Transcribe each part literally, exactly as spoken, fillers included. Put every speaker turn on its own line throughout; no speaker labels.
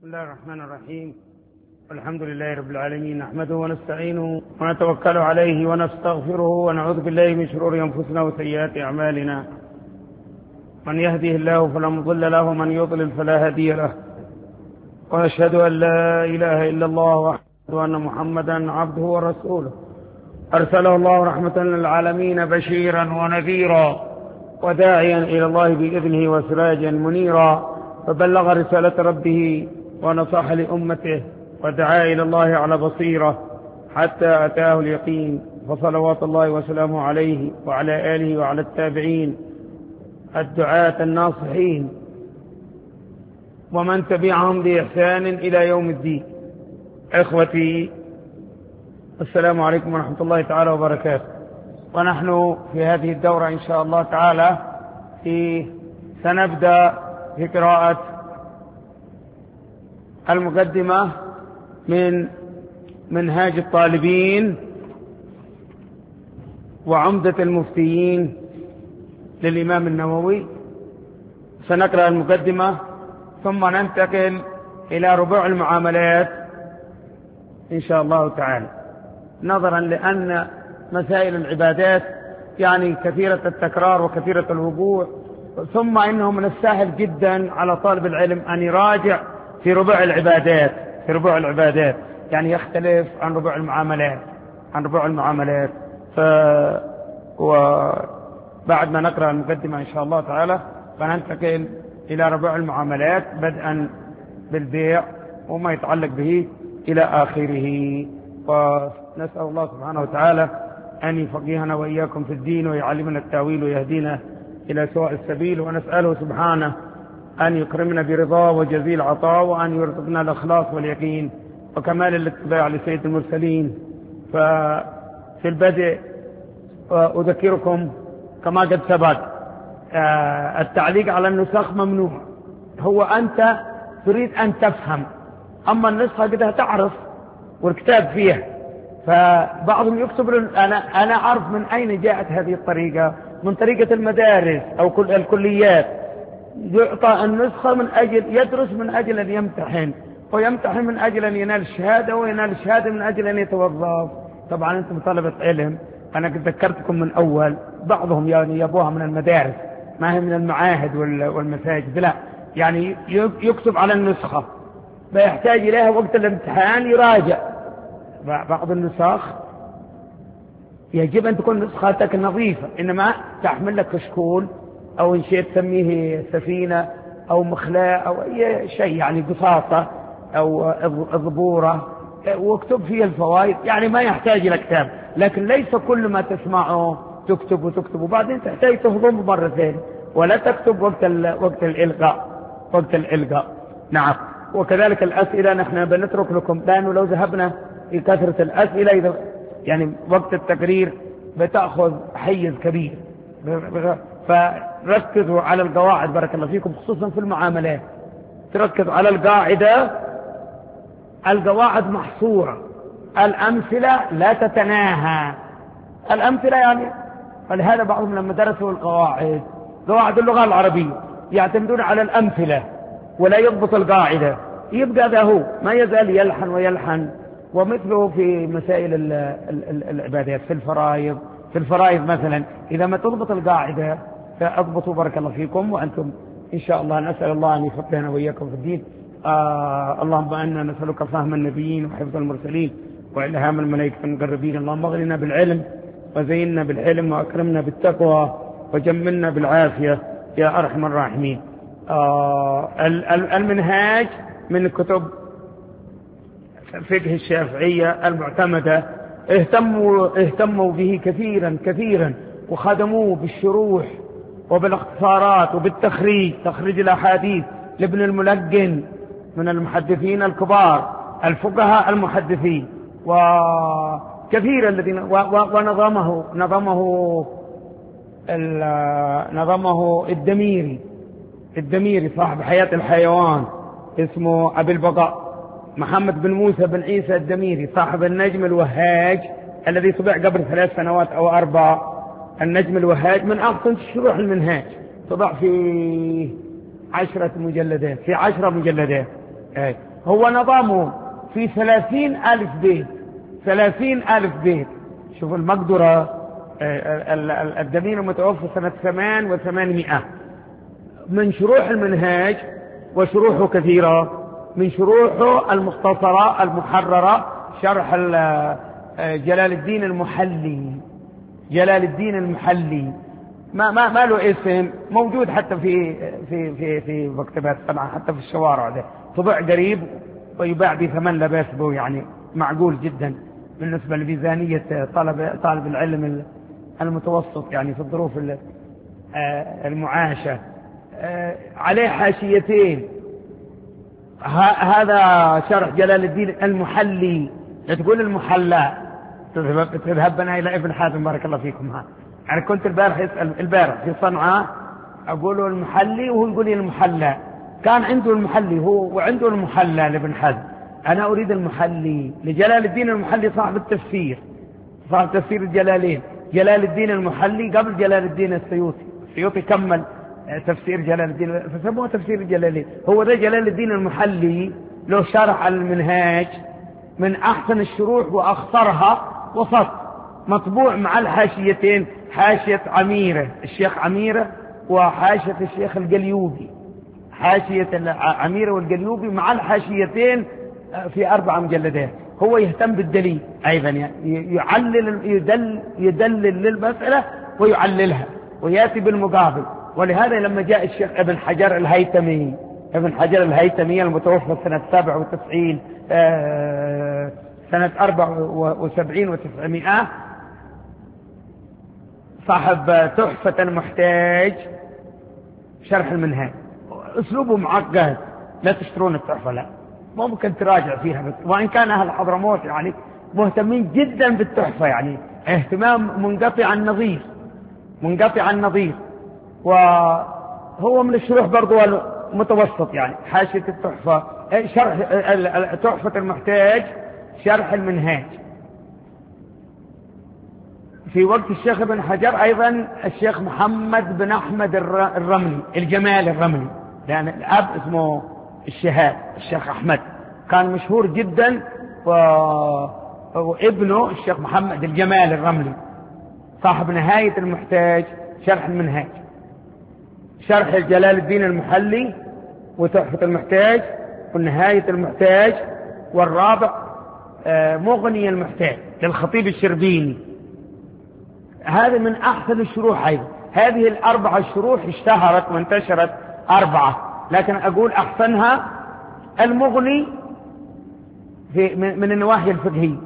بسم الله الرحمن الرحيم. الحمد لله رب العالمين، نحمده ونستعينه ونتوكل عليه ونستغفره ونعوذ بالله من شرور أنفسنا وسيئات أعمالنا. من يهده الله فلا مضل له ومن يضلل فلا هادي له، وأشهد أن لا إله إلا الله وأشهد أن محمدا عبده ورسوله أرسله الله رحمة للعالمين بشيرا ونذيرا وداعيا إلى الله بإذنه وسراجا منيرا، فبلغ رسالة ربه ونصح لأمته ودعا إلى الله على بصيرة حتى أتاه اليقين، فصلوات الله وسلامه عليه وعلى آله وعلى التابعين الدعاة الناصحين ومن تبعهم بإحسان إلى يوم الدين. إخوتي، السلام عليكم ورحمة الله تعالى وبركاته. ونحن في هذه الدورة إن شاء الله تعالى في سنبدأ في قراءة المقدمة من منهاج الطالبين وعمدة المفتيين للإمام النووي. سنقرأ المقدمة ثم ننتقل إلى ربوع المعاملات إن شاء الله تعالى، نظرا لأن مسائل العبادات يعني كثيرة التكرار وكثيرة الوقوع، ثم إنه من السهل جدا على طالب العلم أن يراجع في ربوع العبادات في ربوع العبادات يعني يختلف عن ربوع المعاملات عن ربوع المعاملات ف... وبعد ما نقرأ المقدمة إن شاء الله تعالى فننتقل إلى ربوع المعاملات بدءا بالبيع وما يتعلق به إلى آخره. ونسأل الله سبحانه وتعالى أن يفقهنا وإياكم في الدين ويعلمنا التأويل ويهدينا إلى سواء السبيل، ونسأله سبحانه أن يكرمنا برضاه وجزيل عطاء، وأن يرزقنا الإخلاص واليقين وكمال الاتباع لسيد المرسلين. ففي البدء أذكركم كما قد سبق التعليق على النسخ ممنوع. هو أنت تريد أن تفهم، أما النسخة قدها تعرف والكتاب فيها. فبعضهم يكتب أنا أنا أعرف من أين جاءت هذه الطريقة، من طريقة المدارس أو كل الكليات، يعطى النسخة من أجل يدرس من أجل أن يمتحن، ويمتحن من أجل أن ينال الشهادة، وينال الشهادة من أجل أن يتوظف. طبعا أنتم طلبة علم، أنا قد ذكرتكم من أول، بعضهم يعني يبوها من المدارس ما هي من المعاهد والمساجد، لا يعني يكتب على النسخة فيحتاج إليها وقت الامتحان يراجع. بعض النسخ يجب أن تكون نسختك نظيفة، إنما تحمل لك كشكول أو إن شيء تسميه سفينة أو مخلاة أو أي شيء يعني قصاصة أو ضبورة واكتب فيه الفوائد، يعني ما يحتاج إلى كتاب. لكن ليس كل ما تسمعه تكتب وتكتب وبعدين تحتاج تهضمه مرتين، ولا تكتب وقت وقت الإلقاء وقت الإلقاء نعم. وكذلك الأسئلة نحن بنترك لكم، لأنه لو ذهبنا في كثرة الأسئلة إذا يعني وقت التقرير بتأخذ حيز كبير، فركزوا على القواعد بارك الله فيكم، خصوصا في المعاملات تركز على القاعدة. القواعد محصورة، الأمثلة لا تتناهى. الأمثلة يعني فلهذا بعضهم لما درسوا القواعد قواعد اللغة العربية يعتمدون على الأمثلة ولا يضبط القاعدة، يبقى ذا هو ما يزال يلحن ويلحن. ومثله في مسائل العبادات في الفرائض في الفرائض مثلا إذا ما تضبط القاعدة فأضبطوا بارك الله فيكم وأنتم إن شاء الله. نسأل الله أن يفقهنا وإياكم في الدين. آه اللهم أنا نسألك فهم النبيين وحفظ المرسلين وإلهام الملائكة المقربين. اللهم اغننا بالعلم وزيننا بالحلم وأكرمنا بالتقوى وجملنا بالعافية يا أرحم الراحمين. آه المنهاج من الكتب فقه الشافعية المعتمدة، اهتموا اهتموا به كثيرا كثيرا وخدموه بالشروح وبالاختصارات وبالتخريج، تخريج الأحاديث لابن الملقن من المحدثين الكبار الفقهاء المحدثين وكثير الذين ونظمه نظمه نظمه الدميري الدميري صاحب حياة الحيوان، اسمه أبي البقاء محمد بن موسى بن عيسى الدميري صاحب النجم الوهاج الذي طبع قبل ثلاث سنوات أو أربع. النجم الوهاج من أقصى شروح المنهاج، طبع في عشرة مجلدات في عشرة مجلدات. هو نظامه في ثلاثين ألف بيت، ثلاثين ألف بيت. شوف المقدرة. الدمين المتوفى سنة ثمان وثمانمائة. من شروح المنهاج، وشروحه كثيرة، من شروحه المختصرة المحررة شرح جلال الدين المحلي. جلال الدين المحلي ما ما ما له اسم، موجود حتى في في في في مكتبات طبعا، حتى في الشوارع ده، طبع قريب ويباع بثمن لا بأس به، يعني معقول جدا بالنسبة لميزانية طالب طالب العلم المتوسط، يعني في الظروف المعاشة. عليه حاشيتين. هذا شرح جلال الدين المحلي. لا تقول المحلى، تذهب بنا إلى ابن حاتم بارك الله فيكم. ها يعني كنت البارح يسأل البارح في صنعاء، أقول له المحلي وهو يقول لي المحلى. كان عنده المحلي هو وعنده المحلى لابن حزم. أنا أريد المحلي لجلال الدين المحلي، صاحب التفسير، صاحب تفسير الجلالين. جلال الدين المحلي قبل جلال الدين السيوطي. السيوطي كمل تفسير جلال الدين فسموه تفسير الجلالين. هو ده جلال الدين المحلي، له شرح على المنهاج من أحسن الشروح وأخطرها، وسط مطبوع مع الحاشيتين، حاشية عميرة الشيخ عميرة وحاشية الشيخ القليوبي. حاشية عميرة والقليوبي مع الحاشيتين في أربع مجلدات. هو يهتم بالدليل أيضا، يعني يعلل يدل يدلل للمسألة ويعللها ويأتي بالمقابل. ولهذا لما جاء الشيخ ابن حجر الهيتمي، ابن حجر الهيتمي المتوفى سنة سبع وتسعين آه سنة أربع وسبعين وتسعمائة، صاحب تحفة المحتاج شرح المنهاج. أسلوبه معقد، لا تشترون التحفة، لا ممكن تراجع فيها بس. وإن كان أهل حضرموت يعني مهتمين جدا بالتحفة، يعني اهتمام منقطع النظير، منقطع النظير. وهو من الشروح برضو المتوسط، يعني حاشية التحفة شرح تحفة المحتاج شرح المنهاج. في وقت الشيخ ابن حجر أيضا الشيخ محمد بن أحمد الرملي، الجمال الرملي، لأن يعني الأب اسمه الشهاب الشيخ أحمد، كان مشهور جدا. و... وابنه الشيخ محمد الجمال الرملي صاحب نهاية المحتاج شرح المنهاج، شرح جلال الدين المحلي وتحفة المحتاج ونهاية المحتاج. والرابع مغني المحتاج للخطيب الشربيني. هذا من أحسن الشروح أيضا. هذه الأربعة الشروح اشتهرت وانتشرت أربعة، لكن أقول أحسنها المغني في من النواحي الفقهية،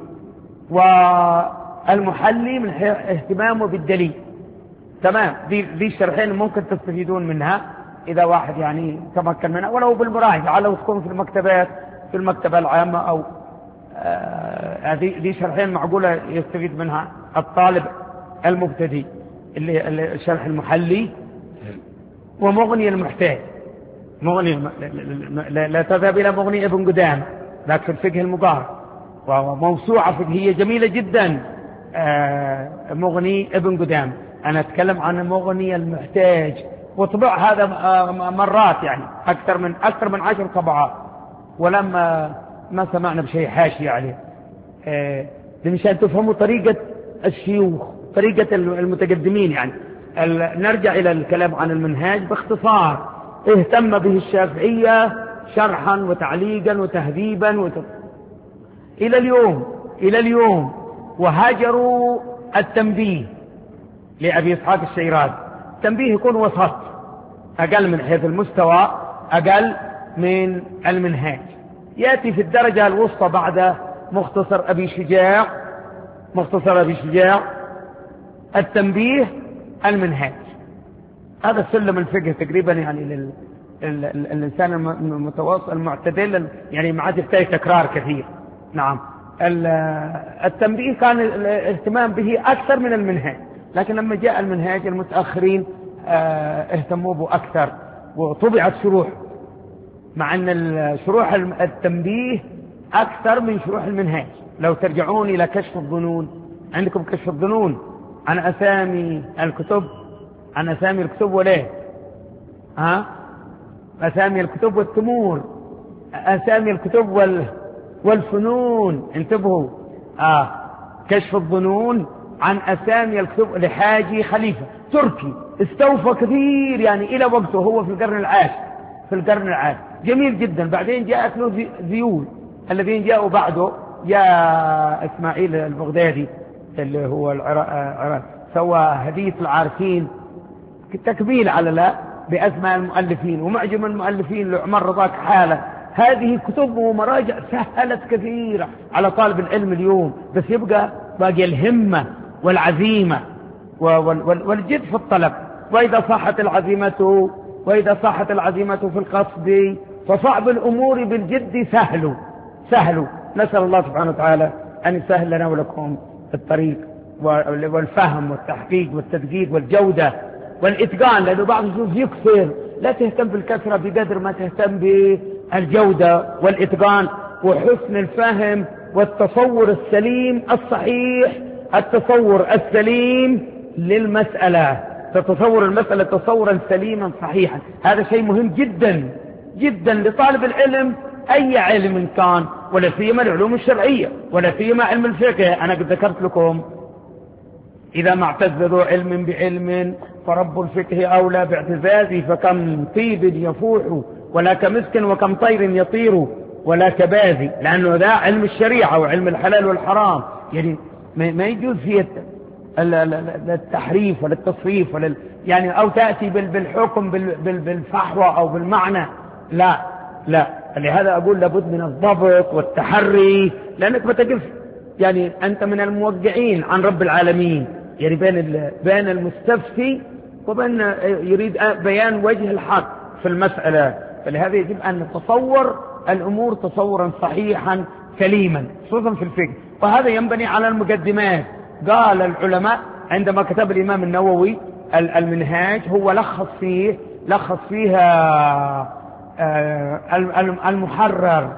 والمحلي من اهتمامه بالدليل. تمام، دي دي الشرحين ممكن تستفيدون منها إذا واحد يعني تمكن منها، ولو بالمراجعة لو تكون في المكتبات في المكتبة العامة أو آه دي دي شرحين معقولة يستفيد منها الطالب المبتدئ، اللي الشرح المحلي ومغني المحتاج. مغني لا, لا تذهب إلى مغني ابن قدامة، لكن فقه المقارن، وموسوعة فقهية جميلة جدا. آه مغني ابن قدامة، أنا أتكلم عن مغني المحتاج، وطبع هذا مرات يعني أكثر من أكثر من عشر طبعات، ولما ما سمعنا بشيء حاشية عليه. آه مشان تفهموا طريقة الشيوخ، طريقة المتقدمين. يعني نرجع إلى الكلام عن المنهاج باختصار. اهتم به الشافعية شرحا وتعليقا وتهذيبا وت... إلى اليوم إلى اليوم وهاجروا التنبيه لأبي إسحاق الشيرازي. التنبيه يكون وسط، أقل من حيث المستوى، أقل من المنهاج، يأتي في الدرجة الوسطى بعد مختصر أبي شجاع، مختصر أبي شجاع التنبيه المنهاج. هذا السلم الفقه تقريبا يعني لل... الإنسان المتوسط المعتدل، يعني ما عاد يحتاج تكرار كثير. نعم، التنبيه كان الاهتمام به أكثر من المنهاج، لكن لما جاء المنهاج المتأخرين اهتموا به أكثر وطبعت شروح، مع أن الشروح التنبيه أكثر من شروح المنهاج. لو ترجعون إلى كشف الظنون، عندكم كشف الظنون عن أسامي الكتب، عن أسامي الكتب وليه ها أسامي الكتب والتمور، أسامي الكتب وال والفنون، انتبهوا، آه كشف الظنون عن أسامي الكتب لحاجي خليفة تركي استوفى كثير يعني إلى وقته، هو في القرن العاشر في القرن العاشر جميل جدا. بعدين جاءت له ذيول الذين جاءوا بعده، جاء إسماعيل البغدادي اللي هو العراق سوى هدية العارفين تكميل على لا بأسماء المؤلفين ومعجم المؤلفين لعمر رضاك حالة. هذه كتب ومراجع سهلت كثيرا على طالب العلم اليوم، بس يبقى باقي الهمة والعزيمة والجد في الطلب. وإذا صاحت العزيمة وإذا صاحت العزيمة في القصد فصعب الأمور بالجد سهل سهل. نسأل الله سبحانه وتعالى أن يسهل لنا ولكم الطريق والفهم والتحقيق والتدقيق والجودة والإتقان، لأنه بعض الشيوخ يكثر، لا تهتم بالكثرة بقدر ما تهتم بالجودة والإتقان وحسن الفهم والتصور السليم الصحيح، التصور السليم للمسألة، تتصور المسألة تصورا سليما صحيحا. هذا شيء مهم جدا جدا لطالب العلم أي علم كان، ولا سيما العلوم الشرعية، ولا سيما علم الفقه. أنا قد ذكرت لكم إذا ما اعتز ذو علم بعلم فرب الفقه أولى باعتزازه، فكم طيب يفوح ولا كمسك وكم طير يطير ولا كباذي، لأنه ذا علم الشريعة وعلم الحلال والحرام، يعني ما يجوز فيه التحريف ولا التصريف ولا يعني أو تأتي بالحكم بالفحوى أو بالمعنى، لا لا. لهذا أقول لابد من الضبط والتحري، لأنك بتقف يعني أنت من الموقعين عن رب العالمين، يعني بين بين المستفتي وبين يريد بيان وجه الحق في المسألة. فلهذا يجب أن نتصور الأمور تصورا صحيحا سليما خصوصا في الفقه، وهذا ينبني على المقدمات. قال العلماء عندما كتب الإمام النووي المنهاج هو لخص فيه لخص فيها المحرر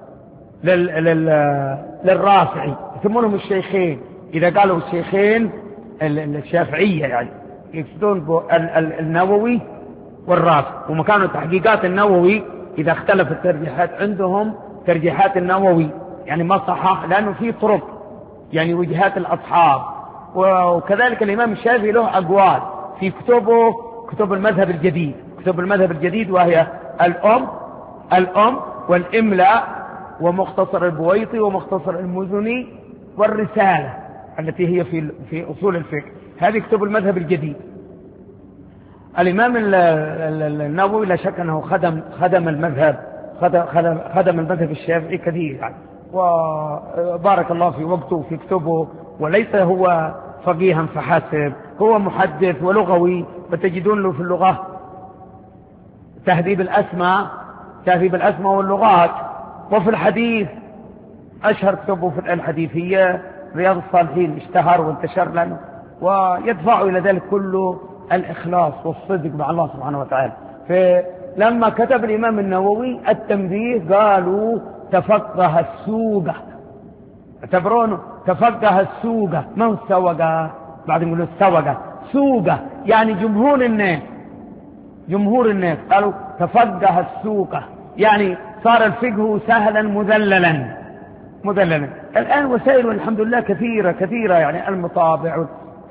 للرافعي، يسمونهم الشيخين. إذا قالوا الشيخين الشافعية يعني يقصدون النووي والرافع، ومكانوا تحقيقات النووي إذا اختلفت الترجيحات عندهم ترجيحات النووي يعني ما صحح، لأنه في طرق يعني وجهات الأصحاب. وكذلك الإمام الشافعي له أقوال في كتبه كتب المذهب الجديد كتب المذهب الجديد وهي الأم الأم والإملاء ومختصر البويطي ومختصر المزني والرسالة التي هي في في أصول الفقه. هذه كتب المذهب الجديد. الإمام النووي لا شك أنه خدم خدم المذهب خدم, خدم المذهب الشافعي كثير يعني، وبارك الله في وقته في كتبه. وليس هو فقيها فحسب، هو محدث ولغوي، وتجدون له في اللغة تهذيب الأسماء تهذيب الأسماء واللغات. وفي الحديث أشهر كتبه في الحديثية رياض الصالحين، اشتهر وانتشر لنا، ويدفع إلى ذلك كله الإخلاص والصدق مع الله سبحانه وتعالى. فلما كتب الإمام النووي التنبيه قالوا تفقه السوقة، اعتبرونه تفقه السوقة، ما هو السوقة؟ بعد يقولوا السوقة سوقة يعني جمهور الناس جمهور الناس قالوا تفقه السوقة، يعني صار الفقه سهلا مذللا مذللا. الآن وسائل والحمد لله كثيرة كثيرة، يعني المطابع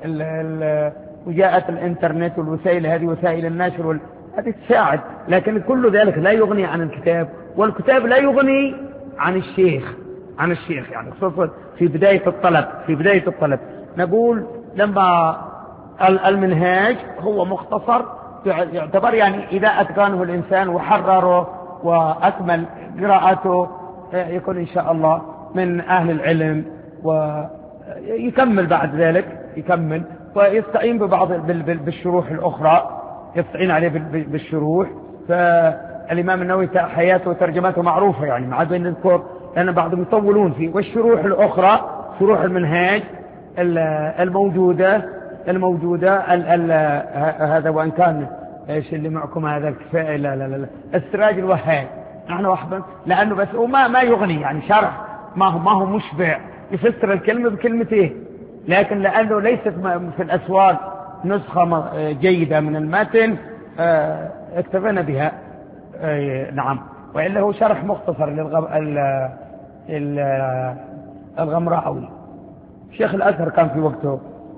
وجاءت الانترنت والوسائل هذه وسائل النشر وال... هذه تساعد، لكن كل ذلك لا يغني عن الكتاب، والكتاب لا يغني عن الشيخ عن الشيخ يعني خصوصا في بداية الطلب في بداية الطلب نقول لما المنهاج هو مختصر يعتبر يعني إذا أتقنه الإنسان وحرره وأكمل قراءته يكون إن شاء الله من أهل العلم، ويكمل بعد ذلك يكمل ويستعين ببعض بالشروح الأخرى يستعين عليه بالشروح. فالإمام النووي حياته وترجماته معروفة يعني ما عاد بين نذكر لأن بعضهم يطولون فيه. والشروح الأخرى شروح المنهاج الموجودة الموجودة ال ال هذا وأن كان ايش اللي معكم هذا الكفاية لا لا لا السراج الوهاب نحن وحبا لأنه بس وما ما يغني يعني شرح ما هو ما هو مشبع يفسر الكلمة بكلمتين، لكن لأنه ليست في الأسواق نسخة جيدة من المتن اكتفينا بها. نعم وإلا هو شرح مختصر للغ... ال... ال... الغمراوي. الشيخ الأزهر كان في وقته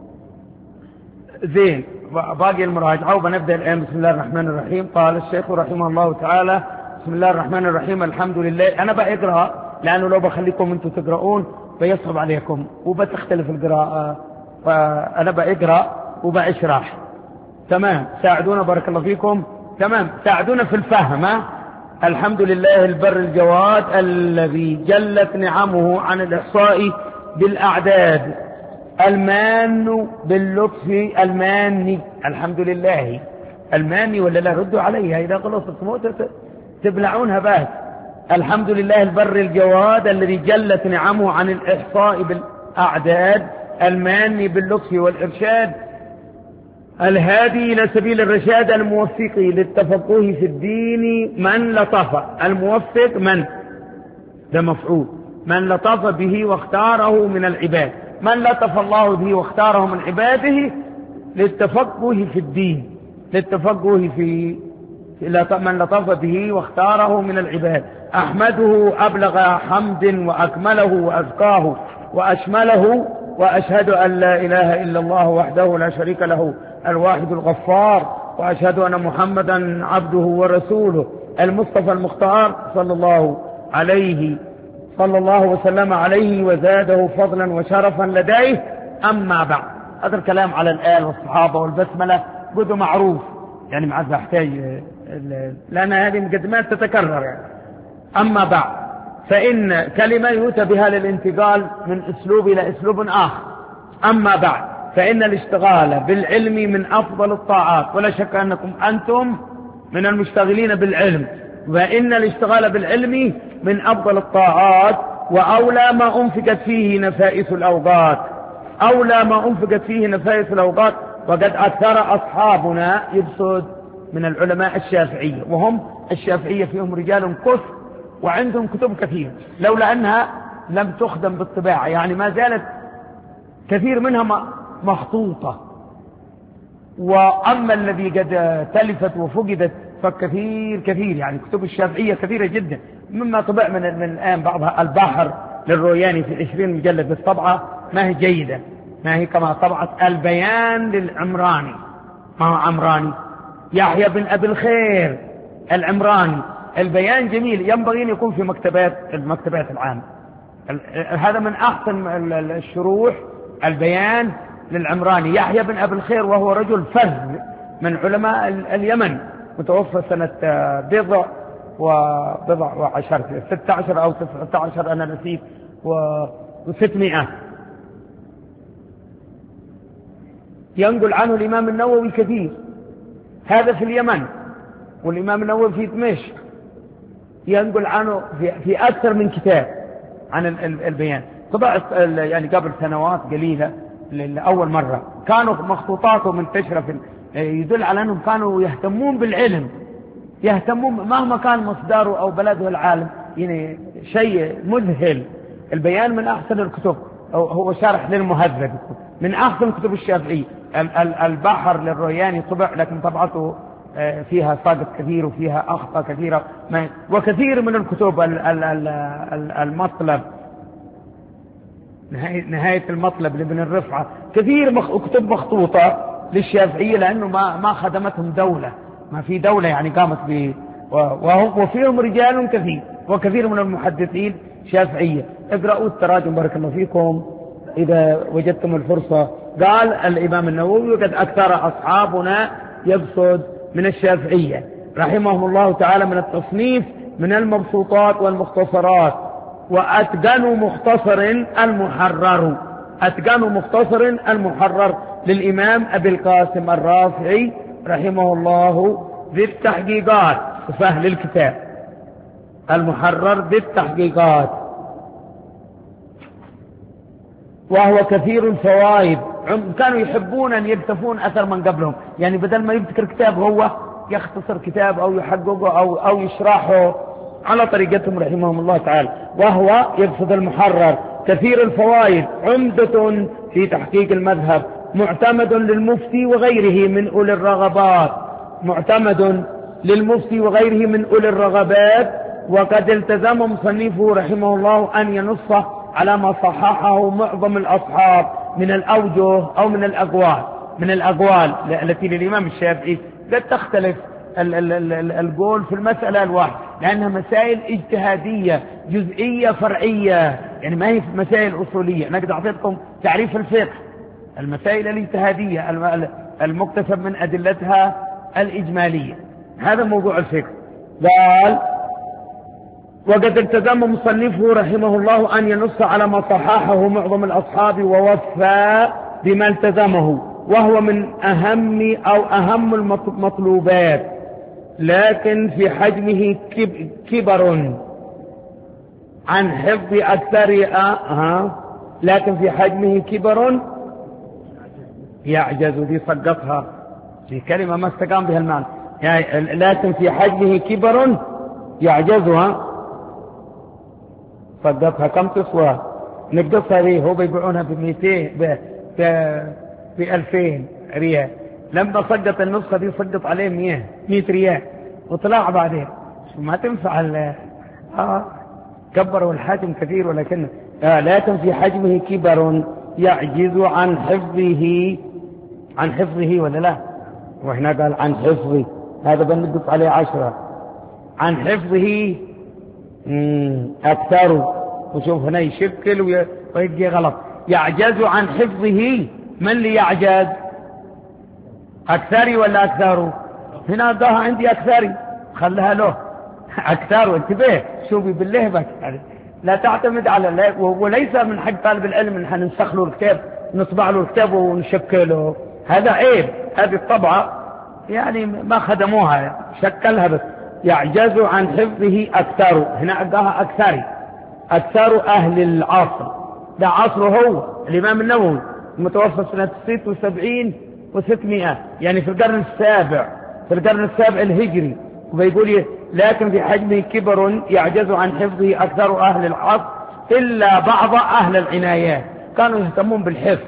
زين. باقي المراجعة وبنبدأ الآن. بسم الله الرحمن الرحيم. قال الشيخ رحمه الله تعالى: بسم الله الرحمن الرحيم. الحمد لله. أنا بقرأ لأنه لو بخليكم أنتم تقرؤون بيصعب عليكم وبتختلف القراءة، فأنا بقرأ وبأشرح. تمام؟ ساعدونا بارك الله فيكم. تمام، ساعدونا في الفهم. الحمد لله البر الجواد الذي جلت نعمه عن الإحصاء بالأعداد، المان باللطف الماني. الحمد لله الماني ولا لا؟ ردوا عليها إذا خلصت موتة تبلعونها بس. الحمد لله البر الجواد الذي جلت نعمه عن الإحصاء بالأعداد، الماني باللطف والإرشاد، الهادي إلى سبيل الرشاد، الموفق للتفقه في الدين. من لطف، الموفق من ده مفعول، من لطف به واختاره من العباد، من لطف الله به واختاره من عباده للتفقه في الدين، للتفقه في من لطف به واختاره من العباد. أحمده أبلغ حمد وأكمله وأزكاه وأشمله، وأشهد أن لا إله إلا الله وحده لا شريك له الواحد الغفار، وأشهد أن محمدا عبده ورسوله المصطفى المختار صلى الله عليه صلى الله وسلم عليه وزاده فضلا وشرفا لديه. أما بعد، هذا الكلام على الآل والصحابة والبسملة قد معروف، يعني ما عاد بحتاج لأن هذه مقدمات تتكرر يعني. أما بعد، فإن كلمة يؤتى بها للانتقال من أسلوب إلى أسلوب آخر. أما بعد، فإن الاشتغال بالعلم من أفضل الطاعات، ولا شك أنكم أنتم من المشتغلين بالعلم، وإن الاشتغال بالعلم من أفضل الطاعات، وأولى ما أنفقت فيه نفائس الأوقات، أولى ما أنفقت فيه نفائس الأوقات. وقد أكثر أصحابنا يبصد من العلماء الشافعية، وهم الشافعية فيهم رجال كثر وعندهم كتب كثير، لولا أنها لم تخدم بالطباعة، يعني ما زالت كثير منها مخطوطة. وأما الذي قد تلفت وفقدت فكثير كثير، يعني كتب الشافعية كثيرة جدا، مما طبع من من الآن بعضها البحر للروياني في عشرين مجلد بالطبعة ما هي جيدة، ما هي كما طبعت البيان للعمراني. ما هو عمراني؟ يحيى بن أبي الخير العمراني. البيان جميل، ينبغي أن يكون في مكتبات المكتبات العامة. هذا من أحسن الشروح، البيان للعمراني. يحيى بن أبي الخير وهو رجل فذ من علماء اليمن، متوفى سنة بضع وبضع وعشر ستة عشر أو تسعة عشر أنا نسيت وستمائة. ينقل عنه الإمام النووي كثير، هذا في اليمن، والإمام النووي في دمشق ينقل عنه في, في أكثر من كتاب عن البيان. طبعا يعني قبل سنوات قليلة لأول مرة كانوا مخطوطاته منتشرة في، يدل على أنهم كانوا يهتمون بالعلم، يهتمون مهما كان مصدره أو بلده العالم، يعني شيء مذهل. البيان من أحسن الكتب، هو شارح للمهذب، من أحسن كتب الشافعي. البحر للروياني طبع، لكن طبعته فيها ساقط كثير وفيها أخطاء كثيرة، وكثير من الكتب. المطلب، نهاية المطلب لابن الرفعة، كثير كتب مخطوطة للشافعية، لأنه ما ما خدمتهم دولة، ما في دولة يعني قامت ب، وفيهم رجال كثير وكثير من المحدثين شافعية. اقرأوا التراجم بارك الله فيكم إذا وجدتم الفرصة. قال الإمام النووي: قد أكثر أصحابنا يبصد من الشافعية رحمهم الله تعالى من التصنيف من المبسوطات والمختصرات، وأتقنوا مختصر المحرر، أتقنوا مختصر المحرر للإمام أبي القاسم الرافعي رحمه الله ذي التحقيقات، فهل الكتاب المحرر ذي التحقيقات، وهو كثير الفوائد. كانوا يحبون أن يكتفون أثر من قبلهم، يعني بدل ما يبتكر كتاب هو يختصر كتاب أو يحققه أو, أو يشرحه على طريقتهم رحمهم الله تعالى. وهو يقصد المحرر كثير الفوائد، عمدة في تحقيق المذهب، معتمد للمفتي وغيره من أولي الرغبات، معتمد للمفتي وغيره من أولي الرغبات وقد التزم مصنفه رحمه الله أن ينص على ما صححه معظم الأصحاب من الأوجه أو من الأقوال من الأقوال التي للإمام الشافعي قد تختلف القول في المسألة الواحدة، لأنها مسائل اجتهادية جزئية فرعية، يعني ما هي مسائل أصولية. أنا قد أعطيتكم تعريف الفقه، المسائل الاجتهادية المكتسب من أدلتها الإجمالية، هذا موضوع الفقه. قال وقد التزم مصنفه رحمه الله أن ينص على ما صححه معظم الأصحاب ووفى بما التزمه، وهو من أهم أو أهم المطلوبات، لكن في حجمه كبر عن حفظ أكثر أه لكن في حجمه كبر يعجز. دي صدقها في كلمة ما استقام بها المعنى، يعني لكن في حجمه كبر يعجزها، صدقها كم تسوى؟ نقصها ليه؟ هو بيبيعونها بمئتين بألفين ريال، لما صدت النسخة دي صدت عليه مية مئة ريال وطلع بعدين ما تنفع. آه كبروا الحجم كثير، ولكن آه لكن في حجمه كبر يعجز عن حفظه عن حفظه ولا لا؟ وهنا قال عن حفظه، هذا بنقص عليه عشرة. عن حفظه أكثر، وشوف هنا يشكل ويجي غلط. يعجز عن حفظه، من اللي يعجز؟ أكثري ولا أكثر؟ هنا ضاها عندي أكثري، خلها له أكثر. انتبه شوفي بالله بك، لا تعتمد على، وليس من حق طالب العلم ان ننسخ له الكتاب نطبع له الكتاب ونشكله، هذا عيب. هذه الطبعة يعني ما خدموها، شكلها بس. يعجز عن حفظه أكثر، هنا أقاها أكثري، أكثر أهل العصر، ده عصره هو الإمام النووي المتوفى سنة ست وسبعين وستمائة، يعني في القرن السابع في القرن السابع الهجري. وبيقول لكن في حجمه كبر يعجز عن حفظه أكثر أهل العصر إلا بعض أهل العنايات، كانوا يهتمون بالحفظ.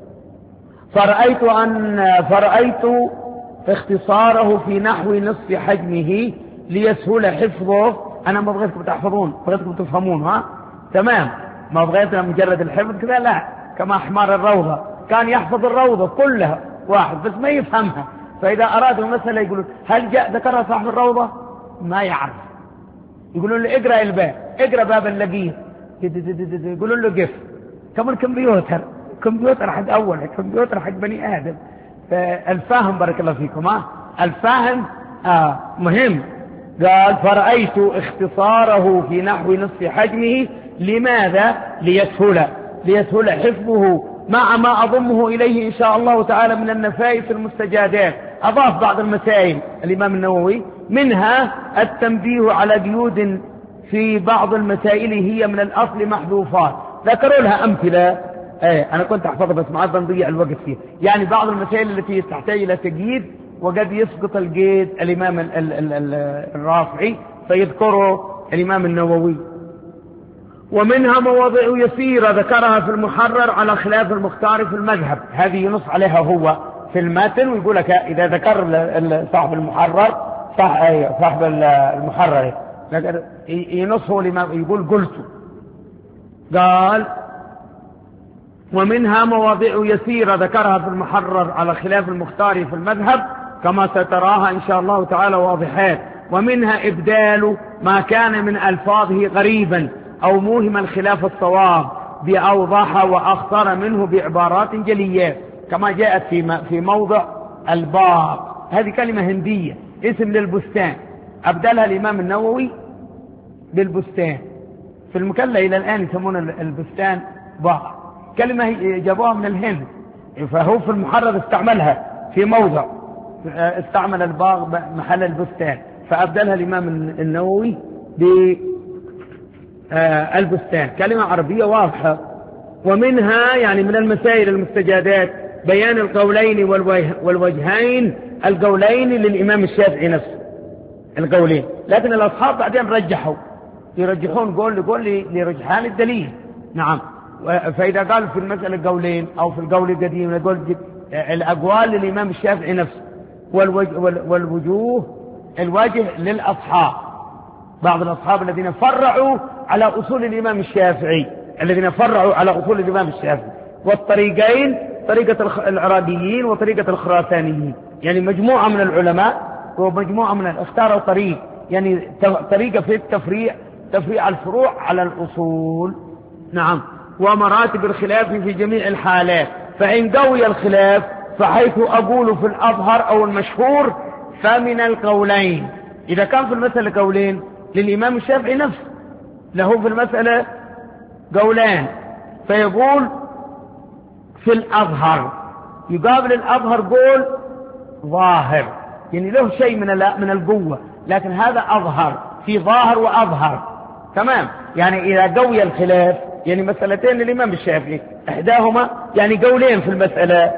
فرأيت أن فرأيت اختصاره في نحو نصف حجمه ليسهل حفظه. أنا ما بغيتكم تحفظون، بغيتكم تفهمون، ها تمام، ما بغيتنا مجرد الحفظ كذا، لا، كما حمار الروضة كان يحفظ الروضة كلها واحد بس ما يفهمها، فإذا أرادوا مسألة يقولون هل جاء ذكرها صاحب الروضة؟ ما يعرف، يقولون له اقرأ الباب، اقرأ باب اللقيه، يقولون له قف. كمان كمبيوتر كمبيوتر حق أول، كمبيوتر حق بني آدم. فالفاهم بارك الله فيكم، ها الفاهم آه مهم. قال فرأيت اختصاره في نحو نصف حجمه، لماذا؟ ليسهل ليسهل حفظه، مع ما أضمه إليه إن شاء الله تعالى من النفائس المستجادات. أضاف بعض المسائل الإمام النووي، منها التنبيه على قيود في بعض المسائل هي من الأصل محذوفات، ذكروا لها أمثلة. ايه انا كنت احفظها بس ما بنضيع الوقت فيه، يعني بعض المسائل التي تحتاج الى تقييد وقد يسقط القيد الامام ال ال ال ال الرافعي فيذكره الامام النووي. ومنها مواضع يسيرة ذكرها في المحرر على خلاف المختار في المذهب، هذه ينص عليها هو في المتن، ويقول لك اذا ذكر صاحب المحرر صاحب المحرر ينصه الامام يقول قلت. قال ومنها مواضع يسيرة ذكرها في المحرر على خلاف المختار في المذهب كما ستراها إن شاء الله تعالى واضحات. ومنها إبدال ما كان من ألفاظه غريبا أو موهما خلاف الصواب بأوضح وأخطر منه بعبارات جليات، كما جاءت في في موضع الباغ، هذه كلمة هندية اسم للبستان، أبدلها الإمام النووي بالبستان. في المكلا إلى الآن يسمون البستان باغ، كلمة جابوها من الهند، فهو في المحرر استعملها في موضع، استعمل الباغ محل البستان، فأبدلها الإمام النووي بالبستان، كلمة عربية واضحة. ومنها يعني من المسائل المستجادات بيان القولين والوجهين، القولين للإمام الشافعي نفسه القولين، لكن الأصحاب بعدين رجحوا يرجحون قول لقول لرجحان الدليل. نعم، فإذا قالوا في المسألة قولين أو في القول القديم نقول الأقوال للإمام الشافعي نفسه، والوجه, والوجوه الوجه للأصحاب، بعض الأصحاب الذين فرعوا على أصول الإمام الشافعي الذين فرعوا على أصول الإمام الشافعي. والطريقين طريقة العراقيين وطريقة الخراسانيين، يعني مجموعة من العلماء ومجموعة من اختاروا طريق، يعني طريقة في التفريع تفريع الفروع على الأصول. نعم. ومراتب الخلاف في جميع الحالات، فإن قوي الخلاف فحيث أقول في الأظهر أو المشهور فمن القولين. إذا كان في المسألة قولين للإمام الشافعي نفسه، له في المسألة قولان فيقول في الأظهر، يقابل الأظهر قول ظاهر، يعني له شيء من من القوة، لكن هذا أظهر، في ظاهر وأظهر. تمام. يعني إذا قوي الخلاف، يعني مسألتين للإمام الشافعي إحداهما يعني قولين في المسألة،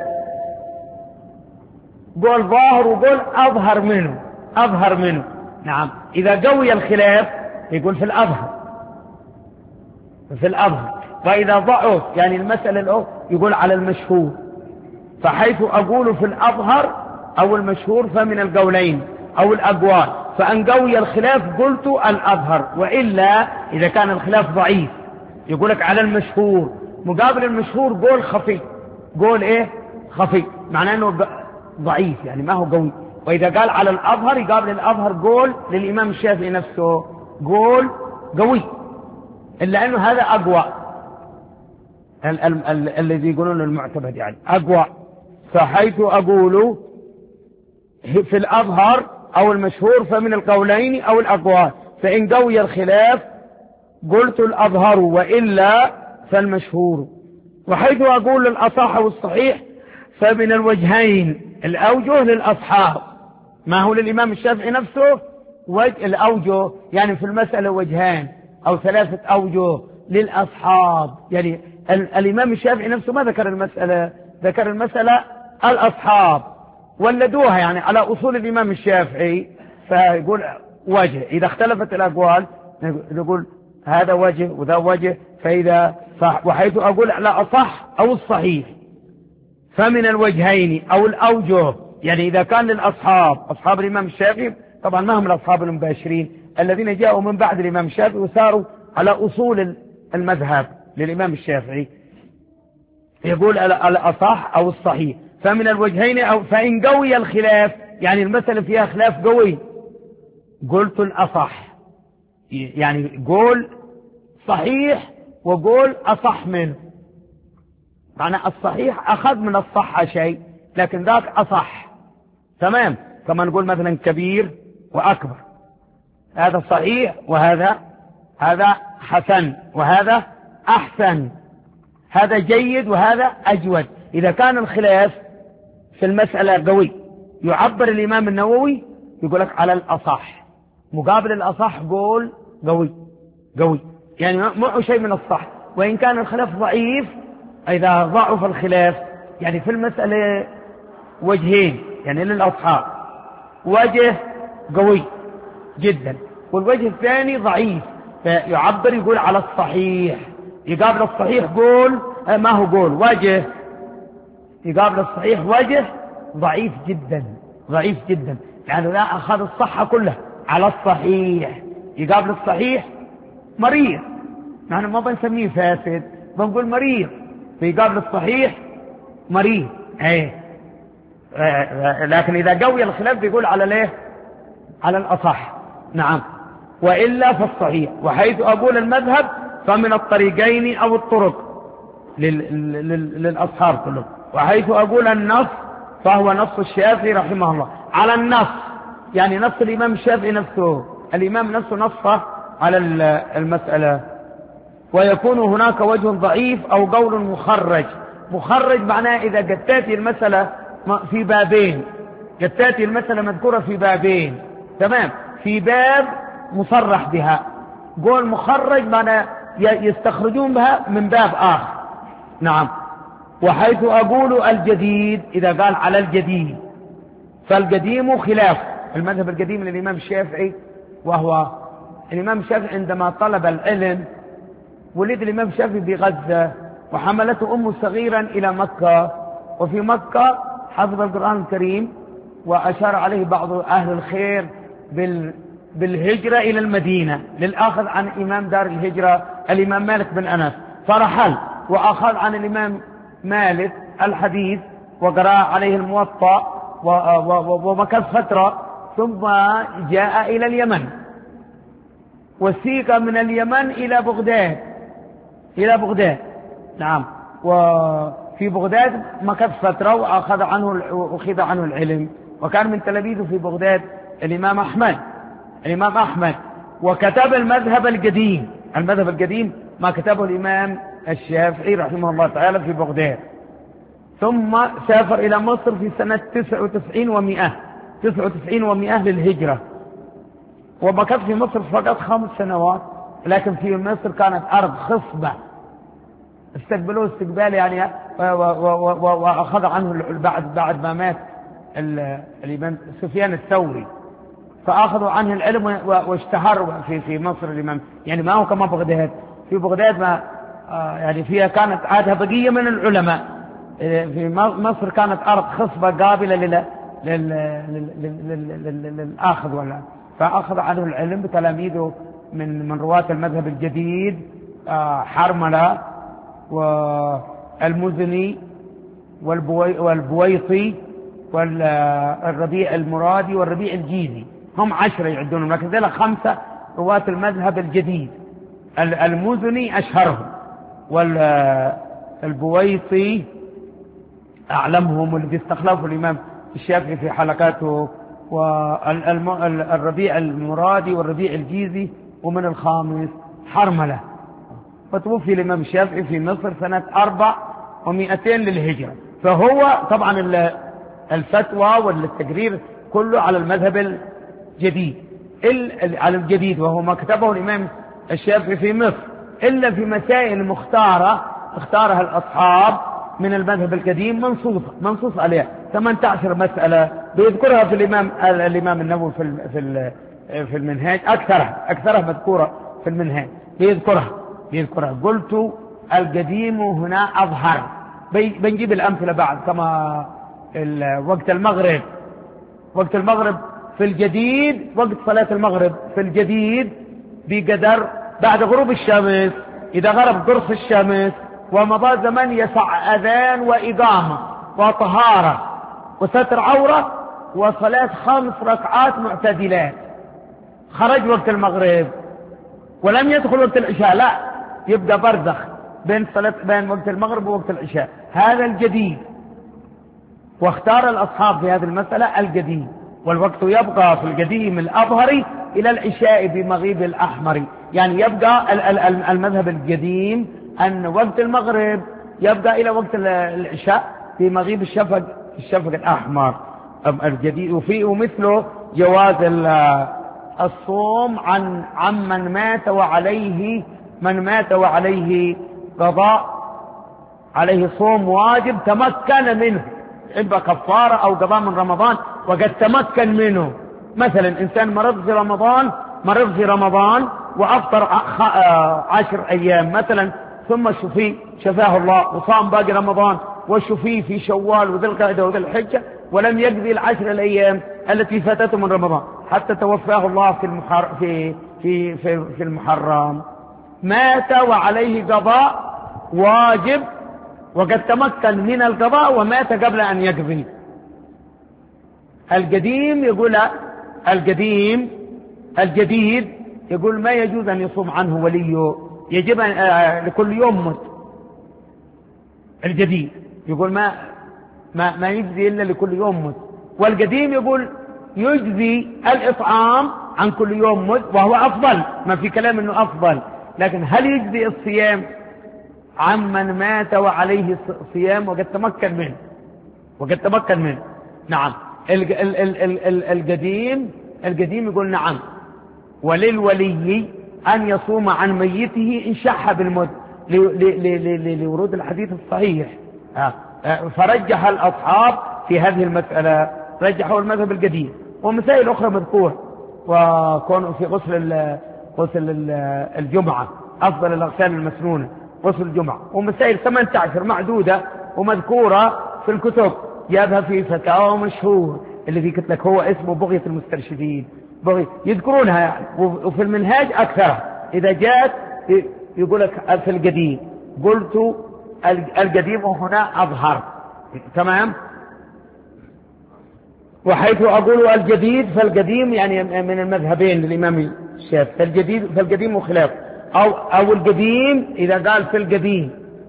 قول ظاهر وقول أظهر منه أظهر منه نعم. إذا قوي الخلاف يقول في الأظهر في الأظهر وإذا ضعف يعني المسألة الأخرى يقول على المشهور. فحيث أقول في الأظهر أو المشهور فمن القولين أو الأقوال، فأن قوي الخلاف قلت الأظهر، وإلا إذا كان الخلاف ضعيف يقولك على المشهور. مقابل المشهور قول خفي، قول إيه خفي، معناه أنه ضعيف يعني ما هو قوي. وإذا قال على الأظهر يقابل الأظهر قول للإمام الشافعي نفسه قول قوي، إلا أنه هذا أقوى، ال ال ال الذي يقولون المعتمد يعني أقوى. فحيث أقول في الأظهر أو المشهور فمن القولين أو الأقوال، فإن قوي الخلاف قلت الأظهر وإلا فالمشهور. وحيث أقول الأصح والصحيح فمن الوجهين، الأوجه للأصحاب، ما هو للإمام الشافعي نفسه وجه الأوجه، يعني في المسألة وجهان أو ثلاثة أوجه للأصحاب. يعني الإمام الشافعي نفسه ما ذكر المسألة، ذكر المسألة الأصحاب ولدوها يعني على أصول الإمام الشافعي، فيقول وجه. إذا اختلفت الأقوال يقول هذا وجه وذا وجه. فإذا وحيث أقول على أصح أو الصحيح فمن الوجهين أو الأوجه، يعني إذا كان للأصحاب أصحاب الإمام الشافعي، طبعا ما هم الأصحاب المباشرين الذين جاءوا من بعد الإمام الشافعي وساروا على أصول المذهب للإمام الشافعي، يقول الأصح أو الصحيح فمن الوجهين أو فإن قوي الخلاف، يعني المسألة فيها خلاف قوي قلت الأصح، يعني قول صحيح وقول أصح منه. معنى الصحيح أخذ من الصحة شيء لكن ذاك أصح. تمام. كما نقول مثلا كبير وأكبر، هذا صحيح وهذا هذا حسن وهذا أحسن، هذا جيد وهذا أجود. إذا كان الخلاف في المسألة قوي يعبر الإمام النووي يقول لك على الأصح، مقابل الأصح قول قوي قوي، يعني معه شيء من الصح. وإن كان الخلاف ضعيف، إذا ضعف الخلاف يعني في المسألة وجهين يعني للأصحاب، وجه قوي جدا والوجه الثاني ضعيف، فيعبر يقول على الصحيح، يقابل الصحيح قول ما هو قول وجه، يقابل الصحيح وجه ضعيف جدا ضعيف جدا، يعني لا أخذ الصحة كلها على الصحيح. يقابل الصحيح مريض، نحن ما بنسميه فاسد بنقول مريض، فيقابل الصحيح مريض. ايه لكن إذا قوي الخلاف بيقول على ليه على الأصح. نعم. وإلا فالصحيح. وحيث أقول المذهب فمن الطريقين أو الطرق للأصحاب كلهم. وحيث أقول النص فهو نص الشافعي رحمه الله، على النص يعني نص الإمام الشافعي نفسه، الإمام نفسه نصه على المسألة. ويكون هناك وجه ضعيف أو قول مخرج. مخرج معناه إذا قد تأتي المسألة في بابين، قد تأتي المسألة مذكورة في بابين، تمام، في باب مصرح بها، قول مخرج معناه يستخرجون بها من باب آخر. نعم. وحيث أقول الجديد، إذا قال على الجديد فالقديم خلاف المذهب القديم للإمام الشافعي، وهو الإمام الشافعي عندما طلب العلم ولد الإمام الشافعي بغزة، وحملته أمه صغيرا إلى مكة، وفي مكة حفظ القرآن الكريم، وأشار عليه بعض أهل الخير بالهجرة إلى المدينة للأخذ عن إمام دار الهجرة الإمام مالك بن أنس، فرحل وأخذ عن الإمام مالك الحديث وقرأ عليه الموطأ ومكث فترة، ثم جاء إلى اليمن وسيق من اليمن إلى بغداد إلى بغداد نعم، وفي بغداد مكث فترة وأخذ عنه أخذ عنه العلم، وكان من تلاميذه في بغداد الإمام أحمد الإمام أحمد وكتب المذهب القديم المذهب القديم ما كتبه الإمام الشافعي رحمه الله تعالى في بغداد. ثم سافر إلى مصر في سنة تسعة وتسعين ومئة تسعة وتسعين ومئة للهجرة، ومكث في مصر فقط خمس سنوات، لكن في مصر كانت أرض خصبة، استقبلوه استقبال يعني، وأخذ عنه بعد بعد ما مات الإمام سفيان الثوري، فأخذوا عنه العلم واشتهر في في مصر الإمام، يعني ما هو كما بغداد. في بغداد ما يعني فيها كانت عادها بقية من العلماء، في مصر كانت أرض خصبة قابلة لل للأخذ ولا، فأخذ عنه العلم بتلاميذه من من رواة المذهب الجديد حرملة والمزني والبويطي والربيع المرادي والربيع الجيزي، هم عشرة يعدونهم، لكن ذلك خمسة رواة المذهب الجديد. المزني أشهرهم، والبويطي أعلمهم والذي استخلفه الإمام الشافعي في حلقاته، والربيع المرادي والربيع الجيزي، ومن الخامس حرملة. فتوفي الإمام الشافعي في مصر سنة أربع ومئتين للهجرة، فهو طبعا الفتوى والتقرير كله على المذهب الجديد على الجديد، وهو ما كتبه الإمام الشافعي في مصر، إلا في مسائل مختارة اختارها الأصحاب من المذهب القديم منصوص منصوص عليها، ثمانية عشر مسألة بيذكرها في الإمام الإمام النووي في في في المنهاج، أكثرها أكثرها مذكورة في المنهاج، بيذكرها بيذكرها قلت القديم هنا أظهر. بنجيب الأمثلة بعد، كما وقت المغرب وقت المغرب في الجديد، وقت صلاة المغرب في الجديد بقدر بعد غروب الشمس، إذا غرب قرص الشمس ومضى زمن يسع أذان وإقامة وطهارة وستر عورة وصلاة خمس ركعات معتدلات، خرج وقت المغرب ولم يدخل وقت العشاء، لا يبقى برزخ بين صلاة بين وقت المغرب ووقت العشاء، هذا الجديد. واختار الأصحاب في هذه المسألة القديم، والوقت يبقى في القديم الأظهري إلى العشاء بمغيب الأحمر، يعني يبقى المذهب القديم أن وقت المغرب يبقى إلى وقت العشاء في مغيب الشفق الشفق الأحمر الجديد. وفيه مثله جواز الصوم عن عمن مات وعليه من مات وعليه قضاء، عليه صوم واجب تمكن منه، إما كفارة أو قضاء من رمضان وقد تمكن منه. مثلا إنسان مرض في رمضان مرض في رمضان وأفطر عشر أيام مثلا، ثم شفي شفاه الله وصام باقي رمضان وشفي في شوال وذي القعدة وذي الحجة، ولم يقضي العشر الأيام التي فاتته من رمضان حتى توفاه الله في المحر في في في, في المحرم، مات وعليه قضاء واجب وقد تمكن من القضاء ومات قبل أن يقضي. القديم يقول القديم الجديد يقول ما يجوز أن يصوم عنه وليه، يجب أن لكل يوم مت. الجديد يقول ما ما ما يجزي إلا لكل يوم مت، والقديم يقول يجزي الإطعام عن كل يوم مت، وهو أفضل، ما في كلام إنه أفضل، لكن هل يجزي الصيام عمن مات وعليه صيام وقد تمكن منه وقد تمكن منه؟ نعم. القديم القديم يقول نعم، وللولي أن يصوم عن ميته إن شح بالمد لورود الحديث الصحيح. فرجح الأصحاب في هذه المسألة، رجحوا المذهب القديم. ومسائل أخرى مذكورة، وكونوا في غسل غسل الجمعة أفضل الأغسال المسنونة غسل الجمعة، ومسائل ثمانية عشر معدودة ومذكورة في الكتب، جابها في فتاوى مشهور اللي في قلت لك هو اسمه بغية المسترشدين، يذكرونها يعني، وفي المنهاج أكثر إذا جاءت يقول لك في القديم قلت القديم وهنا أظهر. تمام. وحيث أقول الجديد فالقديم يعني من المذهبين للإمام الشافعي، فالجديد فالقديم وخلاف، أو, أو القديم إذا قال في القديم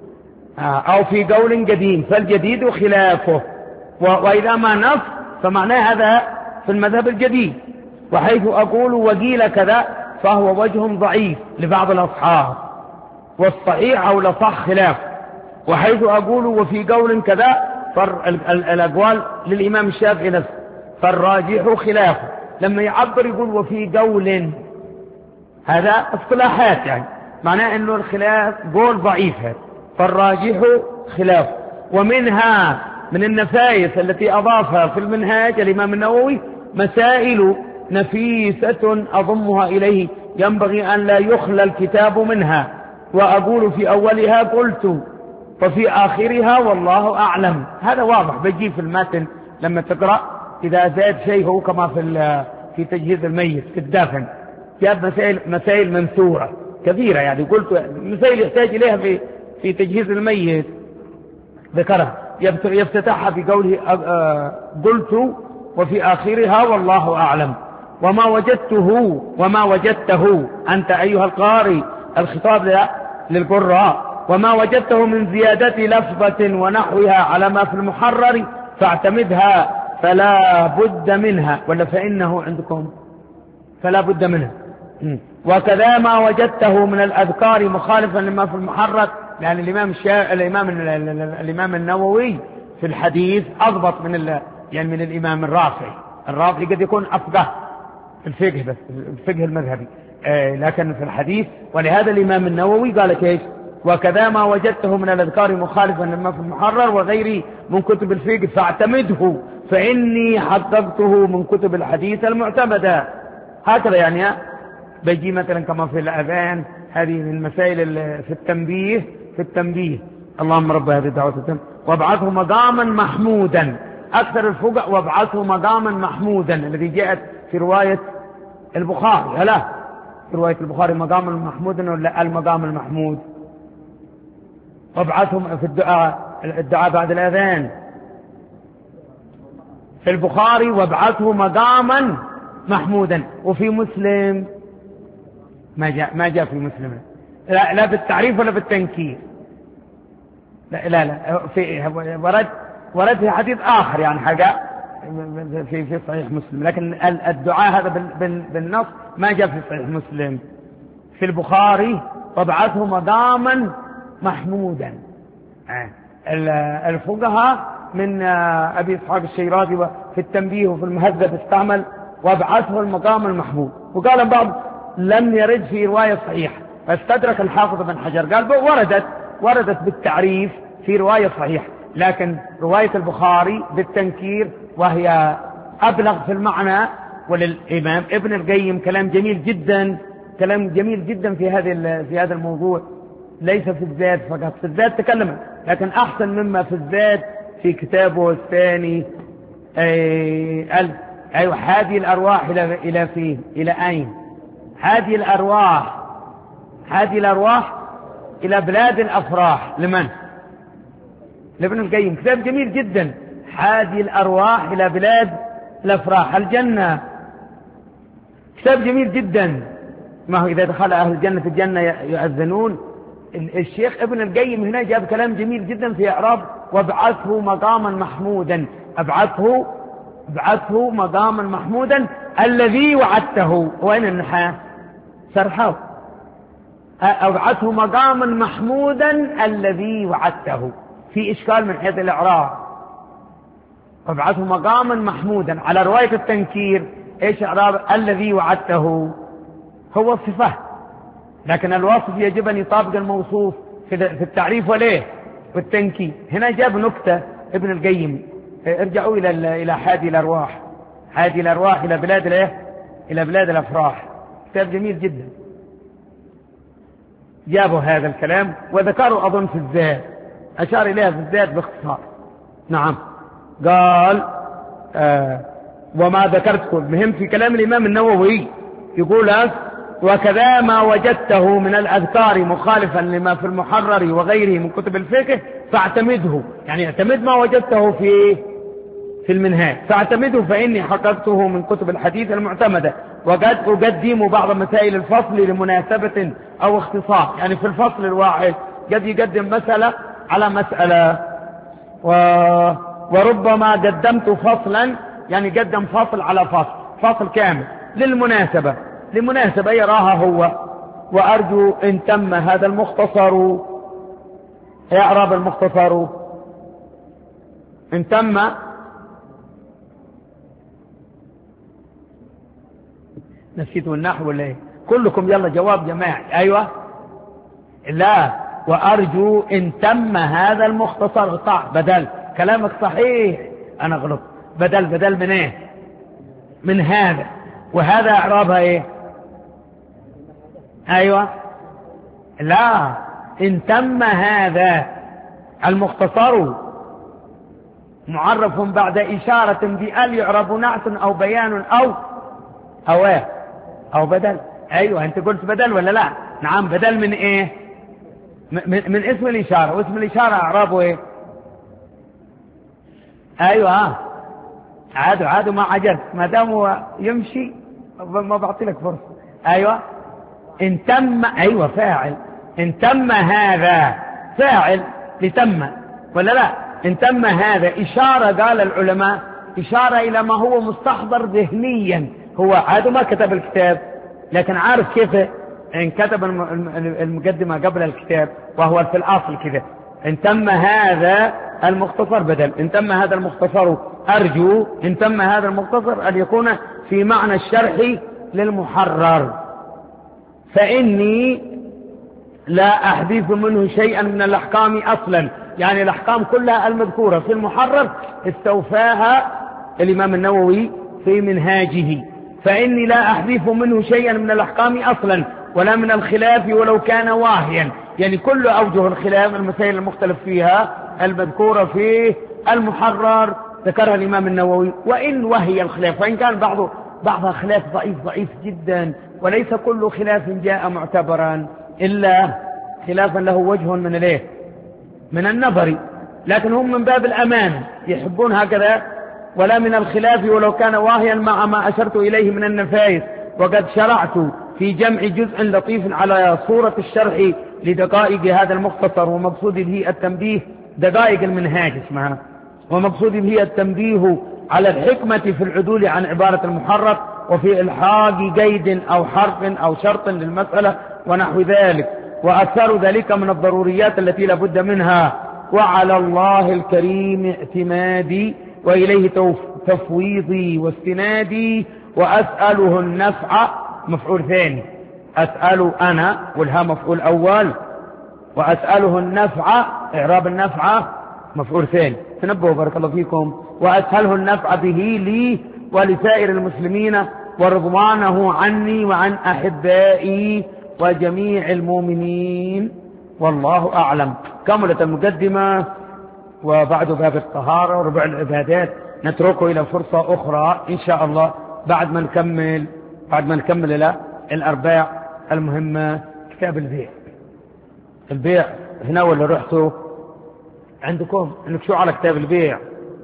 أو في قول قديم فالجديد وخلافه، وإذا ما نص فمعناه هذا في المذهب الجديد. وحيث أقول وقيل كذا فهو وجه ضعيف لبعض الأصحاب، والصحيح أو لصح خلاف. وحيث أقول وفي قول كذا فالأقوال للإمام الشافعي نفسه، فالراجح خلافه. لما يعبر يقول وفي قول، هذا اصطلاحات يعني معناه أنه الخلاف قول ضعيف، فالراجح خلافه. ومنها من النفائس التي أضافها في المنهاج الإمام النووي مسائل نفيسة أضمها إليه ينبغي أن لا يخلى الكتاب منها، وأقول في أولها قلت وفي آخرها والله أعلم. هذا واضح بيجي في المتن لما تقرأ، إذا زاد شيء هو كما في في تجهيز الميت في الدفن، جاب مسائل مسائل منثورة كثيرة يعني، قلت مسائل يحتاج إليها في في تجهيز الميت ذكرها، يفتتحها بقوله قلت وفي آخرها والله أعلم. وما وجدته وما وجدته أنت أيها القارئ، الخطاب للقراء، وما وجدته من زيادة لفظة ونحوها على ما في المحرر فاعتمدها فلا بد منها، ولا فإنه عندكم فلا بد منها. وكذا ما وجدته من الأذكار مخالفا لما في المحرر، يعني الإمام الشا... الإمام الإمام النووي في الحديث أضبط من ال... يعني من الإمام الرافعي. الرافعي قد يكون أفقه في الفقه بس الفقه المذهبي، آه لكن في الحديث. ولهذا الإمام النووي قال كيف؟ وكذا ما وجدته من الأذكار مخالفا لما في المحرر وغيره من كتب الفقه فاعتمده فإني حققته من كتب الحديث المعتمدة. هكذا يعني بيجي مثلا كما في الأذان، هذه من المسائل في التنبيه في التنبيه اللهم رب هذه الدعوة التامة وابعثه مقاما محمودا. أكثر الفقهاء وابعثه مقاما محمودا الذي جاءت في رواية البخاري، هلا في رواية البخاري مقاما محمودا ولا المقام المحمود؟ وابعثهم في الدعاء الدعاء بعد الأذان في البخاري وابعثه مقاما محمودا. وفي مسلم ما جاء ما جاء في مسلم، لا, لا بالتعريف ولا بالتنكير، لا لا, لا في ورد ورد في حديث آخر يعني حاجة في في صحيح مسلم، لكن الدعاء هذا بالنص ما جاء في صحيح مسلم. في البخاري وابعثه مقاما محمودا. الفقهاء من أبي إسحاق الشيرازي في التنبيه وفي المهذب استعمل وابعثه المقام المحمود، وقال بعض لم يرد في رواية صحيحة، فاستدرك الحافظ بن حجر قال وردت وردت بالتعريف في رواية صحيحة، لكن رواية البخاري بالتنكير وهي أبلغ في المعنى. وللإمام ابن القيم كلام جميل جدا كلام جميل جدا في هذا في هذا الموضوع، ليس في الزاد فقط، في الزاد تكلم لكن أحسن مما في الزاد في كتابه الثاني. أي أيوة هذه الأرواح إلى إلى فين إلى أين؟ هذه الأرواح هذه الأرواح إلى بلاد الأفراح. لمن؟ لابن القيم، كتاب جميل جدا. هذه الأرواح إلى بلاد الأفراح، الجنة، كتاب جميل جدا. ما هو إذا دخل أهل الجنة في الجنة يؤذنون. الشيخ ابن القيم هنا جاب كلام جميل جدا في إعراب وابعثه مقاما محمودا. ابعثه ابعثه مقاما محمودا الذي وعدته. وين النحاة؟ سرحه. ابعثه مقاما محمودا الذي وعدته، في إشكال من حيث الإعراب. ابعثه مقاما محمودا على رواية التنكير إيش إعراب الذي وعدته؟ هو صفة، لكن الوصف يجب أن يطابق الموصوف في التعريف وليه والتنكير. هنا جاب نكتة ابن القيم، ارجعوا إلى إلى حادي الأرواح حادي الأرواح إلى بلاد الايه إلى بلاد الأفراح، كتاب جميل جدا. جابوا هذا الكلام وذكروا أظن في الزاد، أشار إليها في الزاد باختصار. نعم قال آه وما ذكرته المهم في كلام الإمام النووي يقول وكذا ما وجدته من الأذكار مخالفا لما في المحرر وغيره من كتب الفقه فاعتمده، يعني اعتمد ما وجدته في في المنهاج فاعتمده، فإني حققته من كتب الحديث المعتمدة، وقد أقدم بعض مسائل الفصل لمناسبة أو اختصاص، يعني في الفصل الواحد قد يقدم مسألة على مسألة، و... وربما قدمت فصلا، يعني قدم فصل على فصل، فصل كامل للمناسبة لمناسبة يراها هو. وأرجو إن تم هذا المختصر، إعراب المختصر إن تم نسيتوا النحو ولا ايه؟ كلكم يلا جواب جماعي. ايوه لا، وارجو ان تم هذا المختصر. صح، بدل كلامك صحيح، انا غلط. بدل بدل من ايه؟ من هذا، وهذا اعرابها ايه؟ ايوه لا، ان تم هذا المختصر معرف بعد اشارة بأل يعرب نعت او بيان او او ايه او بدل. ايوه انت قلت بدل ولا لا؟ نعم بدل من ايه؟ من, من اسم الاشارة، واسم الاشارة اعرابه ايه؟ ايوه عادوا عادوا ما عجبت، ما دام هو يمشي ما بعطي لك فرصة. ايوه ان تم، ايوه فاعل، ان تم هذا فاعل لتم ولا لا؟ ان تم هذا اشارة، قال العلماء اشارة الى ما هو مستحضر ذهنيا. هو عاد ما كتب الكتاب لكن عارف كيف ان كتب المقدمة قبل الكتاب، وهو في الاصل كذا. ان تم هذا المختصر بدل، ان تم هذا المختصر ارجو ان تم هذا المختصر ان يكون في معنى الشرح للمحرر، فاني لا احدث منه شيئا من الاحكام اصلا، يعني الاحكام كلها المذكورة في المحرر استوفاها الامام النووي في منهاجه، فإني لا أحذف منه شيئا من الأحكام أصلا ولا من الخلاف ولو كان واهيا، يعني كل أوجه الخلاف المسائل المختلف فيها المذكورة في المحرر ذكرها الإمام النووي، وإن وهي الخلاف، وإن كان بعض بعضها خلاف ضعيف ضعيف جدا، وليس كل خلاف جاء معتبرا إلا خلافا له وجه من الايه من النظر، لكن هم من باب الأمان يحبون هكذا، ولا من الخلاف ولو كان واهيا مع ما أشرت إليه من النفائس. وقد شرعت في جمع جزء لطيف على صورة الشرح لدقائق هذا المختصر، ومقصود به التنبيه، دقائق المنهاج اسمها، ومقصود به التنبيه على الحكمة في العدول عن عبارة المحرر، وفي إلحاق قيد أو حرف أو شرط للمسألة ونحو ذلك، وأكثر ذلك من الضروريات التي لابد منها. وعلى الله الكريم اعتمادي وإليه تفويضي واستنادي، وأسأله النفع مفعول ثاني، أسأل أنا والها مفعول أول، وأسأله النفع إعراب النفع مفعول ثاني، تنبهوا بارك الله فيكم. وأسأله النفع به لي ولسائر المسلمين، ورضوانه عني وعن أحبائي وجميع المؤمنين، والله أعلم. كملت المقدمة، وبعد باب الطهارة وربع العبادات نتركه إلى فرصة أخرى إن شاء الله بعد ما نكمل بعد ما نكمل إلى الأرباع المهمة. كتاب البيع، البيع هنا ولا رحتوا عندكم انك شو على كتاب البيع؟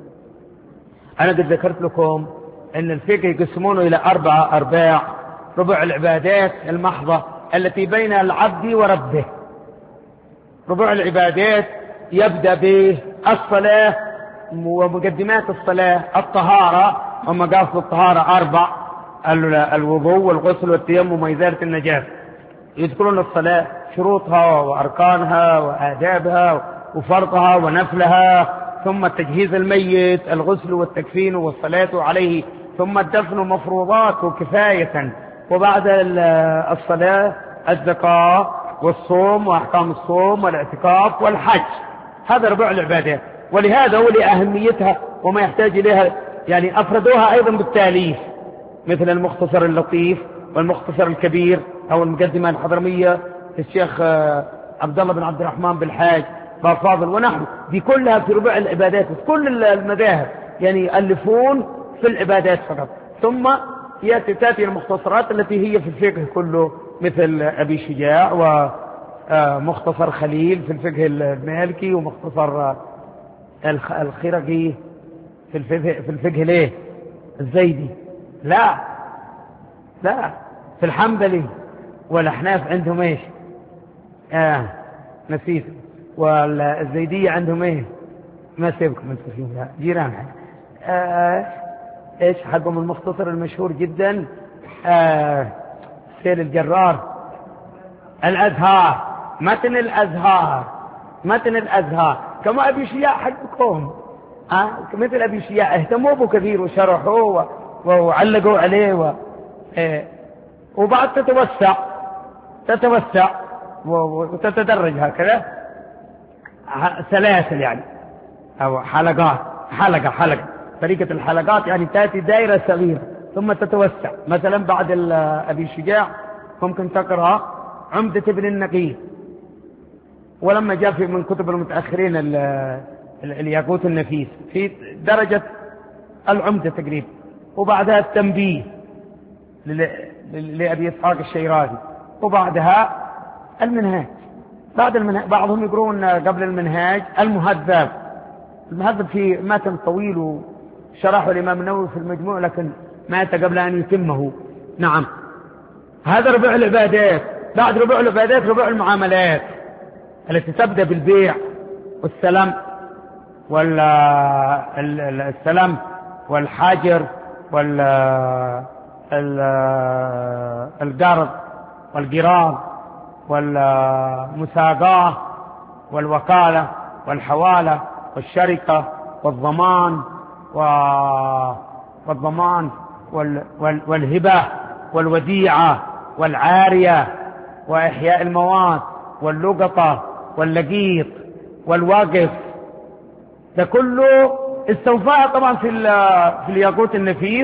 أنا قد ذكرت لكم أن الفقه يقسمونه إلى أربعة أرباع: ربع العبادات المحضة التي بين العبد وربه. ربع العبادات يبدأ بالصلاة ومقدمات الصلاة، الطهارة ومقاصد الطهارة أربع: الوضوء والغسل والتيمم وإزالة النجاسة. يذكرون الصلاة شروطها وأركانها وآدابها وفرضها ونفلها، ثم تجهيز الميت، الغسل والتكفين والصلاة عليه، ثم الدفن مفروضات وكفاية، وبعد الصلاة الزكاة والصوم وأحكام الصوم والاعتكاف والحج. هذا ربع العبادات، ولهذا ولأهميتها وما يحتاج إليها يعني أفردوها أيضا بالتاليف، مثل المختصر اللطيف والمختصر الكبير أو المقدمة الحضرمية الشيخ عبد الله بن عبد الرحمن بالحاج بافاضل ونحن، دي كلها في ربع العبادات. في كل المذاهب يعني يؤلفون في العبادات فقط. ثم يأتي تأتي المختصرات التي هي في الفقه كله، مثل أبي شجاع ومختصر خليل في الفقه المالكي، ومختصر الخرقي في الفقه, في الفقه ليه الزيدي، لا لا في الحنبلي والأحناف عندهم ايش آه نسيت، والزيدية عندهم ايه ما سيبكم انتم فيهم جيران آه ايش حقهم المختصر المشهور جدا آه سيل الجرار، الأزهار، متن الأزهار، متن الأزهار كما أبي شياع حقكم آه مثل أبي شياع اهتموا به كثير وشرحوه وعلقوا عليه و... آه وبعد تتوسع تتوسع وتتدرج هكذا سلاسل يعني أو حلقات، حلقة حلقة طريقة الحلقات يعني تأتي دائرة صغيرة ثم تتوسع. مثلا بعد أبي شجاع ممكن تقرأ عمدة ابن النقي، ولما جاء في من كتب المتأخرين الياقوت النفيس في درجة العمدة تقريبا، وبعدها التنبيه لأبي إسحاق الشيرازي، وبعدها المنهاج. بعد المنهاج بعضهم يقرون قبل المنهاج المهذب. المهذب في متن طويل وشرحه الإمام النووي في المجموع لكن مات قبل أن يتمه. نعم هذا ربع العبادات. بعد ربع العبادات ربع المعاملات التي تبدأ بالبيع والسلام والسلام والحاجر والقرض والقراض والمساقاه والوكالة والحوالة والشركة والضمان والضمان والهبة والوديعة والعارية وإحياء المواد واللقطة واللقيط والواقف. ده كله استوفاء طبعا في في الياقوت النفيس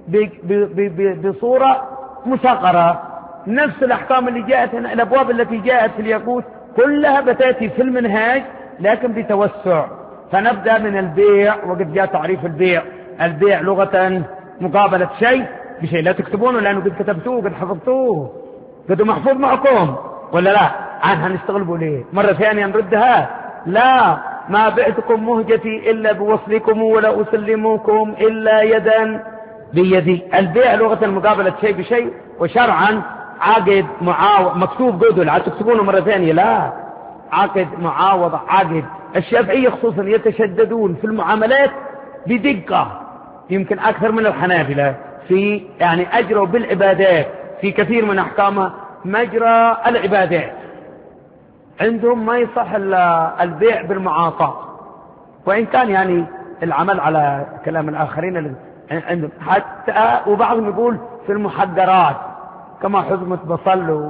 بصورة مصغرة. نفس الأحكام اللي جاءت هنا، الأبواب التي جاءت في الياقوت كلها بتأتي في المنهاج لكن بتوسع. فنبدأ من البيع، وقد جاء تعريف البيع. البيع لغة مقابلة شيء بشيء. لا تكتبونه لأنه قد كتبتوه قد حفظتوه قد محفوظ معكم ولا لا؟ عنها نستغلبوا ليه مرة ثانية نردها؟ لا، ما بعتكم مهجتي إلا بوصلكم ولا أسلمكم إلا يدا بيدي. البيع لغة المقابلة شيء بشيء، وشرعا عقد معاوض مكتوب قدر لا تكتبونه مرة ثانية، لا، عقد معاوضة عقد. الشافعية خصوصا يتشددون في المعاملات بدقة يمكن أكثر من الحنابلة في يعني أجروا بالعبادات في كثير من أحكامها مجرى العبادات. عندهم ما يصح البيع بالمعاطاة، وإن كان يعني العمل على كلام الآخرين عندهم حتى، وبعضهم يقول في المحجرات كما حزمة بصل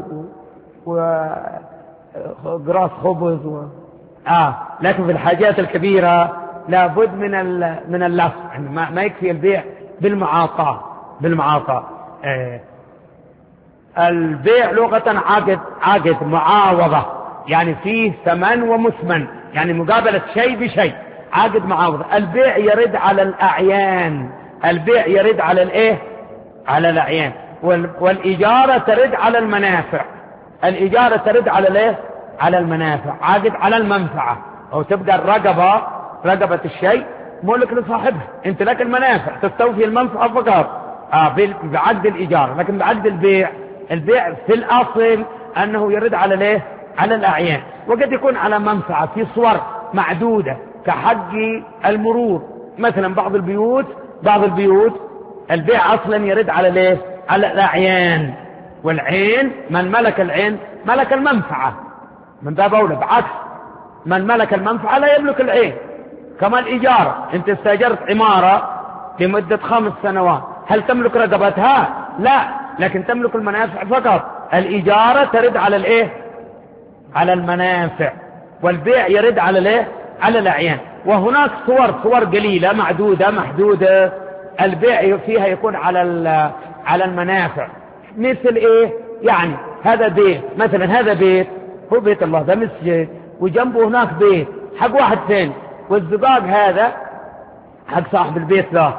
وقراص خبز و... آه لكن في الحاجات الكبيرة لابد من ال... من اللف، يعني ما... ما يكفي البيع بالمعاطاة بالمعاطاة آه. البيع لغة عقد عقد معاوضة، يعني فيه ثمن ومثمن، يعني مقابلة شيء بشيء، عقد معاوضة. البيع يرد على الأعيان، البيع يرد على الايه على الأعيان، وال... والإجارة ترد على المنافع. الإجارة ترد على الايه على المنافع، عقد على المنفعة، أو تبقى الرقبة رقبة الشيء ملك لصاحبها، انت لك المنافع تستوفي المنفعة فقط آه بعقد الإجارة. لكن بعقد البيع، البيع في الأصل أنه يرد على الايه على الأعيان، وقد يكون على منفعة في صور معدودة كحق المرور. مثلا بعض البيوت بعض البيوت البيع أصلا يرد على الايه على الأعيان، والعين من ملك العين ملك المنفعة من باب أولى، بعكس من ملك المنفعة لا يملك العين. كما الإجارة، انت استأجرت عمارة لمدة خمس سنوات، هل تملك رقبتها؟ لا، لكن تملك المنافع فقط. الإجارة ترد على الايه على المنافع، والبيع يرد على الايه على الأعيان. وهناك صور صور قليلة معدودة محدودة البيع فيها يكون على على المنافع. مثل ايه يعني؟ هذا بيت مثلا، هذا بيت هو بيت الله، ده مسجد، وجنبه هناك بيت حق واحد ثاني، والزقاق هذا حق صاحب البيت ذا،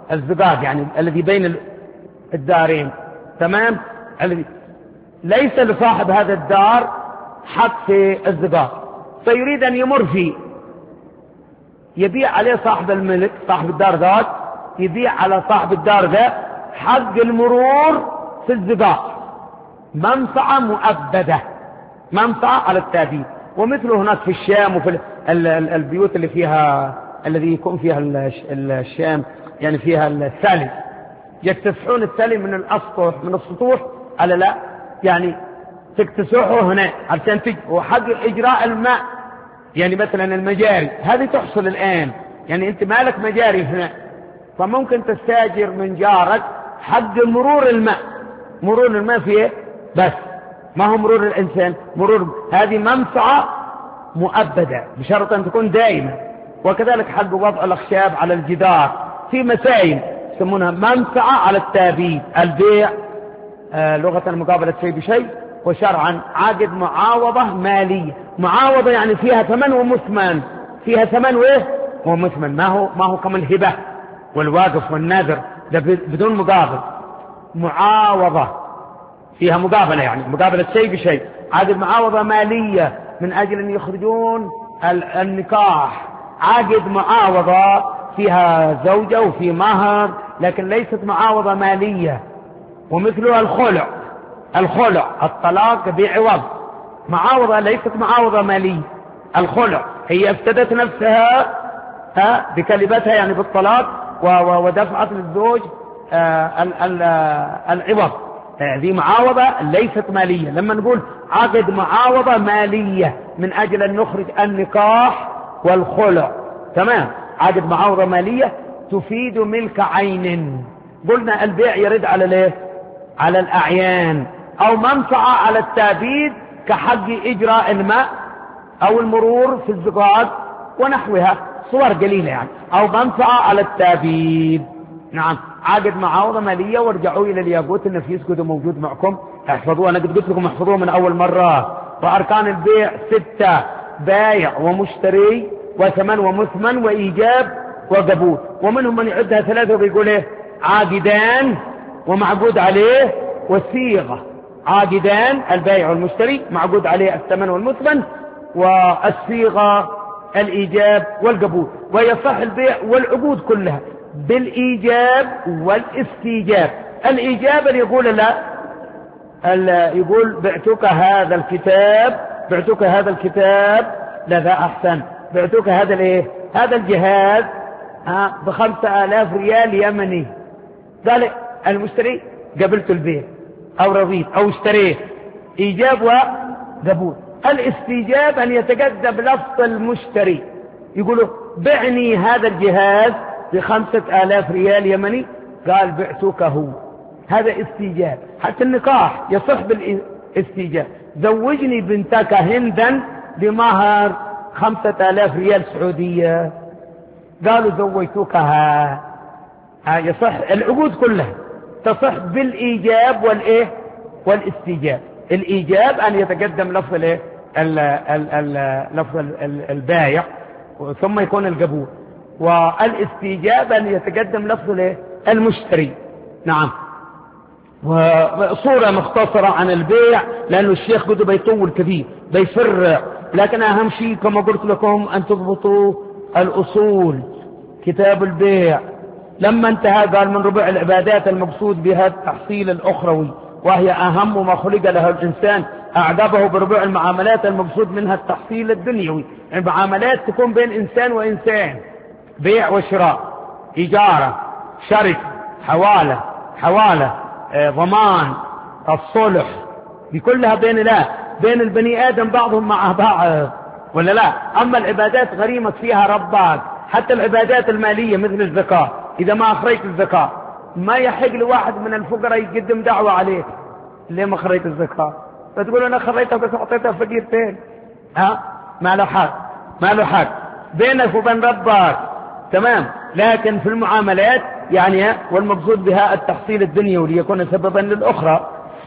الزقاق يعني الذي بين الدارين، تمام، الذي ليس لصاحب هذا الدار حق في الزقاق، فيريد أن يمر فيه، يبيع عليه صاحب الملك صاحب الدار ذات، يبيع على صاحب الدار ذا حق المرور في الزقاق، منفعة مؤبدة، منفعة على التأبيد. ومثله هناك في الشام وفي البيوت اللي فيها الذي يكون فيها الشام يعني فيها السلي، يكتسحون السلي من الأسطح من السطوح على لا يعني تكتسحه هنا عشان تج وحق إجراء الماء، يعني مثلا المجاري هذه تحصل الآن، يعني أنت مالك مجاري هنا، فممكن تستاجر من جارك حق مرور الماء، مرور الماء فيه بس ما هو مرور الإنسان، مرور هذه منفعة مؤبدة بشرط أن تكون دائمة. وكذلك حق وضع الأخشاب على الجدار في مسائل يسمونها منفعة على التابيد. البيع آه لغة مقابلة شيء بشيء، وشرعا عقد معاوضة مالية، معاوضة يعني فيها ثمن ومثمن، فيها ثمن وإيه ومثمن، ما هو ما هو كما الهبة والواقف والنذر ده بدون مقابل، معاوضة فيها مقابلة يعني مقابلة شيء بشيء. عقد معاوضة مالية من أجل أن يخرجون النكاح، عقد معاوضة فيها زوجة وفي مهر لكن ليست معاوضة مالية. ومثلها الخلع، الخلع الطلاق بعوض، معاوضة ليست معاوضة مالية. الخلع هي افتدت نفسها ها بكلمتها يعني بالطلاق ودفعت للزوج العوض، هذه معاوضة ليست مالية. لما نقول عقد معاوضة مالية من أجل أن نخرج النكاح والخلع، تمام، عقد معاوضة مالية تفيد ملك عين. قلنا البيع يرد على ليه؟ على الأعيان، أو منفعة على التابيد كحق إجراء الماء أو المرور في الزقاق ونحوها، صور قليلة يعني، أو منفعة على التابيد. نعم، عقد معاوضة مالية. وارجعوا إلى الياقوت النفيس كده موجود معكم، احفظوه، أنا قد قلت لكم احفظوه من أول مرة. وأركان البيع ستة: بايع ومشتري وثمن ومثمن وإيجاب وقبول. ومنهم من يعدها ثلاثة ويقول إيه؟ عاقدان ومعقود عليه وصيغة. عاقدان البايع والمشتري، معقود عليه الثمن والمثمن، والصيغة الإيجاب والقبول. ويصح البيع والعقود كلها بالإيجاب والاستيجاب. الإيجاب اللي يقول لا يقول بعتك هذا الكتاب، بعتك هذا الكتاب لذا أحسن، بعتك هذا الايه هذا الجهاز ها بخمسة آلاف ريال يمني. قال المشتري قبلت البيع أو رضيت أو اشتريت، إيجاب وقبول. الاستيجاب أن يتقدم لفظ المشتري، يقولوا بعني هذا الجهاز بخمسة آلاف ريال يمني، قال بعتكه، هذا استيجاب. حتى النكاح يصح بالاستيجاب، زوجني بنتك هندا بمهر خمسة آلاف ريال سعودية، قالوا زوجتكها. يصح العقود كلها تصح بالإيجاب والإيه والاستيجاب. الإيجاب أن يتقدم لفظ الإيه لفظ البايع ثم يكون القبول، والاستيجاب أن يتقدم لفظ الإيه المشتري. نعم، وصورة مختصرة عن البيع لأنه الشيخ قد بيطول كثير بيفرع، لكن أهم شيء كما قلت لكم أن تضبطوا الأصول. كتاب البيع لما انتهى قال من ربع العبادات المقصود بها التحصيل الأخروي، وهي أهم ما خلق له الإنسان، أعقبه بربع المعاملات المقصود منها التحصيل الدنيوي. المعاملات تكون بين إنسان وإنسان، بيع وشراء، إجارة، شركة، حوالة حوالة آه، ضمان، الصلح، بكلها بين لا بين البني آدم بعضهم مع بعض ولا لا. أما العبادات غريمة فيها ربك، حتى العبادات المالية مثل الزكاة، إذا ما أخرجت الزكاة ما يحق لواحد من الفقراء يقدم دعوة عليك ليه ما خرجت الزكاة، فتقول أنا خرجتها بس أعطيتها فقير فين، ها ما له حق، ما له حق بينك وبين ربك، تمام. لكن في المعاملات يعني والمقصود بها التحصيل الدنيوي ليكون سببا للأخرى.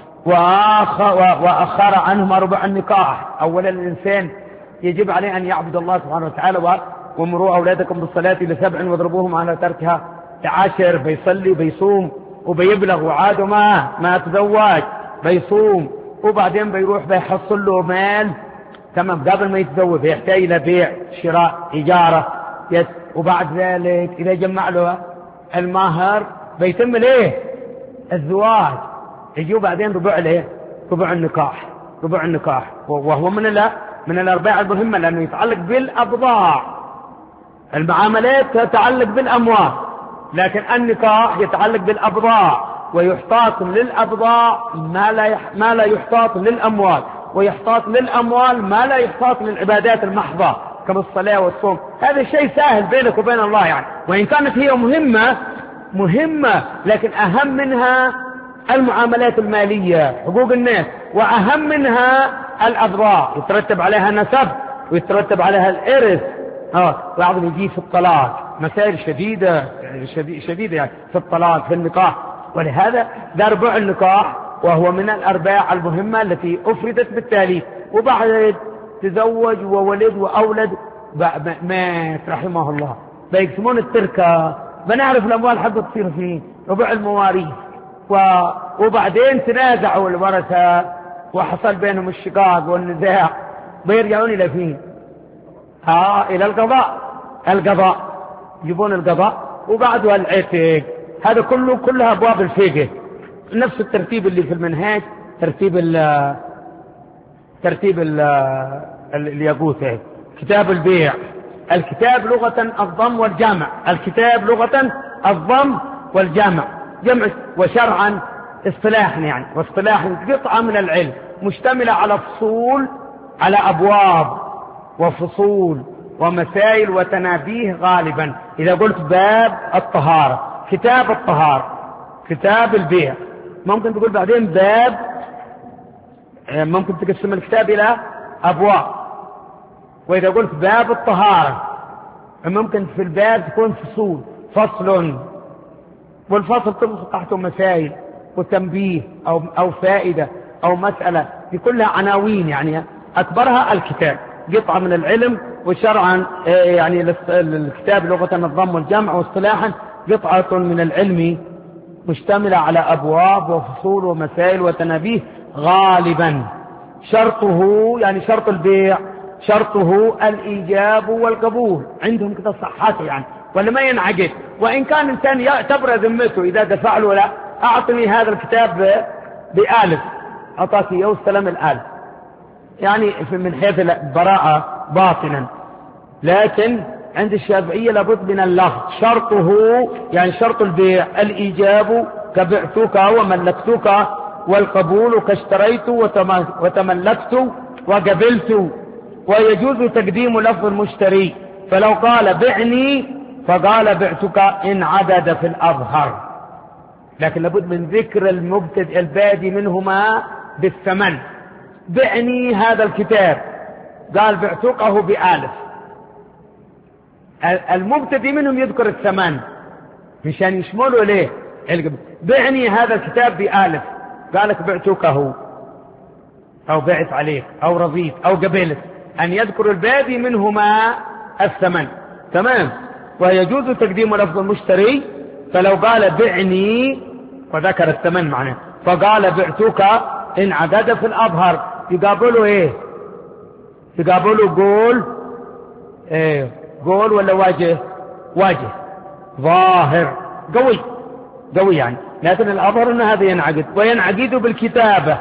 وأخر عنهما ربع النكاح. أولا الإنسان يجب عليه أن يعبد الله سبحانه وتعالى، ومروا أولادكم بالصلاة لسبع واضربوهم على تركها عشر بيصلي بيصوم وبيبلغ وعاده ما ما تزوج بيصوم، وبعدين بيروح بيحصل له مال تمام قبل ما يتزوج، بيحتاج إلى بيع شراء إجارة يس، وبعد ذلك إذا جمع له المهر بيتم ليه الزواج، يجوا بعدين ربع ليه ربع النكاح، ربع النكاح وهو من لا من الأرباع المهمة لأنه يتعلق بالأبضاع. المعاملات تتعلق بالأموال، لكن النكاح يتعلق بالأبضاع، ويحتاط للأبضاع ما لا يح... ما لا يحتاط للأموال، ويحتاط للأموال ما لا يحتاط للعبادات المحضة كما الصلاة والصوم. هذا الشيء سهل بينك وبين الله يعني، وإن كانت هي مهمة مهمة لكن أهم منها المعاملات المالية حقوق الناس، وأهم منها الأبضاع يترتب عليها نسب ويترتب عليها الإرث. اه بعض يجي في الطلاق مسائل شديدة شديدة يعني في الطلاق في النكاح، ولهذا ده ربع النكاح وهو من الأرباع المهمة التي أفردت بالتالي. وبعد تزوج وولد وأولد مات رحمه الله بيقسمون التركة، بنعرف الأموال حقه تصير فيه ربع المواريث، و... وبعدين تنازعوا الورثة وحصل بينهم الشقاق والنزاع، بيرجعون إلى فين؟ آه إلى القضاء. القضاء يجيبون القضاء وبعدها العتق. هذا كله كلها أبواب الفقه، نفس الترتيب اللي في المنهاج، ترتيب ال ترتيب ال الياقوت. كتاب البيع، الكتاب لغة الضم والجمع، الكتاب لغة الضم والجمع جمع، وشرعا اصطلاحا يعني، واصطلاحا قطعة من العلم مشتملة على فصول، على أبواب وفصول ومسائل وتنابيه. غالبا إذا قلت باب الطهارة كتاب الطهارة، كتاب البيع، ممكن تقول بعدين باب، ممكن تقسم الكتاب إلى أبواب. وإذا قلت باب الطهارة ممكن في الباب تكون فصول، فصل، والفصل تدخل تحته مسائل وتنبيه أو, أو فائدة أو مسألة، في كلها عناوين يعني أكبرها الكتاب قطعة من العلم. وشرعا يعني الكتاب لغة الضم والجمع، واصطلاحا قطعة من العلم مشتملة على أبواب وفصول ومسائل وتنابيه. غالبا شرطه يعني شرط البيع شرطه الإيجاب والقبول عندهم كده صحته يعني، ولا ما ينعقد. وإن كان إنسان يعتبر ذمته إذا دفع له لا أعطني هذا الكتاب بآلف، أعطاك إياه واستلم الآلف، يعني من حيث البراءة باطنا. لكن عند الشافعية لابد من اللفظ، شرطه يعني شرط البيع الإيجاب كبعتك وملكتك، والقبول كاشتريت وتملكت وقبلت. ويجوز تقديم لفظ المشتري، فلو قال بعني فقال بعتك إن عدد في الأظهر، لكن لابد من ذكر المبتدئ البادي منهما بالثمن. بعني هذا الكتاب قال بعتقه بآلف، المبتدئ منهم يذكر الثمن مشان يشمله ليه. بعني هذا الكتاب بآلف، قالك بعتقه أو بعت عليك أو رضيت أو قبلت، أن يذكر البادي منهما الثمن. تمام. ويجوز تقديم لفظ المشتري، فلو قال بعني وذكر الثمن معناه فقال بعتك إن عدد في الأظهر، يقابله إيه؟ يقابله قول إيه؟ قول ولا واجه؟ واجه ظاهر قوي قوي يعني، لكن الأظهر أن هذا ينعقد. وينعقد بالكتابة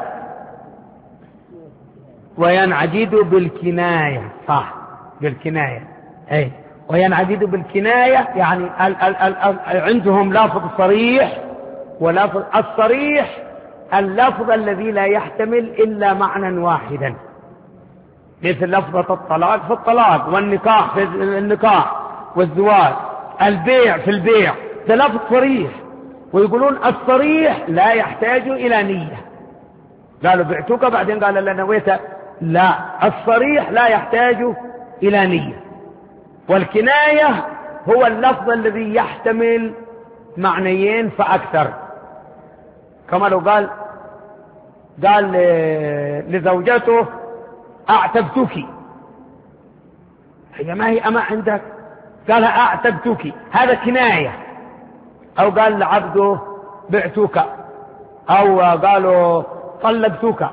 وينعقد بالكناية، صح بالكناية أي، وينعقد بالكناية يعني ال ال ال ال عندهم لفظ صريح ولفظ الصريح اللفظ الذي لا يحتمل إلا معنى واحدا، مثل لفظة الطلاق في الطلاق، والنكاح في النكاح والزواج، البيع في البيع، ده لفظ صريح. ويقولون الصريح لا يحتاج إلى نية، قالوا بعتك بعدين قال لا نويت، لا الصريح لا يحتاج إلى نية. والكناية هو اللفظ الذي يحتمل معنيين فأكثر، كما لو قال قال لزوجته أعتبتك، هي ما هي أما عندك، قالها أعتبتك، هذا كناية أو قال لعبده بعتك، أو قالوا طلقتك،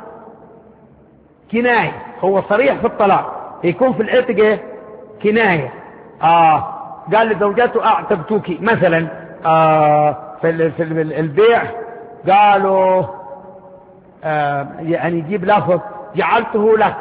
كناية. هو صريح في الطلاق، يكون في العتق كناية. آه قال لزوجته أعتقتك مثلا. آه في في البيع قالوا آه يعني يجيب لفظ جعلته لك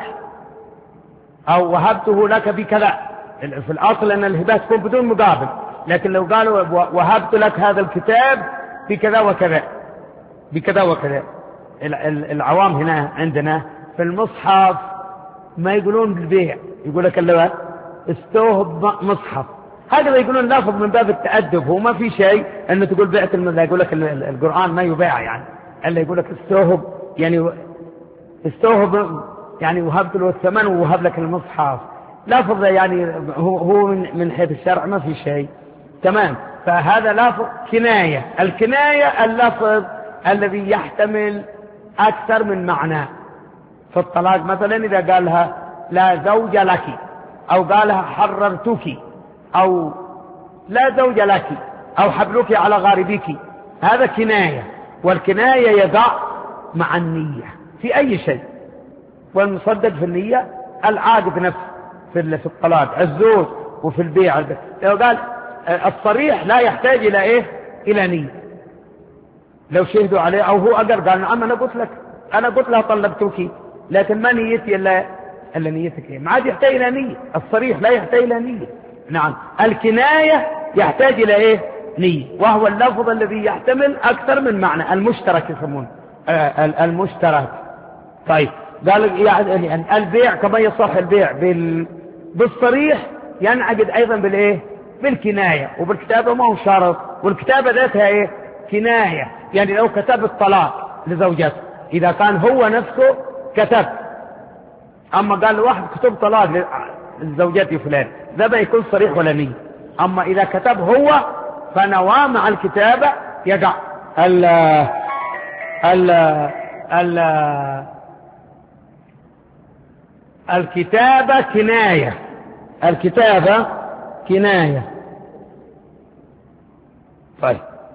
أو وهبته لك بكذا. في الأصل أن الهبة تكون بدون مقابل، لكن لو قالوا وهبت لك هذا الكتاب بكذا وكذا بكذا وكذا. العوام هنا عندنا في المصحف ما يقولون بالبيع، يقول لك اللي استوهب مصحف، هكذا يقولون لافظ من باب التأدب. هو ما في شيء أنه تقول بعت المذا، يقول لك القرآن ما يباع يعني، اللي يقول لك استوهب يعني استوهب يعني وهبت له الثمن ووهب لك المصحف، لافظ يعني هو هو من من حيث الشرع ما في شيء. تمام. فهذا لافظ كناية. الكناية اللفظ الذي يحتمل أكثر من معنى. في الطلاق مثلا إذا قالها لا زوج لك، أو قالها حررتك، أو لا زوج لك، أو حبلك على غاربك، هذا كناية. والكناية يقع مع النية في أي شيء، والمصدق في النية العاقد نفسه في الطلاق الزوج وفي البيع. لو قال الصريح لا يحتاج إلى إيه؟ إلى نية. لو شهدوا عليه أو هو أقر قال نعم أنا قلت لك أنا قلت لها طلبتك، لكن ما نيتي إلا إلا نيتك إيه؟ ما عاد يحتاج إلى نية. الصريح لا يحتاج إلى نية. نعم. الكناية يحتاج إلى إيه؟ نية، وهو اللفظ الذي يحتمل أكثر من معنى، المشترك يسمونه آه المشترك. طيب قال يعني البيع كما يصح البيع بال... بالصريح ينعقد أيضا بالإيه؟ بالكناية. وبالكتابة ما هو شرط، والكتابة ذاتها إيه؟ كناية. يعني لو كتب الطلاق لزوجته، إذا كان هو نفسه كتب، أما قال واحد كتب طلاق لزوجتي فلان، ذا ما يكون صريح ولا نية. أما إذا كتب هو فنوى مع الكتابة يقع ال ال ال الكتابة كناية. الكتابة كناية. طيب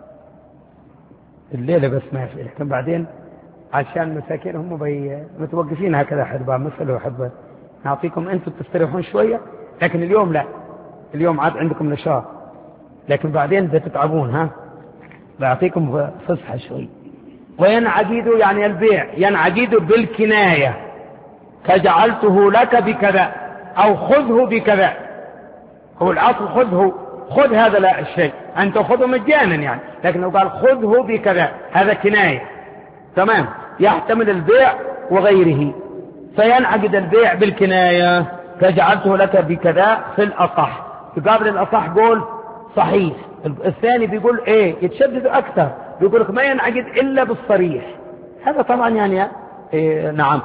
الليلة بس ما في، لكن بعدين عشان مساكين هم بي متوقفين هكذا حربا مثل وحربا نعطيكم أنتم تستريحون شوية، لكن اليوم لا، اليوم عاد عندكم نشاط، لكن بعدين بتتعبون. ها بعطيكم فصحى شوي. وينعقد يعني البيع ينعقد بالكناية، كجعلته لك بكذا أو خذه بكذا. هو الأصل خذه، خذ هذا لا الشيء أن تأخذه مجانا يعني، لكن لو قال خذه بكذا هذا كناية. تمام. يحتمل البيع وغيره. فينعقد البيع بالكناية كجعلته لك بكذا في الأصح. يقابل الأصح قول صحيح. الثاني بيقول ايه يتشدد أكثر، بيقول لك ما ينعقد إلا بالصريح. هذا طبعا يعني إيه نعم.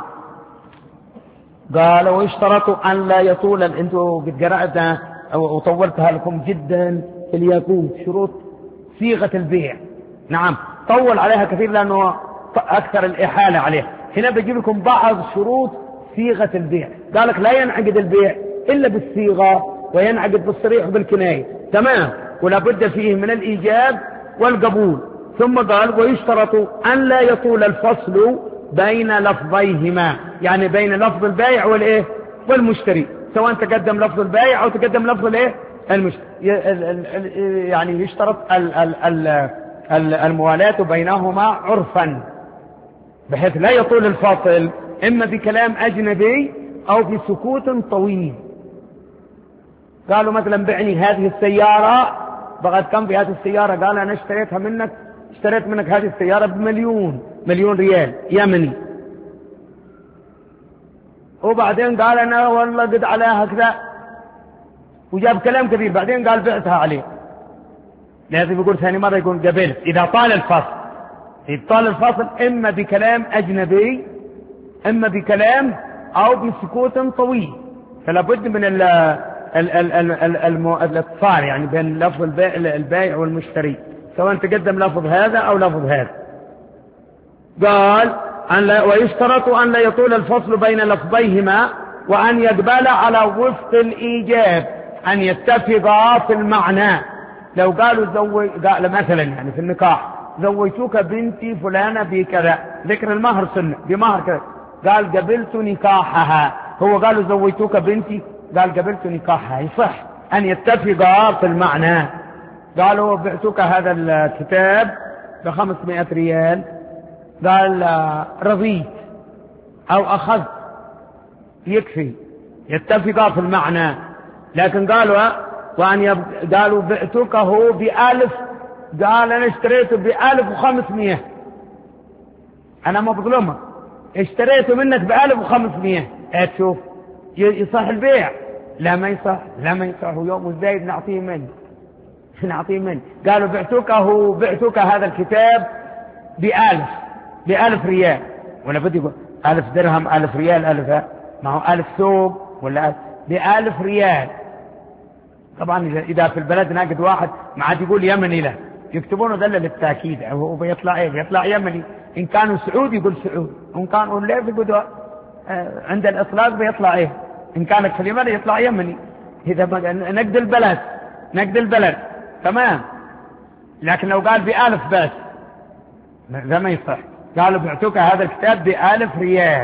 قال ويشترط أن لا يطول. انتوا قد قرأتها وطولتها لكم جدا في الياقوت شروط صيغة البيع. نعم طول عليها كثير لأنه أكثر الإحالة عليه. هنا بجيب لكم بعض شروط صيغة البيع. قال لك لا ينعقد البيع إلا بالصيغة، وينعقد بالصريح وبالكناية. تمام. ولا بد فيه من الإيجاب والقبول. ثم قال ويشترط أن لا يطول الفصل بين لفظيهما، يعني بين لفظ البائع والإيه والمشتري، سواء تقدم لفظ البائع أو تقدم لفظ الإيه المشتري. يعني يشترط الموالاة بينهما عرفا، بحيث لا يطول الفاصل إما بكلام أجنبي أو بسكوت طويل. قالوا مثلا بعني هذه السيارة، بغت كم في هذه السيارة؟ قال أنا اشتريتها منك، اشتريت منك هذه السيارة بمليون مليون ريال يمني. وبعدين قال أنا والله قد عليها كذا، وجاب كلام كثير. بعدين قال بعتها عليه. لازم يقول ثاني مرة يقول قبلت. إذا طال الفصل، إذا طال الفصل إما بكلام أجنبي إما بكلام أو بسكوت طويل، فلا بد من ال الاتصال يعني بين لفظ البائع والمشتري، سواء تقدم لفظ هذا أو لفظ هذا. قال أن لا ويشترط أن لا يطول الفصل بين لفظيهما، وأن يقبل على وفق الإيجاب، أن يتفقا في المعنى. لو قالوا زوج قال مثلا يعني في النكاح زوجتك بنتي فلانة بكذا، ذكر المهر سنة بمهر كذا، قال قبلت نكاحها، هو قالوا زوجتك بنتي قال قبلت نكاحها، يصح أن يتفقا في المعنى. قالوا بعتك هذا الكتاب بخمسمائة ريال، قال رضيت أو أخذت، يكفي يتفقا في المعنى. لكن قالوا وأن يب... قالوا بعتكه بألف، قال أنا اشتريته بألف وخمسمائة، أنا مظلومة اشتريته منك بألف وخمسمائة، تشوف يصح البيع؟ لا ما يصح، لا ما يصح، ويوم الزايد نعطيه منه نعطيه منه. قالوا بعتكه بعتك هذا الكتاب بألف بألف ريال، ولا بدي يقول ألف درهم ألف ريال ألف، ما هو ألف سوق ولا ألف بألف ريال. طبعا إذا في البلد ناقد واحد ما عاد يقول يمني له، يكتبونه دلة للتأكيد، هو بيطلع إيه؟ بيطلع يمني. إن كانوا سعودي يقول سعود، وإن كانوا ليف يقول عند الإطلاق بيطلع إيه؟ إن كانت في اليمن يطلع يمني. إذا نقد البلد نقد البلد تمام. لكن لو قال بألف بس ذا ما يصح. قالوا بعتك هذا الكتاب بألف ريال،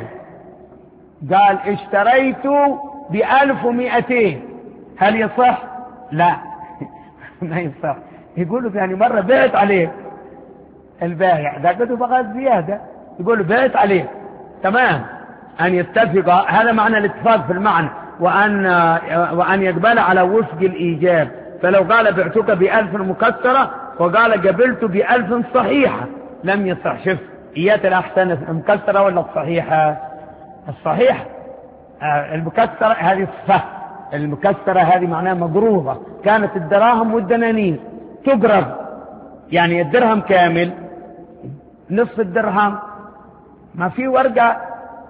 قال اشتريت بألف ومئتين، هل يصح؟ لا ما يصح. يقولوا يعني مرة بعت عليه البائع، ذا قدوا بغاز زيادة، يقولوا بعت عليه تمام. أن يتفق، هذا معنى الاتفاق في المعنى، وأن, وأن يقبل على وفق الإيجاب. فلو قال بعتك بألف مكسرة وقال قبلت بألف صحيحة لم يصح. شوف إيات الأحسن المكسرة ولا الصحيحة؟ الصحيحة. المكسرة هذه صفة، المكسرة هذه معناها مقروضة، كانت الدراهم والدنانير تقرض، يعني الدرهم كامل نصف الدرهم، ما في ورقة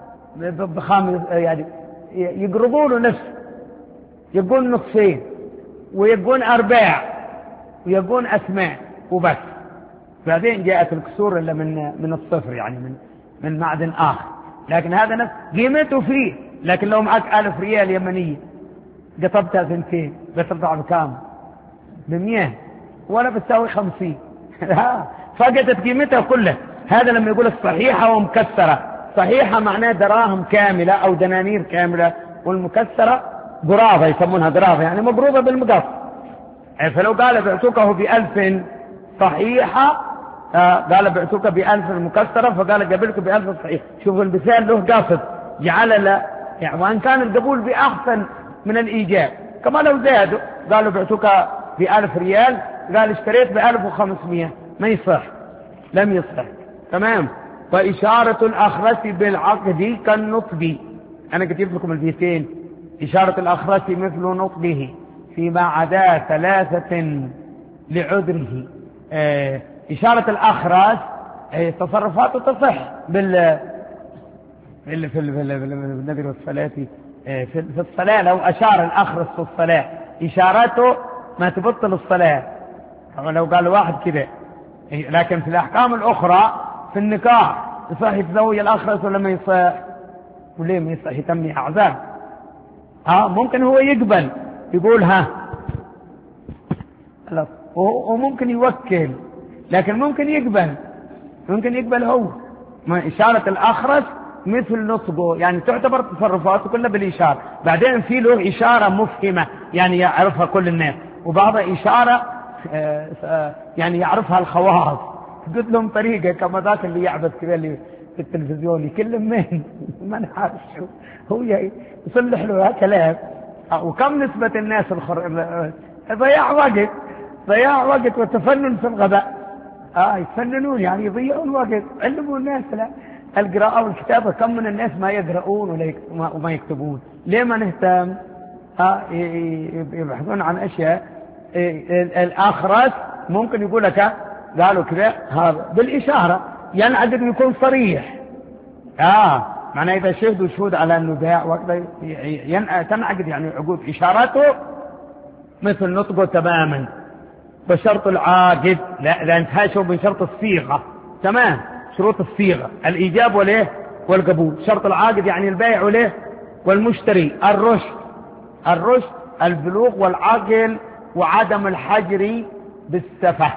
بخامس يعني يقرضون له نصف، يقول نصفين ويقول أرباع ويقول أسماء وبس. بعدين جاءت الكسور إلا من من الصفر، يعني من من معدن آخر، لكن هذا نفس قيمته فيه. لكن لو معك ألف ريال يمنية قطبتها ثنتين بتطلع بكام؟ بمية ولا بتساوي خمسين فقدت قيمتها كلها. هذا لما يقول الصحيحة ومكسرة، صحيحة معناه دراهم كاملة أو دنانير كاملة، والمكسرة قراضة يسمونها قراضة، يعني مقروضة بالمقص. فلو قال بعتكه بألف صحيحة، آه قال بعتك بألف مكسرة، فقال قبلك بألف صحيح. شوفوا المثال له قاصد جعل لا يعني، وأن كان القبول بأحسن من الإيجاب. كما لو زادوا قالوا بعتك بألف ريال، قال اشتريت بألف وخمسمائة، ما يصح، لم يصح تمام. وإشارة الأخرس بالعقد كالنطق، أنا كتبت لكم البيتين. إشارة الأخرس مثل نطقه فيما عدا ثلاثة لعذره. اه إشارة الأخرس اه تصرفاته تصح بال في في النذر والصلاة. اه في الصلاة لو أشار الأخرس في الصلاة إشارته ما تبطل الصلاة، لو قال واحد كده. لكن في الأحكام الأخرى في النكاح يصح يتزوج الأخرس ولا ما يصح؟ وليه ما يصح؟ يتمي أعذاب. ها ممكن هو يقبل يقول ها، وممكن يوكل، لكن ممكن يقبل ممكن يقبل هو. ما إشارة الأخرس مثل نطقه، يعني تعتبر تصرفاته كلها بالإشارة. بعدين في له إشارة مفهمة يعني يعرفها كل الناس، وبعضها إشارة يعني يعرفها الخواص. قلت لهم طريقة كما ذاك اللي يعبث كذا اللي في التلفزيون يكلم من ما نعرف شو هو يصلح له كلام. وكم نسبة الناس الخر ضياع وقت ضياع وقت وتفنن في الغباء. اه يتفننون يعني يضيعون وقت، علموا الناس لا القراءة والكتابة. كم من الناس ما يقرؤون ولا وما يكتبون؟ ليه ما نهتم؟ اه يبحثون عن اشياء. الأخرس ممكن يقول لك قالوا كذا هذا بالإشارة، ينعقد ويكون صريح. اه معناه إذا شهدوا شهود على أنه باع وقت تنعقد يعني عقود. إشارته مثل نطقه تماما. بشرط العاقد لا إذا انتهى من شرط الصيغة تمام، شروط الصيغة الإيجاب وليه والقبول. شرط العاقد يعني البيع وليه والمشتري الرشد الرشد البلوغ والعقل وعدم الحجر بالسفه.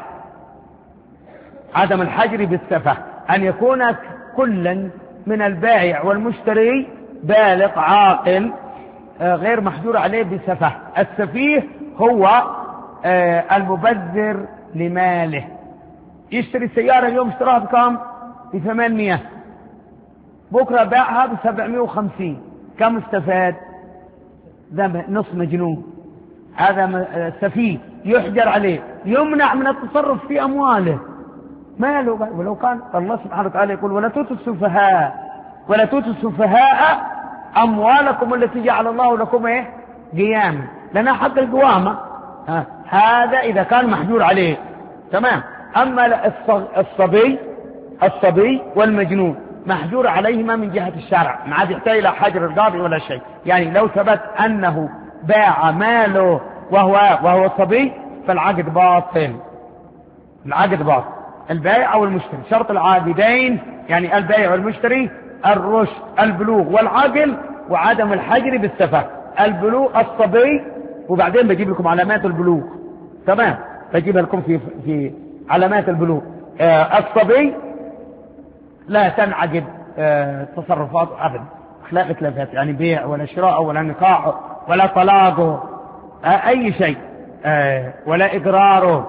عدم الحجر بالسفه أن يكون كلا من البائع والمشتري بالغ عاقل غير محجور عليه بسفه. السفيه هو المبذر لماله، يشتري سيارة اليوم اشتراها بكم؟ بثمانمائة، بكرة باعها بسبعمائة وخمسين، كم استفاد؟ ده نص مجنون، هذا سفيه يحجر عليه، يمنع من التصرف في أمواله ماله. ولو كان الله سبحانه وتعالى يقول ولا تؤتوا السفهاء ولا تؤتوا السفهاء أموالكم التي جعل الله لكم ايه قياما، لنا حق القوامة. هذا إذا كان محجور عليه تمام. أما الصبي الصبي والمجنون محجور عليهما من جهة الشرع، ما عاد يحتاج إلى حجر القاضي ولا شيء. يعني لو ثبت أنه باع ماله وهو وهو صبي فالعقد باطل، العقد باطل. البائع أو المشتري شرط العاقدين، يعني البائع والمشتري الرشد البلوغ والعقل وعدم الحجر بالسفه. البلوغ الصبي، وبعدين بجيب لكم علامات البلوغ تمام، بجيبها لكم في في علامات البلوغ. آه الصبي لا تنعقد آه تصرفاته أبدا، أخلاق ثلاثات، يعني بيع ولا شراء ولا نكاح ولا طلاقه آه أي شيء آه ولا إقراره.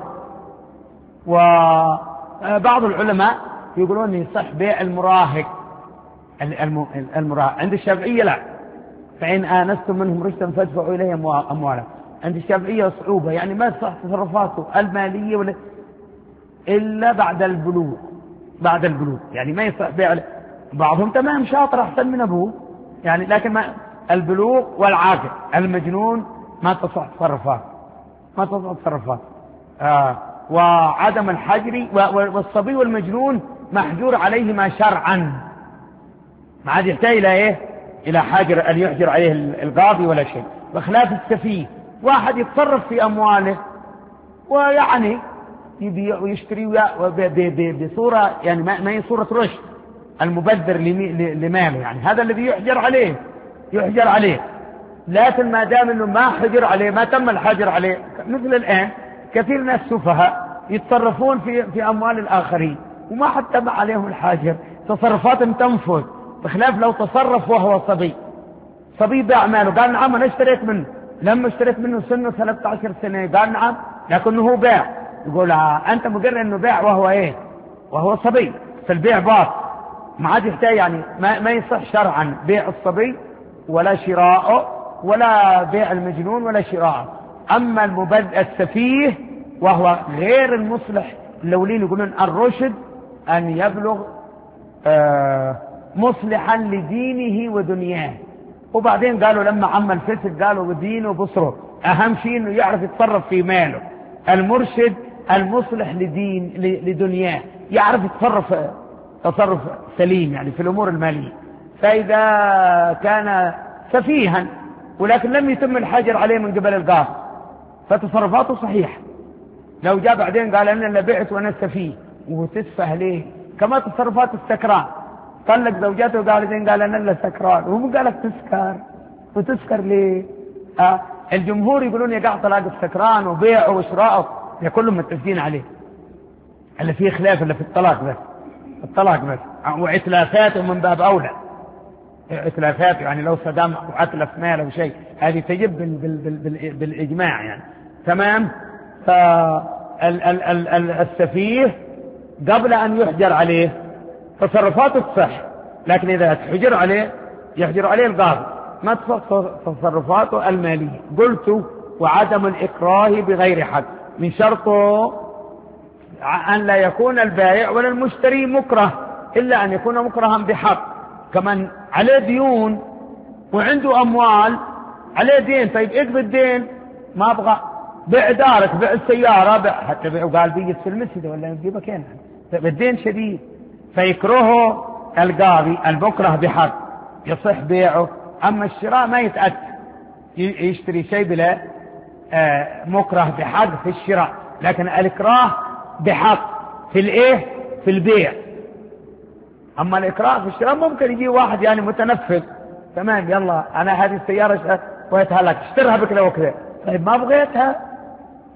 وبعض العلماء يقولون يصح بيع المراهق المراهق، عند الشافعية لا، فإن آنستم منهم رشدا فادفعوا إليهم أموالهم. عند الشافعية صعوبة، يعني ما تصح تصرفاته المالية ولا إلا بعد البلوغ، بعد البلوغ يعني ما يصح بيع. بعضهم تمام شاطر أحسن من أبوه يعني، لكن ما البلوغ والعاقل. المجنون ما تصح تصرفاته، ما تصح تصرفاته. آه وعدم الحجر، والصبي والمجنون محجور عليهما شرعا، ما عاد يحتاج إلى إيه؟ إلى حجر أن يحجر عليه القاضي ولا شيء. بخلاف السفيه، واحد يتصرف في أمواله ويعني يبيع ويشتري بصورة يعني ما هي صورة رشد، المبذر لماله، يعني هذا الذي يحجر عليه يحجر عليه. لكن ما دام انه ما حجر عليه، ما تم الحجر عليه، مثل الآن كثير من السفهاء يتصرفون في في أموال الآخرين وما حتى عليهم الحاجر، تصرفاتهم تنفذ. بخلاف لو تصرف وهو صبي، صبي باع ماله قال نعم أنا اشتريت منه، لما اشتريت منه سنه ثلاثة عشر سنة قال نعم، لكنه هو باع. يقول أنت مقرر أنه باع وهو إيه؟ وهو صبي، فالبيع باطل، ما عاد يحتاج يعني ما, ما يصح شرعا بيع الصبي ولا شراءه ولا بيع المجنون ولا شراءه. أما المبذ السفيه وهو غير المصلح، الأولين يقولون الرشد أن يبلغ آه مصلحا لدينه ودنياه، وبعدين قالوا لما عم الفسد قالوا دينه وبصره، أهم شيء أنه يعرف يتصرف في ماله. المرشد المصلح لدين لدنياه، يعرف يتصرف تصرف سليم يعني في الأمور المالية. فإذا كان سفيها ولكن لم يتم الحجر عليه من قبل القاضي فتصرفاته صحيحة، لو جاء بعدين قال أنا اللي بعت وأنا سفيه وتسفه ليه، كما تصرفات السكران، طلق زوجته وقال زين قال أنا اللي سكران، وهو قالك تسكر وتسكر ليه؟ آه الجمهور يقولون يقع طلاق السكران وبيعه وشراءه، كلهم متفقين عليه، اللي فيه خلاف اللي في الطلاق بس، الطلاق بس، وعتلافاته من باب أولى، عتلافاته يعني لو صدام وعتلف ماله شيء هذه تجب بال بال بال بالإجماع يعني تمام. فالسفيه قبل أن يحجر عليه تصرفاته تصح، لكن إذا تحجر عليه يحجر عليه القاضي، ما تصح تصرفاته المالية. قلت وعدم الإكراه بغير حق، من شرطه أن لا يكون البائع ولا المشتري مكره، إلا أن يكون مكرها بحق. كمان عليه ديون وعنده أموال عليه دين، طيب اقضي الدين، ما أبغى بيع دارك بيع السيارة بيع، حتى بيع وقال بيجي في المسجد ولا يجيبك هنا، طيب الدين شديد فيكرهه القاضي المكره بحق يصح بيعه. أما الشراء ما يتأتى، يشتري شيء بلا مكره بحق في الشراء، لكن الإكراه بحق في الايه في البيع. اما الاكراه في الشراء ممكن يجي واحد يعني متنفذ تمام، يلا انا هذه السياره بغيتها لك اشترها بكذا وكذا، طيب ما بغيتها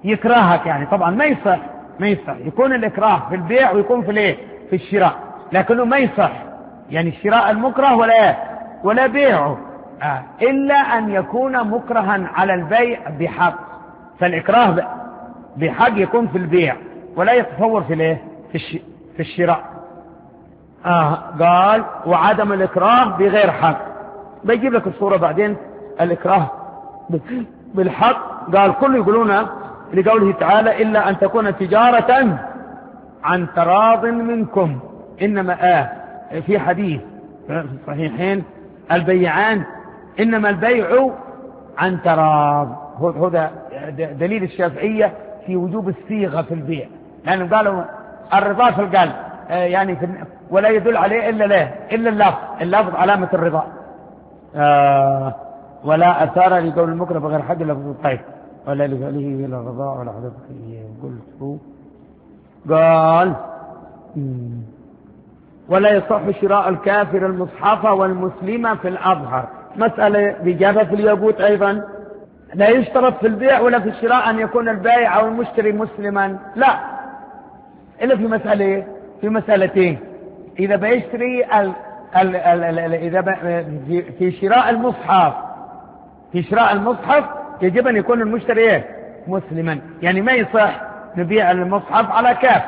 يكرهك يعني. طبعا ما يصح ما يصح يكون الإكراه في البيع ويكون في الايه في الشراء، لكنه ما يصح يعني الشراء المكره ولا ولا بيعه آه. إلا أن يكون مكرها على البيع بحق، فالإكراه بحق يكون في البيع ولا يتصور في الايه في, في الشراء آه. قال وعدم الإكراه بغير حق، بيجيب لك الصورة بعدين. الإكراه بالحق قال كل يقولون لقوله تعالى إلا أن تكون تجارة عن تراض منكم. إنما آه في حديث في الصحيحين البيعان إنما البيع عن تراض، هذا دليل الشافعية في وجوب الصيغة في البيع، لأنهم يعني قالوا الرضا في القلب يعني في ولا يدل عليه إلا لا إلا اللفظ اللفظ علامة الرضا آه ولا أثار لقول المكره بغير حق لفظ الطيب ولا لفعله إلا الرضا ولا حدث فيه. قلت قال ولا يصح شراء الكافر المصحف والمسلمة في الأظهر. مسألة بجابة في الياقوت أيضا، لا يشترط في البيع ولا في الشراء أن يكون البائع أو المشتري مسلما، لا، إلا في مسألة في مسألتين. إذا بيشتري ال ال ال ال إذا في, في شراء المصحف في شراء المصحف يجب أن يكون المشتري مسلما، يعني ما يصح نبيع المصحف على كاف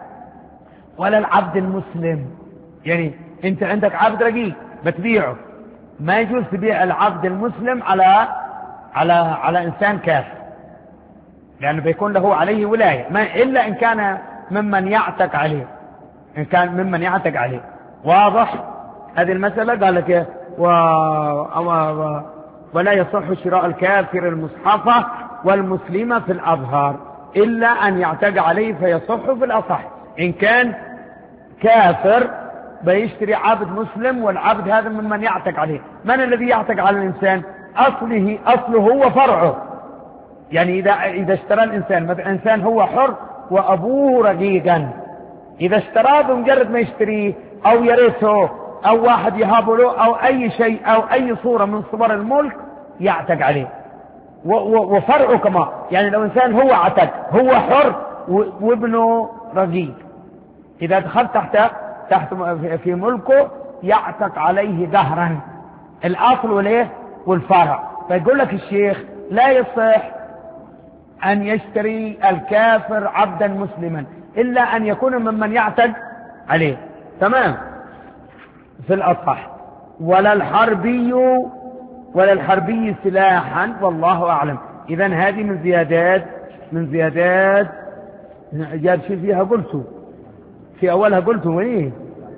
ولا العبد المسلم. يعني أنت عندك عبد رقيق بتبيعه، ما يجوز تبيع العبد المسلم على على على إنسان كافر، لأنه بيكون له عليه ولاية، ما إلا إن كان ممن يعتق عليه إن كان ممن يعتق عليه. واضح هذه المسألة؟ قال لك و... و... ولا يصح شراء الكافر المصحفة والمسلمة في الأظهار إلا أن يعتق عليه فيصح في الأصح. إن كان كافر بيشتري عبد مسلم والعبد هذا ممن يعتق عليه. من الذي يعتق على الإنسان؟ أصله أصله هو فرعه، يعني إذا إذا اشترى الإنسان مثلا إنسان هو حر وأبوه رقيقا، إذا اشتراه بمجرد ما يشتريه أو يرثه أو واحد يهاب له أو أي شيء أو أي صورة من صور الملك يعتق عليه. وفرعه كما يعني لو إنسان هو عتق هو حر وابنه رقيق، إذا دخل تحت تحت في ملكه يعتق عليه دهرا، الأصل وليه والفرع. فيقول لك الشيخ لا يصح أن يشتري الكافر عبدا مسلما إلا أن يكون ممن يعتق عليه، تمام، في الأصح. ولا الحربي ولا الحربي سلاحا والله أعلم. إذن هذه من زيادات من زيادات جاب شيء فيها قلت في أولها قلت وإيه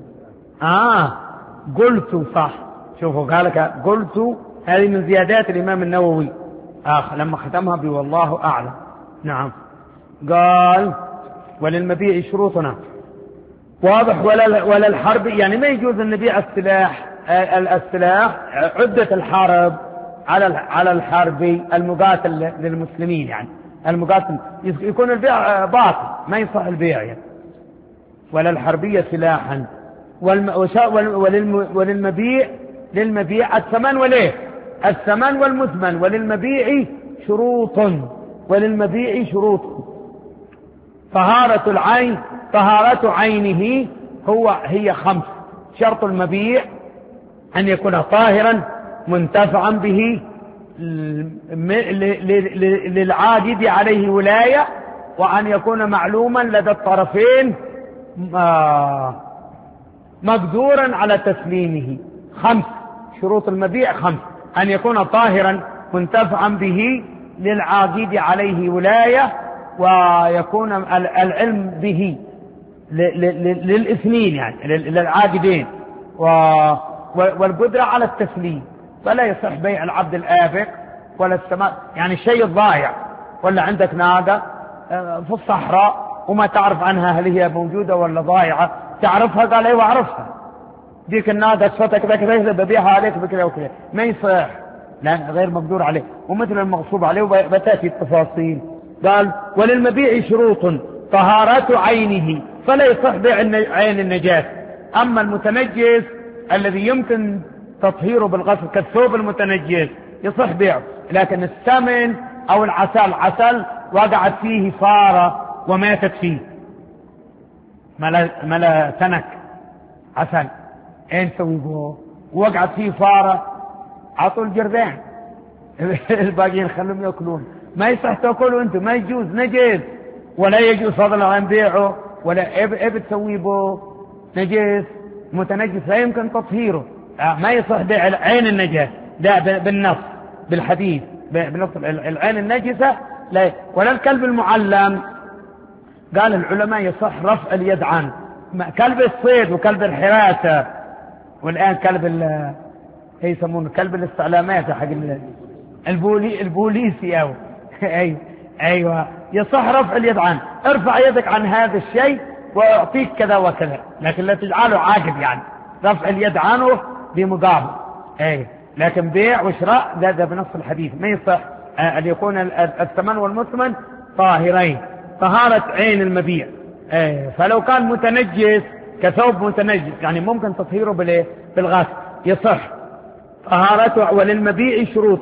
آه قلت صح. شوفوا قالك قلت، هذه من زيادات الإمام النووي آخر لما ختمها بوالله أعلم. نعم. قال وللمبيع شروطنا. واضح. ولا ولا الحرب يعني ما يجوز أن نبيع السلاح السلاح عدة الحرب على على الحربي المقاتل للمسلمين، يعني المقاتل يكون البيع باطل ما يصح البيع يعني. ولا الحربية سلاحا وللمبيع للمبيع الثمن وليه الثمن والمثمن. وللمبيع شروط وللمبيع شروط طهارة العين طهارة عينه هو هي خمس. شرط المبيع أن يكون طاهرا منتفعا به للعاقد عليه ولاية، وأن يكون معلوما لدى الطرفين مقدورا على تسليمه. خمس شروط المبيع خمس: أن يكون طاهرا منتفعا به للعاقد عليه ولاية، ويكون العلم به للاثنين يعني للعاقدين، والقدرة على التسليم. فلا يصح بيع العبد الآبق ولا السماء، يعني الشيء الضائع. ولا عندك ناقة في الصحراء وما تعرف عنها هل هي موجودة ولا ضائعة، تعرفها؟ قال ايوه اعرفها، ديك الناقة صوتك كذا كذا ببيعها عليك بكذا وكذا، ما يصح لأن غير مقدور عليه. ومثل المغصوب عليه وبتأتي التفاصيل. قال وللمبيع شروط طهارة عينه، فلا يصح بيع عين النجاس. أما المتنجس الذي يمكن تطهيره بالغسل كالثوب المتنجس يصح بيعه، لكن السمن أو العسل عسل وقعت فيه فارة وماتت فيه، ملا, ملا تنك عسل، اين تسوي به؟ وقعت فيه فارة، عطوا الجرذان الباقيين خلهم يأكلون. ما يصح تأكلوا انتم، ما يجوز، نجس، ولا يجوز فضلا عن بيعه، ولا اب اب تسوي به، نجس متنجس لا يمكن تطهيره. ما يصح بيع عين النجاة، لا بالنص بالحديث بنص العين النجسة لا. ولا الكلب المعلم، قال العلماء يصح رفع اليد عنه. كلب الصيد وكلب الحراسة، والآن كلب ال يسمونه كلب الاستعلامات حق البولي البوليسي أو أيوة أيوة يصح رفع اليد عنه. ارفع يدك عن هذا الشيء وأعطيك كذا وكذا، لكن لا تجعله عاقد، يعني رفع اليد عنه بمقابل. أي لكن بيع وشراء ده, ده بنص الحديث ما يصح أن يكون الثمن والمثمن طاهرين، طهارة عين المبيع. أي فلو كان متنجس كثوب متنجس يعني ممكن تطهيره بالايه؟ بالغسل، يصح طهارته. وللمبيع شروط،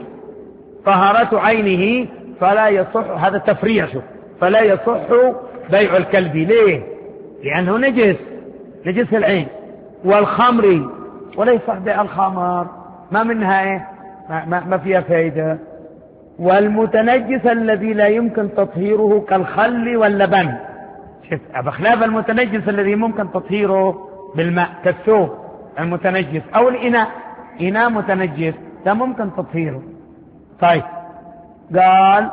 طهارة عينه فلا يصح، هذا تفريع، شوف، فلا يصح بيع الكلب. ليه؟ لأنه نجس، نجس العين. والخمر، ولا يصح بيع الخمر، ما منها ايه؟ ما, ما, ما فيها فايدة. والمتنجس الذي لا يمكن تطهيره كالخل واللبن، شوف، بخلاف المتنجس الذي ممكن تطهيره بالماء كالثوب المتنجس، أو الإناء، إناء متنجس ده ممكن تطهيره. طيب قال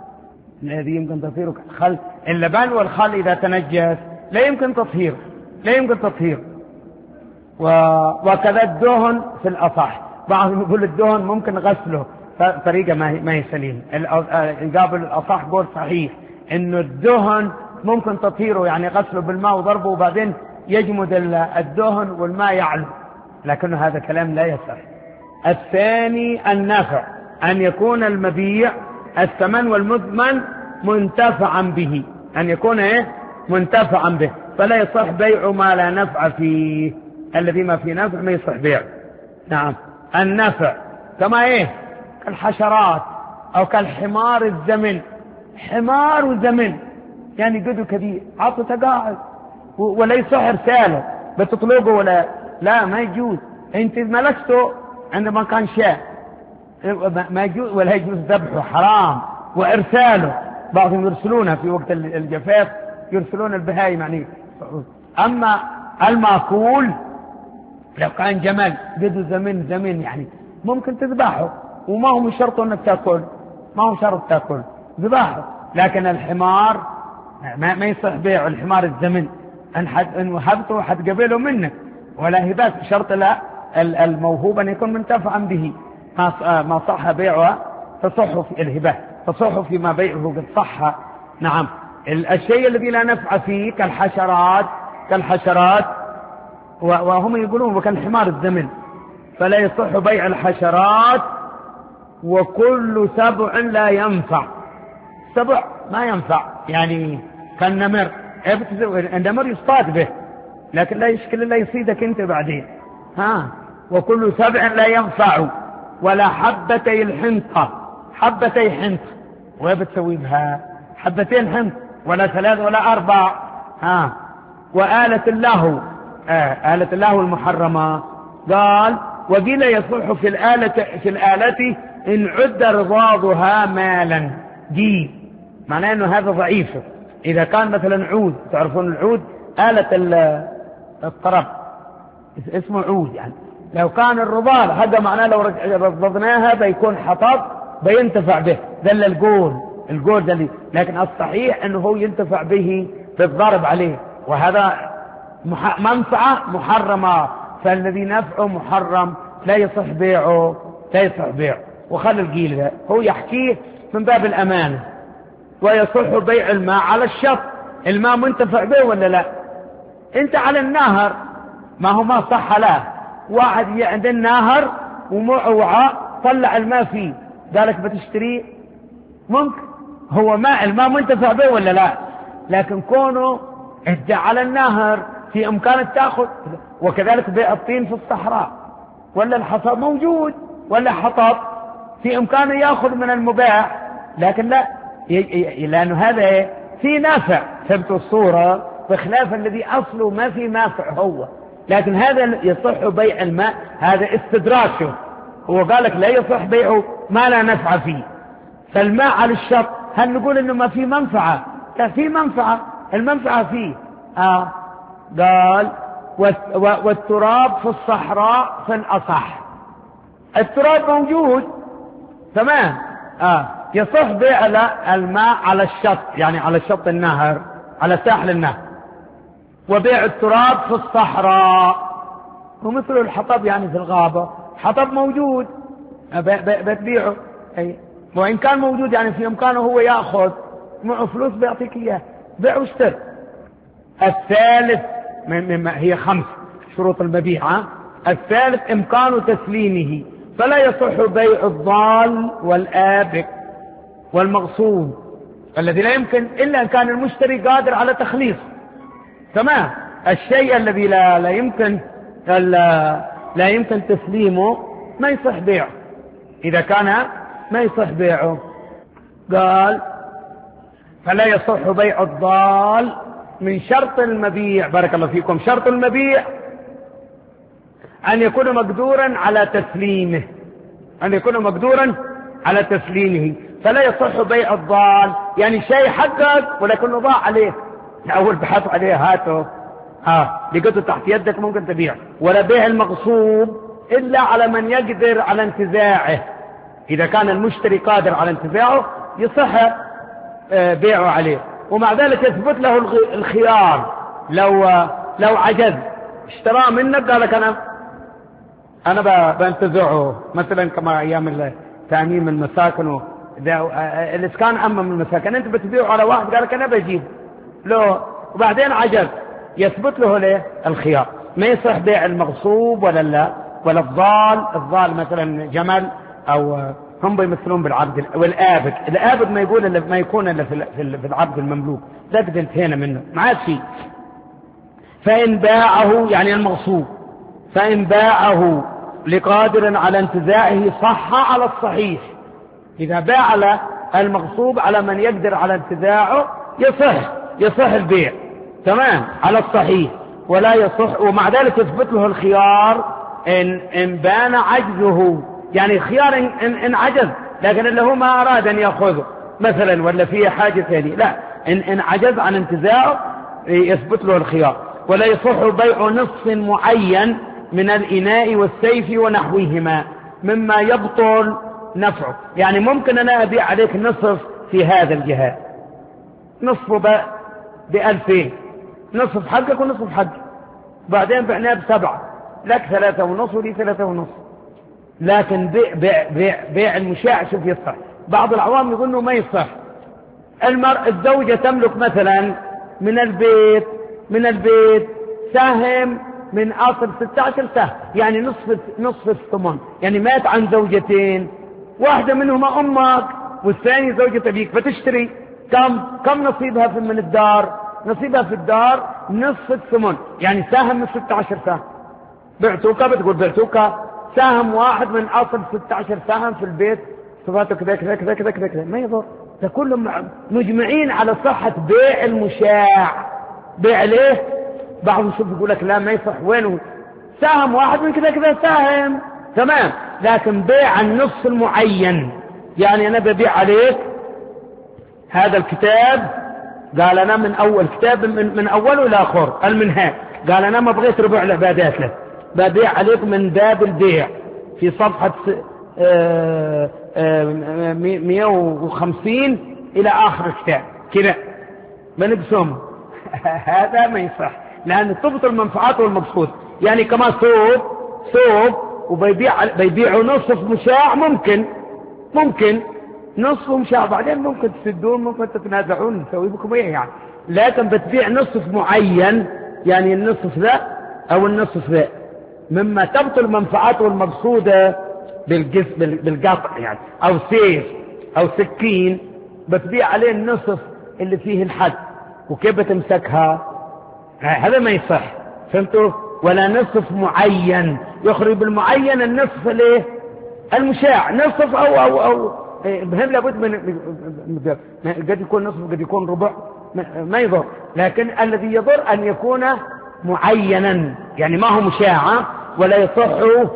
الذي يمكن تطهيره كالخل، اللبن والخل إذا تنجس لا يمكن تطهيره، لا يمكن تطهيره. و... وكذا الدهن في الأصح، بعضهم يقول الدهن ممكن غسله، طريقة ما هي, ما هي سليم. يقابل الأصح قول صحيح إنه الدهن ممكن تطهيره، يعني غسله بالماء وضربه وبعدين يجمد الدهن والماء يعلو، لكن هذا كلام لا يصح. الثاني النفع، أن يكون المبيع الثمن والمثمن منتفعا به، أن يكون إيه؟ منتفعا به، فلا يصح بيع ما لا نفع فيه. الذي ما فيه نفع ما يصح بيع. نعم النفع كما إيه؟ كالحشرات أو كالحمار الزمن، حمار وزمن يعني قدو كبير عطوا تقاعد ولا يصح رسالة بتطلقه ولا لا، ما يجوز. انت ملكته عندما كان شاء ما يجوز، ولا يجوز ذبحه، حرام. وارساله بعضهم يرسلونها في وقت الجفاف، يرسلون البهايم يعني. اما المأكول لو كان جمل قدو زمن زمن يعني ممكن تذبحه، وما هو شرط انك تاكل، ما هو شرط تاكل، ذبحه. لكن الحمار ما, ما يصح بيعه، الحمار الزمن ان حد ان وهبته حد قبله منك، ولا هبات شرط لا الموهوب ان يكون منتفعا به. ما ما صح بيعه تصح في الهبه، تصح فيما بيعه قد صح. نعم الشيء الذي لا نفع فيه كالحشرات، كالحشرات وهم يقولون وكالحمار الزمن، فلا يصح بيع الحشرات. وكل سبع لا ينفع، سبع ما ينفع يعني كالنمر، النمر يصطاد به لكن لا يشكل الله يصيدك انت بعدين. ها وكل سبع لا ينفع. ولا حبتي الحنطة، حبتي حنطة وين بتسوي بها؟ حبتين حنطة ولا ثلاث ولا أربع. ها وآلة اللهو، آه آلة اللهو المحرمة. قال وقيل يصح في الآلة في الآلة إن عد رضاضها مالا، دي معناه أنه هذا ضعيف. إذا كان مثلا عود، تعرفون العود آلة الطرب اسمه عود، يعني لو كان الرضاض هذا معناه لو رضضناها بيكون حطب بينتفع به، دل القول القول دل. لكن الصحيح أنه هو ينتفع به بالضرب عليه، وهذا منفعة محرمة، فالذي نفعه محرم لا يصح بيعه، لا يصح بيعه. وخلي القيل ده هو يحكيه من باب الأمانة. ويصح بيع الماء على الشط، الماء منتفع به ولا لا؟ انت على النهر ما هو ما صح له، واحد عند النهر وموعى طلع الماء فيه قالك بتشتريه، ممكن هو ماء الماء منتفع به ولا لا؟ لكن كونه انت على النهر في امكانك تاخذ. وكذلك بيع الطين في الصحراء، ولا الحصى موجود ولا حطب في امكانه ياخذ من المباح، لكن لا لأنه هذا في نافع ثبت الصورة بخلاف الذي أصله ما في نافع هو، لكن هذا يصح بيع الماء، هذا استدراكه، هو قال لك لا يصح بيعه ما لا نفع فيه. فالماء على الشط هل نقول انه ما في منفعة؟ لا، في منفعة، المنفعة فيه. آه قال والتراب في الصحراء في الأصح، التراب موجود تمام. آه يصح بيع الماء على الشط، يعني على شط النهر، على ساحل النهر، وبيع التراب في الصحراء ومثل الحطب يعني في الغابة، حطب موجود بتبيعه، أي وإن كان موجود يعني في إمكانه هو يأخذ معه فلوس بيعطيك إياه، بيع واشتر. الثالث مما هي خمس شروط المبيع، الثالث إمكان تسليمه، فلا يصح بيع الضال والآبك والمغصوب الذي لا يمكن إلا أن كان المشتري قادر على تخليص. تمام. الشيء الذي لا, لا يمكن لا, لا يمكن تسليمه ما يصح بيعه، إذا كان ما يصح بيعه. قال فلا يصح بيع الضال من شرط المبيع، بارك الله فيكم، شرط المبيع أن يكون مقدورا على تسليمه، أن يكون مقدورا على تسليمه. فلا يصح بيع الضال يعني شيء حقك ولكنه ضاع عليه، أول بحث عليه هاته ها لقيته تحت يدك ممكن تبيع. ولا بيع المغصوب إلا على من يقدر على انتزاعه، إذا كان المشتري قادر على انتزاعه يصح بيعه عليه، ومع ذلك يثبت له الخيار. لو لو عجز اشتراه منك قال لك أنا أنا بنتزعه، مثلا كما أيام تأميم المساكن الإسكان، أمم المساكن أنت بتبيعه على واحد قال لك أنا بجيب له، وبعدين عجز يثبت له ليه الخيار. ما يصح بيع المغصوب ولا لا ولا الضال. الضال مثلا جمل أو هم بيمثلون بالعبد، والآبد الآبد ما يقول إلا ما يكون إلا في العبد المملوك، ده قد انتهينا منه ما عاد شيء. فإن باعه يعني المغصوب، فإن باعه لقادر على انتزاعه صح على الصحيح. إذا باع المغصوب على من يقدر على انتزاعه يصح يصح البيع تمام على الصحيح، ولا يصح. ومع ذلك يثبت له الخيار إن, إن بان عجزه، يعني خيار إن, إن, إن عجز لكن اللي هو ما أراد أن يأخذه مثلا ولا فيه حاجة ثانية، لا إن, إن عجز عن انتزاعه يثبت له الخيار. ولا يصح بيع نصف معين من الإناء والسيف ونحوهما مما يبطل نفعه، يعني ممكن أنا أبيع عليك نصف في هذا الجهاز، نصف بألفين، نصف حقك ونصف حقك، بعدين بعناه بسبعة، لك ثلاثة ونصف ولي ثلاثة ونصف. لكن بيع, بيع, بيع, بيع المشاع شوف يصح. بعض العوام يقول انه ما يصح. المرأة الزوجة تملك مثلا من البيت من البيت سهم من أصل ستة عشر سهم، يعني نصف نصف الثمن، يعني مات عن زوجتين، واحدة منهما أمك والثانية زوجة أبيك، فتشتري كم كم نصيبها في من الدار؟ نصيبها في الدار نصف الثمن، يعني سهم من ستة عشر سهم. بعتوكا بتقول بعتوكا سهم واحد من أصل ستة عشر سهم في البيت، صفاته كذا كذا كذا كذا كذا كذا، ما يضر. ده كلهم مجمعين على صحة بيع المشاع. بيع ليه؟ بعضهم شوف يقول لك لا ما يصح، وينه سهم واحد من كذا كذا سهم تمام. لكن بيع النص المعين، يعني أنا ببيع عليك هذا الكتاب، قال أنا من أول كتاب من, من أوله إلى آخر المنهاج، قال أنا ما بغيت ربع العبادات له، ببيع عليك من باب البيع في صفحة مئة وخمسين إلى آخر الكتاب كذا بنقسم. هذا ما يصح، لأن تبطل المنفعات والمقصود. يعني كما ثوب ثوب وبيبيع بيبيعوا نصف مشاع، ممكن ممكن نصف مشاع، بعدين ممكن تسدون ممكن تتنازعون نسوي بكم ايه يعني. لكن بتبيع نصف معين، يعني النصف ذا او النصف ذا مما تبطل المنفعات والمقصودة بالجس بالقطع، يعني او سيف او سكين بتبيع عليه النصف اللي فيه الحد، وكيف بتمسكها؟ هذا ما يصح، فهمتوا؟ ولا نصف معين يخرج بالمعين النصف ليه المشاع، نصف او او او مهم لابد من قد يكون نصف قد يكون ربع ما يضر، لكن الذي يضر أن يكون معينا، يعني ما هو مشاعة ولا يصح.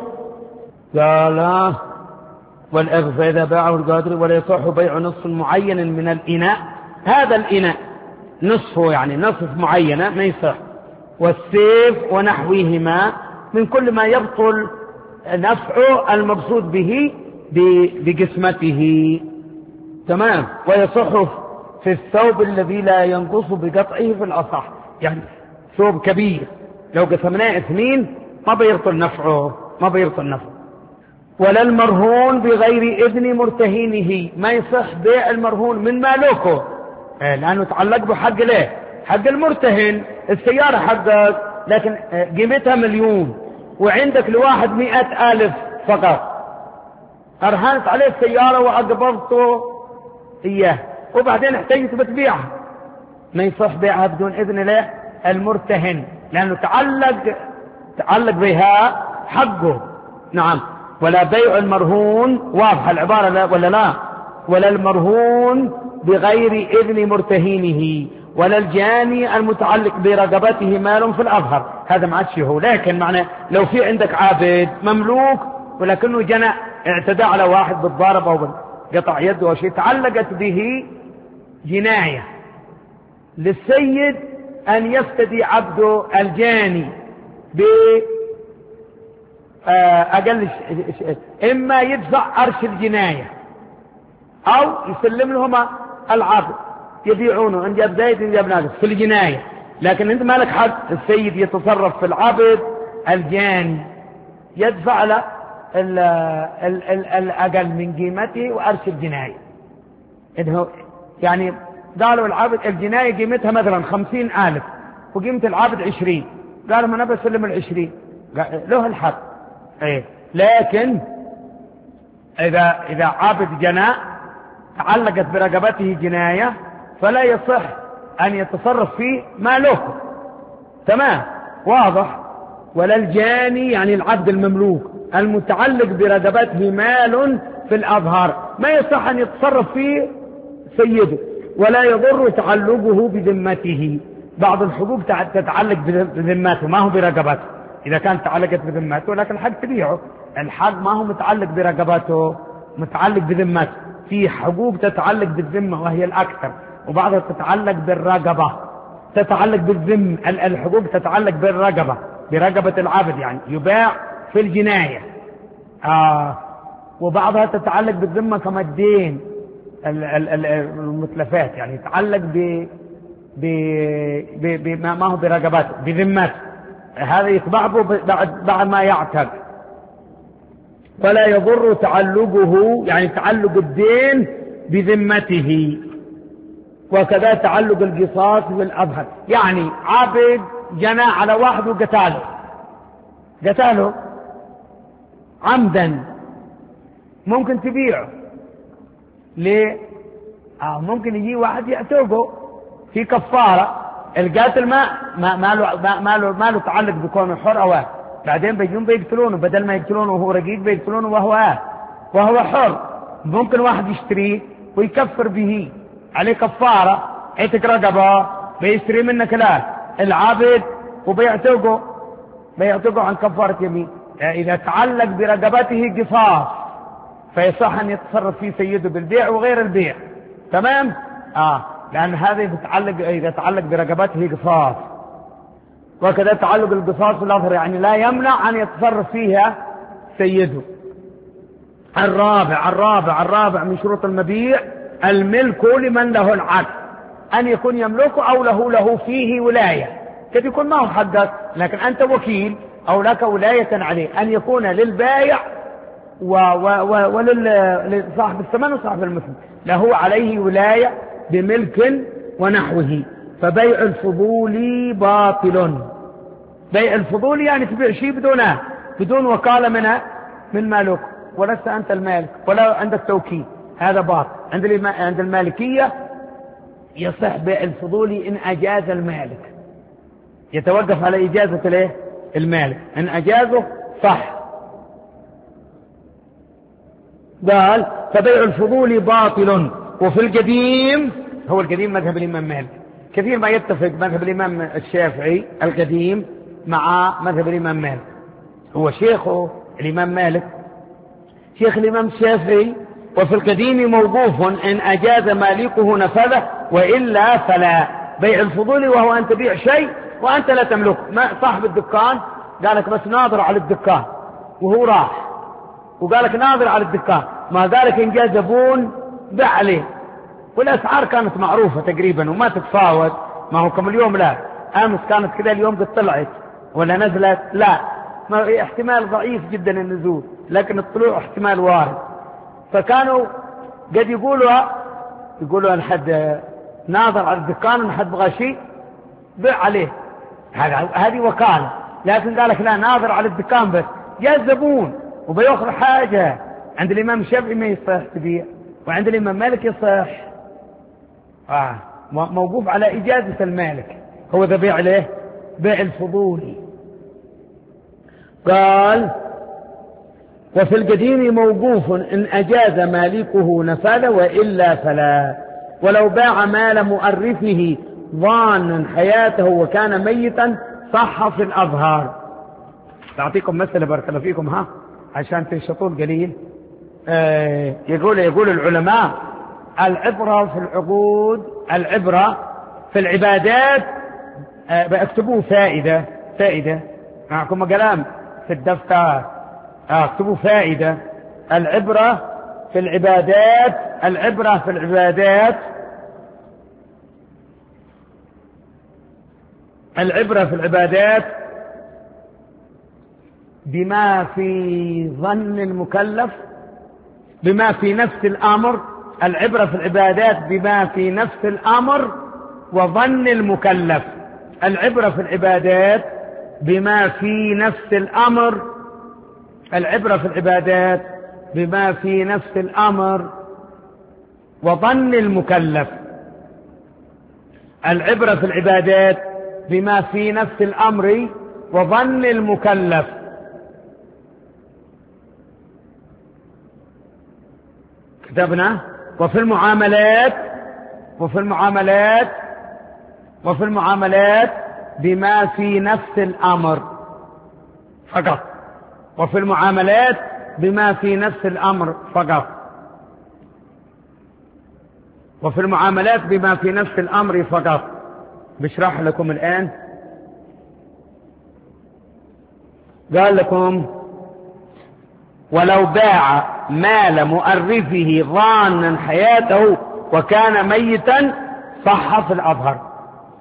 قال والإغ فإذا باعه القادر ولا يصح بيع نصف معين من الإناء، هذا الإناء نصفه يعني نصف معينة ما يصح، والسيف ونحوهما من كل ما يبطل نفعه المقصود به بقسمته. تمام. ويصح في الثوب الذي لا ينقص بقطعه في الأصح، يعني ثوب كبير لو قسمناه اثنين ما بيبطل نفعه، ما بيبطل نفعه. ولا المرهون بغير إذن مرتهينه، ما يصح بيع المرهون من مالكه لأنه تعلق بحق له، حق المرتهن السيارة حقك لكن قيمتها مليون وعندك لواحد مئة ألف فقط، أرهنت عليه السيارة وأقبضته إياه وبعدين احتاجت بتبيعها، ما يصح بيعها بدون إذن له المرتهن لأنه تعلق تعلق بها حقه. نعم. ولا بيع المرهون، واضحة العبارة لا ولا لا؟ ولا المرهون بغير إذن مرتهينه، ولا الجاني المتعلق برقبته مال في الأظهر، هذا ما عادش هو. لكن معنى لو في عندك عابد مملوك ولكنه جنى اعتدى على واحد بالضارب أو قطع يده أو شيء تعلقت به جناية، للسيد أن يفتدي عبده الجاني بأقل إما يدفع أرش الجناية أو يسلم لهما العبد يبيعونه إن جاب زيد إن جاب ناقص في الجناية، لكن أنت مالك حق السيد يتصرف في العبد الجاني يدفع له الأقل من قيمته وأرش الجناية. يعني قالوا العبد الجناية قيمتها مثلا خمسين ألف وقيمة العبد عشرين، قالوا ما نبي سلم العشرين، له الحق. ايه لكن إذا إذا عبد جناء تعلقت برقبته جناية فلا يصح أن يتصرف فيه ما له. تمام. واضح. ولا الجاني يعني العبد المملوك المتعلق برقبته مال في الأظهر ما يصح أن يتصرف فيه سيده، ولا يضر تعلقه بذمته. بعض الحقوق تتعلق بذمته ما هو برقبته، إذا كانت تعلقت بذمته لكن الحق تبيعه، الحق ما هو متعلق برقبته متعلق بذمته. في حقوق تتعلق بالذمة وهي الأكثر، وبعضها تتعلق بالرقبة تتعلق بالذم. الحقوق تتعلق بالرقبة برقبة العبد يعني يباع في الجناية، آه. وبعضها تتعلق بالذمة كما الدين المتلفات يعني يتعلق ب بما هو برقبته بذمته، هذا يتبع بعد بعد ما يعتق. ولا يضر تعلقه يعني تعلق الدين بذمته، وكذا تعلق القصاص بالأظهر، يعني عبد جنى على واحد وقتاله قتاله عمدا ممكن تبيعه ليه؟ آه ممكن يجي واحد يعتقه في كفارة، القاتل ما ما ما له ما له ما له تعلق بكونه حر أو بعدين بيجون بيقتلونه، بدل ما يقتلونه وهو رقيق بيقتلونه وهو آه وهو حر. ممكن واحد يشتريه ويكفر به عليه كفارة عتق رقبة بيشتري منك لا العابد وبيعتقه بيعتقه عن كفارة يمين. إذا تعلق برقبته قصاص فيصح أن يتصرف فيه سيده بالبيع وغير البيع. تمام. آه لأن هذا يتعلق إذا تعلق برقبته قصاص، وكذا تعلق القصاص بالأظهر يعني لا يمنع أن يتصرف فيها سيده. الرابع الرابع الرابع من شروط المبيع الملك لمن له العقد، أن يكون يملكه أو له له فيه ولاية، كيف يكون ما هو حقك لكن أنت وكيل أو لك ولاية عليه، أن يكون للبايع ولصاحب الثمن وصاحب المثل له عليه ولاية بملك ونحوه. فبيع الفضول باطل. بيع الفضول يعني تبيع شيء بدونه بدون وكالة منها من مالك ولست أنت المالك ولا عندك توكيل، هذا باطل. عند عند المالكية يصح بيع الفضول إن أجاز المالك، يتوقف على إجازة الايه المالك، إن أجازه صح. قال فبيع الفضول باطل. وفي القديم، هو القديم مذهب الإمام مالك، كثير ما يتفق مذهب الإمام الشافعي القديم مع مذهب الإمام مالك. هو شيخه الإمام مالك شيخ الإمام الشافعي. وفي القديم موقوف إن أجاز مالكه نفذه وإلا فلا. بيع الفضول وهو أن تبيع شيء وأنت لا تملكه. ما صاحب الدكان قالك بس ناظر على الدكان وهو راح وقالك ناظر على الدكان، ما قالك إن جاء زبون بيع عليه، والأسعار كانت معروفة تقريبا وما تتفاوت. ما هو كم اليوم لا، أمس كانت كذا اليوم قد طلعت ولا نزلت، لا، ما احتمال ضعيف جدا النزول، لكن الطلوع احتمال وارد. فكانوا قد يقولوا يقولوا أن حد ناظر على الدكان أن حد بغى شيء بيع عليه، هذه وكالة. لكن قالك لا، ناظر على الدكان بس، جاء الزبون وبيأخذ حاجة. عند الإمام الشافعي ما يصح تبيع، وعند الإمام مالك يصح. آه موقوف على إجازة المالك، هو ذا بيع عليه بيع الفضولي. قال وفي القديم موقوف إن أجاز مالكه نفذ وإلا فلا. ولو باع مال مؤرثه ظانا حياته وكان ميتا صح في الأظهار. أعطيكم مثل بارك الله فيكم ها عشان تنشطون قليل. آه يقول يقول العلماء العبرة في العقود، العبرة في العبادات. آه اكتبوه فائدة فائدة معكم كلام في الدفتر. آه اكتبوا فائدة. العبرة في العبادات، العبرة في العبادات العبرة في العبادات بما في ظن المكلف، بما في نفس الأمر. العبرة في العبادات بما في نفس الأمر وظن المكلف. العبرة في العبادات بما في نفس الأمر. العبرة في العبادات بما في نفس الأمر وظن المكلف. العبرة في العبادات بما في نفس الأمر وظن المكلف. كتبنا وفي المعاملات وفي المعاملات وفي المعاملات بما في نفس الأمر فقط. وفي المعاملات بما في نفس الأمر فقط. وفي المعاملات بما في نفس الأمر فقط. بشرح لكم الآن. قال لكم ولو باع مال مؤرثه ظانا حياته وكان ميتا صح في الأظهر.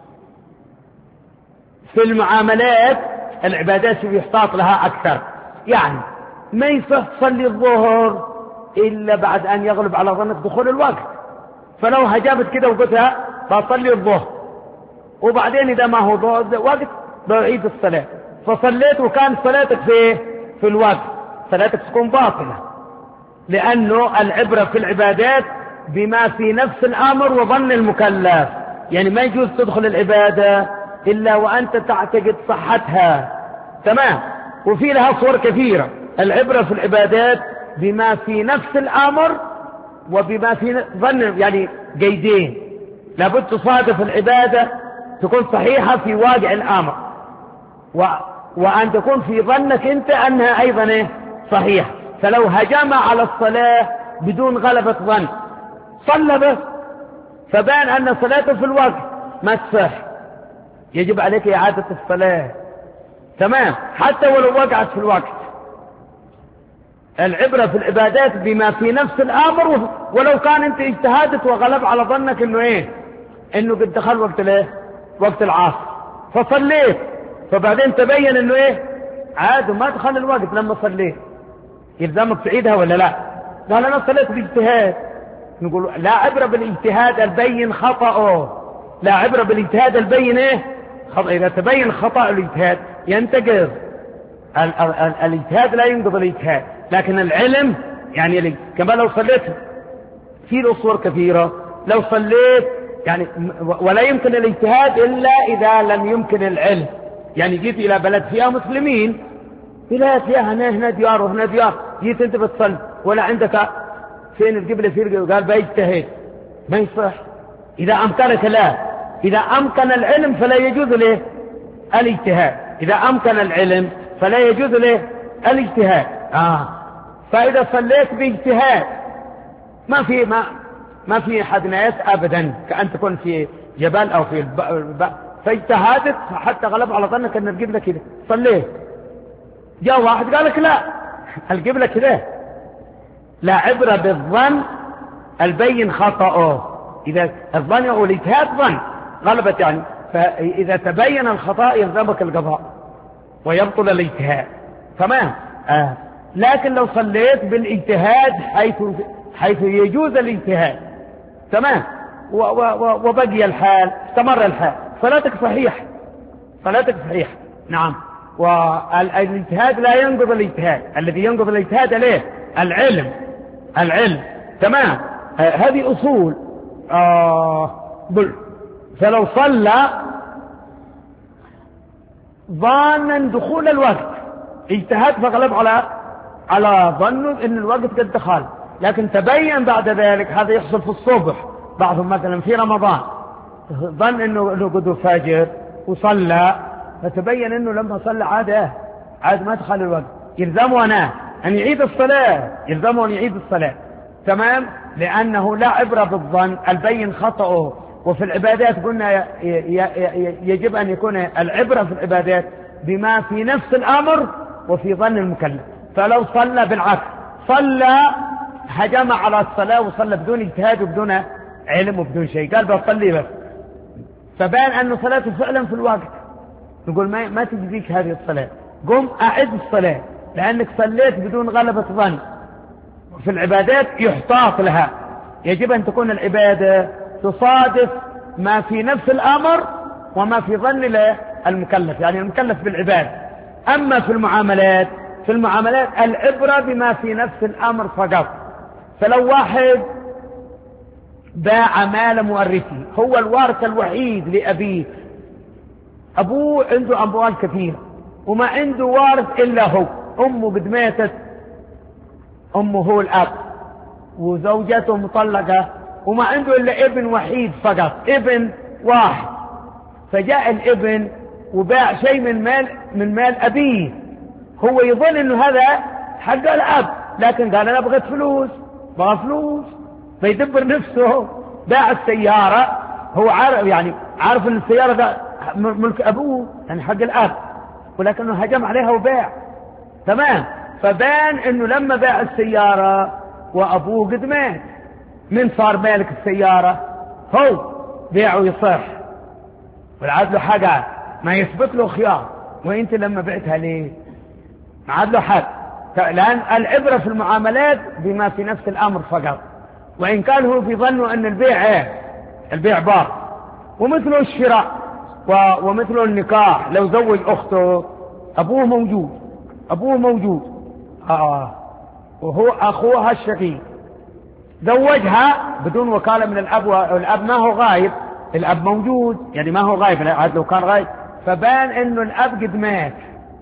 في المعاملات العبادات يحتاط لها أكثر، يعني ما يصح تصلي الظهر إلا بعد أن يغلب على ظنك دخول الوقت. فلو هجابت كده وقلتها بصلي الظهر وبعدين إذا ما هو وقت بعيد الصلاة، فصليت وكان صلاتك في في الوقت، صلاتك تكون باطلة، لأنه العبرة في العبادات بما في نفس الأمر وظن المكلف. يعني ما يجوز تدخل العبادة إلا وأنت تعتقد صحتها، تمام. وفي لها صور كثيرة. العبرة في العبادات بما في نفس الأمر وبما في ظن، يعني قيدين، لابد تصادف العبادة تكون صحيحة في واقع الأمر، و... وأن تكون في ظنك أنت أنها أيضا إيه؟ صحيحة. فلو هجم على الصلاة بدون غلبة ظن صلى بس فبان أن صلاته في الوقت ما تصح، يجب عليك إعادة الصلاة، تمام، حتى ولو وقعت في الوقت. العبرة في العبادات بما في نفس الأمر، ولو كان أنت اجتهادت وغلب على ظنك إنه إيه؟ إنه قد دخل وقت الإيه؟ وقت العصر فصليت، فبعدين تبين إنه إيه؟ عاد ما دخل الوقت لما صليت، يلزمك تعيدها ولا لا؟ قال أنا صليت باجتهاد. نقول لا عبرة بالاجتهاد البين خطأه، لا عبرة بالاجتهاد البين إيه؟ خطأ. إذا تبين خطأ الاجتهاد ينتقض الاجتهاد، لا ينقض الاجتهاد، لكن العلم يعني كما لو صليت في له صور كثيرة. لو صليت يعني ولا يمكن الاجتهاد إلا إذا لم يمكن العلم. يعني جيت إلى بلد فيها مسلمين، بلاد فيها هنا هنا ديار وهنا ديار، جيت أنت بتصلي ولا عندك فين القبلة فين؟ قال بيجتهد. ما يصح. إذا أمكنك لا، إذا أمكن العلم فلا يجوز له الاجتهاد. إذا أمكن العلم فلا يجوز له الاجتهاد. آه. فإذا صليت باجتهاد ما في ما ما في حدنيات أبدا، كأن تكون في جبل أو في الب... فاجتهادت حتى غلب على ظنك أن القبلة كده، صليت. جاء واحد قال لك لا القبلة كده. لا عبرة بالظن البين خطأه. إذا الظن أو الاجتهاد ظن غلبت يعني، فإذا تبين الخطأ يلزمك القضاء ويبطل الاجتهاد. تمام. آه. لكن لو صليت بالاجتهاد حيث حيث يجوز الاجتهاد تمام وبقي الحال استمر الحال صلاتك صحيح، صلاتك صحيح. نعم. والاجتهاد لا ينقض الاجتهاد، الذي ينقض الاجتهاد عليه العلم. العلم تمام. آه هذه أصول. آه فلو صلى ظانا دخول الوقت اجتهاد فغلب على على ظنه ان الوقت قد دخل، لكن تبين بعد ذلك هذا يحصل في الصبح. بعضهم مثلا في رمضان ظن انه انه قد فجر وصلى، فتبين انه لما صلى عاد عاد ما دخل الوقت، يلزمه أنا ان يعيد الصلاة، يلزمه ان يعيد الصلاة. تمام. لانه لا عبرة بالظن البين خطأه. وفي العبادات قلنا يجب ان يكون العبرة في العبادات بما في نفس الامر وفي ظن المكلف. فلو صلى بالعكس، صلى هجم على الصلاة وصلى بدون اجتهاد وبدون علم وبدون شيء، قال بصلي بس، فبان أنه صلاته فعلا في الوقت، نقول ما, ما تجزيك هذه الصلاة، قم أعد الصلاة لأنك صليت بدون غلبة ظن. في العبادات يحتاط لها، يجب أن تكون العبادة تصادف ما في نفس الأمر وما في ظن المكلف، يعني المكلف بالعبادة. أما في المعاملات في المعاملات العبرة بما في نفس الأمر فقط. فلو واحد باع مال مورثه، هو الوارث الوحيد لأبيه، أبوه عنده أموال كثيرة وما عنده وارث إلا هو، أمه قد ماتت، أمه هو الأب وزوجته مطلقة وما عنده إلا ابن وحيد فقط، ابن واحد. فجاء الابن وباع شيء من مال من مال أبيه، هو يظن انه هذا حق الاب، لكن قال انا بغيت فلوس، بغى فلوس، فيدبر نفسه باع السيارة. هو عارف يعني عارف ان السيارة ده ملك ابوه يعني حق الاب، ولكنه هجم عليها وباع. تمام. فبان انه لما باع السيارة وابوه قد مات، من صار مالك السيارة؟ هو بيعه يصح والعاد له حاجة ما يثبت له خيار، وانت لما بعتها ليه عاد له حد. لأن العبرة في المعاملات بما في نفس الأمر فقط، وإن كان هو في ظنه أن البيع ايه البيع باطل. ومثله الشراء ومثله النكاح، لو زوج أخته أبوه موجود أبوه موجود آه وهو أخوها الشقيق، زوجها بدون وكالة من الأب، والأب ما هو غايب، الأب موجود يعني ما هو غايب، لو كان غايب فبان أنه الأب قد مات،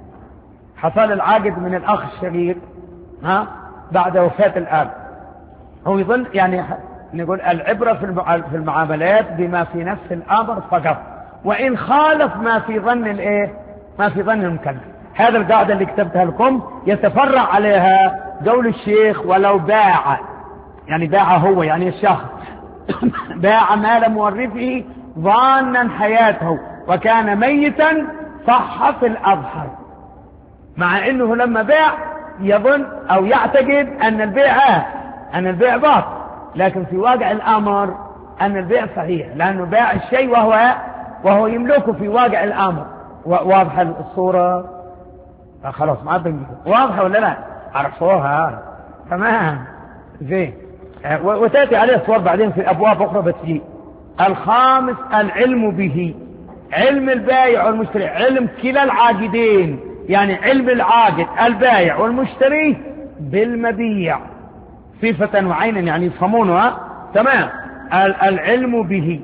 حصل العقد من الأخ الشقيق ها بعد وفاة الأب. هو يظن يعني نقول العبرة في المعاملات بما في نفس الأمر فقط، وإن خالف ما في ظن الإيه ما في ظن المكلف. هذا القاعدة اللي كتبتها لكم يتفرع عليها قول الشيخ ولو باع، يعني باع هو يعني الشخص باع مال مورثه ظانا حياته وكان ميتا صح في الأظهر، مع انه لما باع يظن او يعتقد ان البيع ان البيع باطل، لكن في واقع الامر ان البيع صحيح، لانه باع الشيء وهو وهو يملكه في واقع الامر. واضحه الصوره؟ خلاص ما عاد واضحه ولا لا؟ عرفوها تمام زين. وتاتي عليه صور بعدين في ابواب اخرى بتجي. الخامس العلم به، علم البائع والمشتري، علم كلا العاقدين، يعني علم العاقد البائع والمشتري بالمبيع صفة وعينا، يعني يفهمونها تمام. العلم به،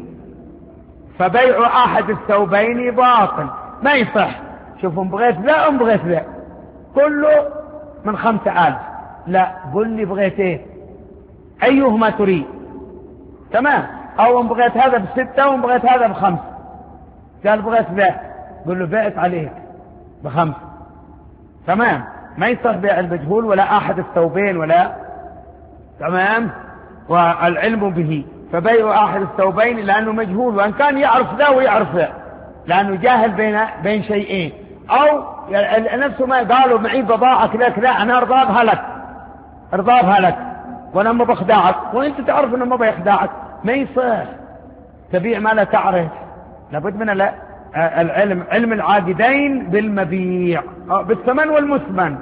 فبيع أحد الثوبين باطل ما يصح. شوفوا بغيت لا أم بغيت لا كله من خمسة آلاف، لا قل لي بغيت ايه أيهما تريد؟ تمام. أو إن بغيت هذا بستة وإن بغيت هذا بخمسة. قال بغيت ذا، قل له بعت عليك بخمسة. تمام. ما يصح بيع المجهول ولا أحد الثوبين ولا. تمام. والعلم به، فبيع أحد الثوبين لأنه مجهول، وأن كان يعرف ذا ويعرف ذا لأنه جاهل بين بين شيئين. أو نفسه ما قالوا معي بضاعة كذا كذا، أنا أرضابها لك أرضابها لك وأنا ما بخدعك، وأنت تعرف أنه ما بيخدعك. ما يصح تبيع ما لا تعرف. لابد من العلم، علم العاقدين بالمبيع بالثمن والمثمن.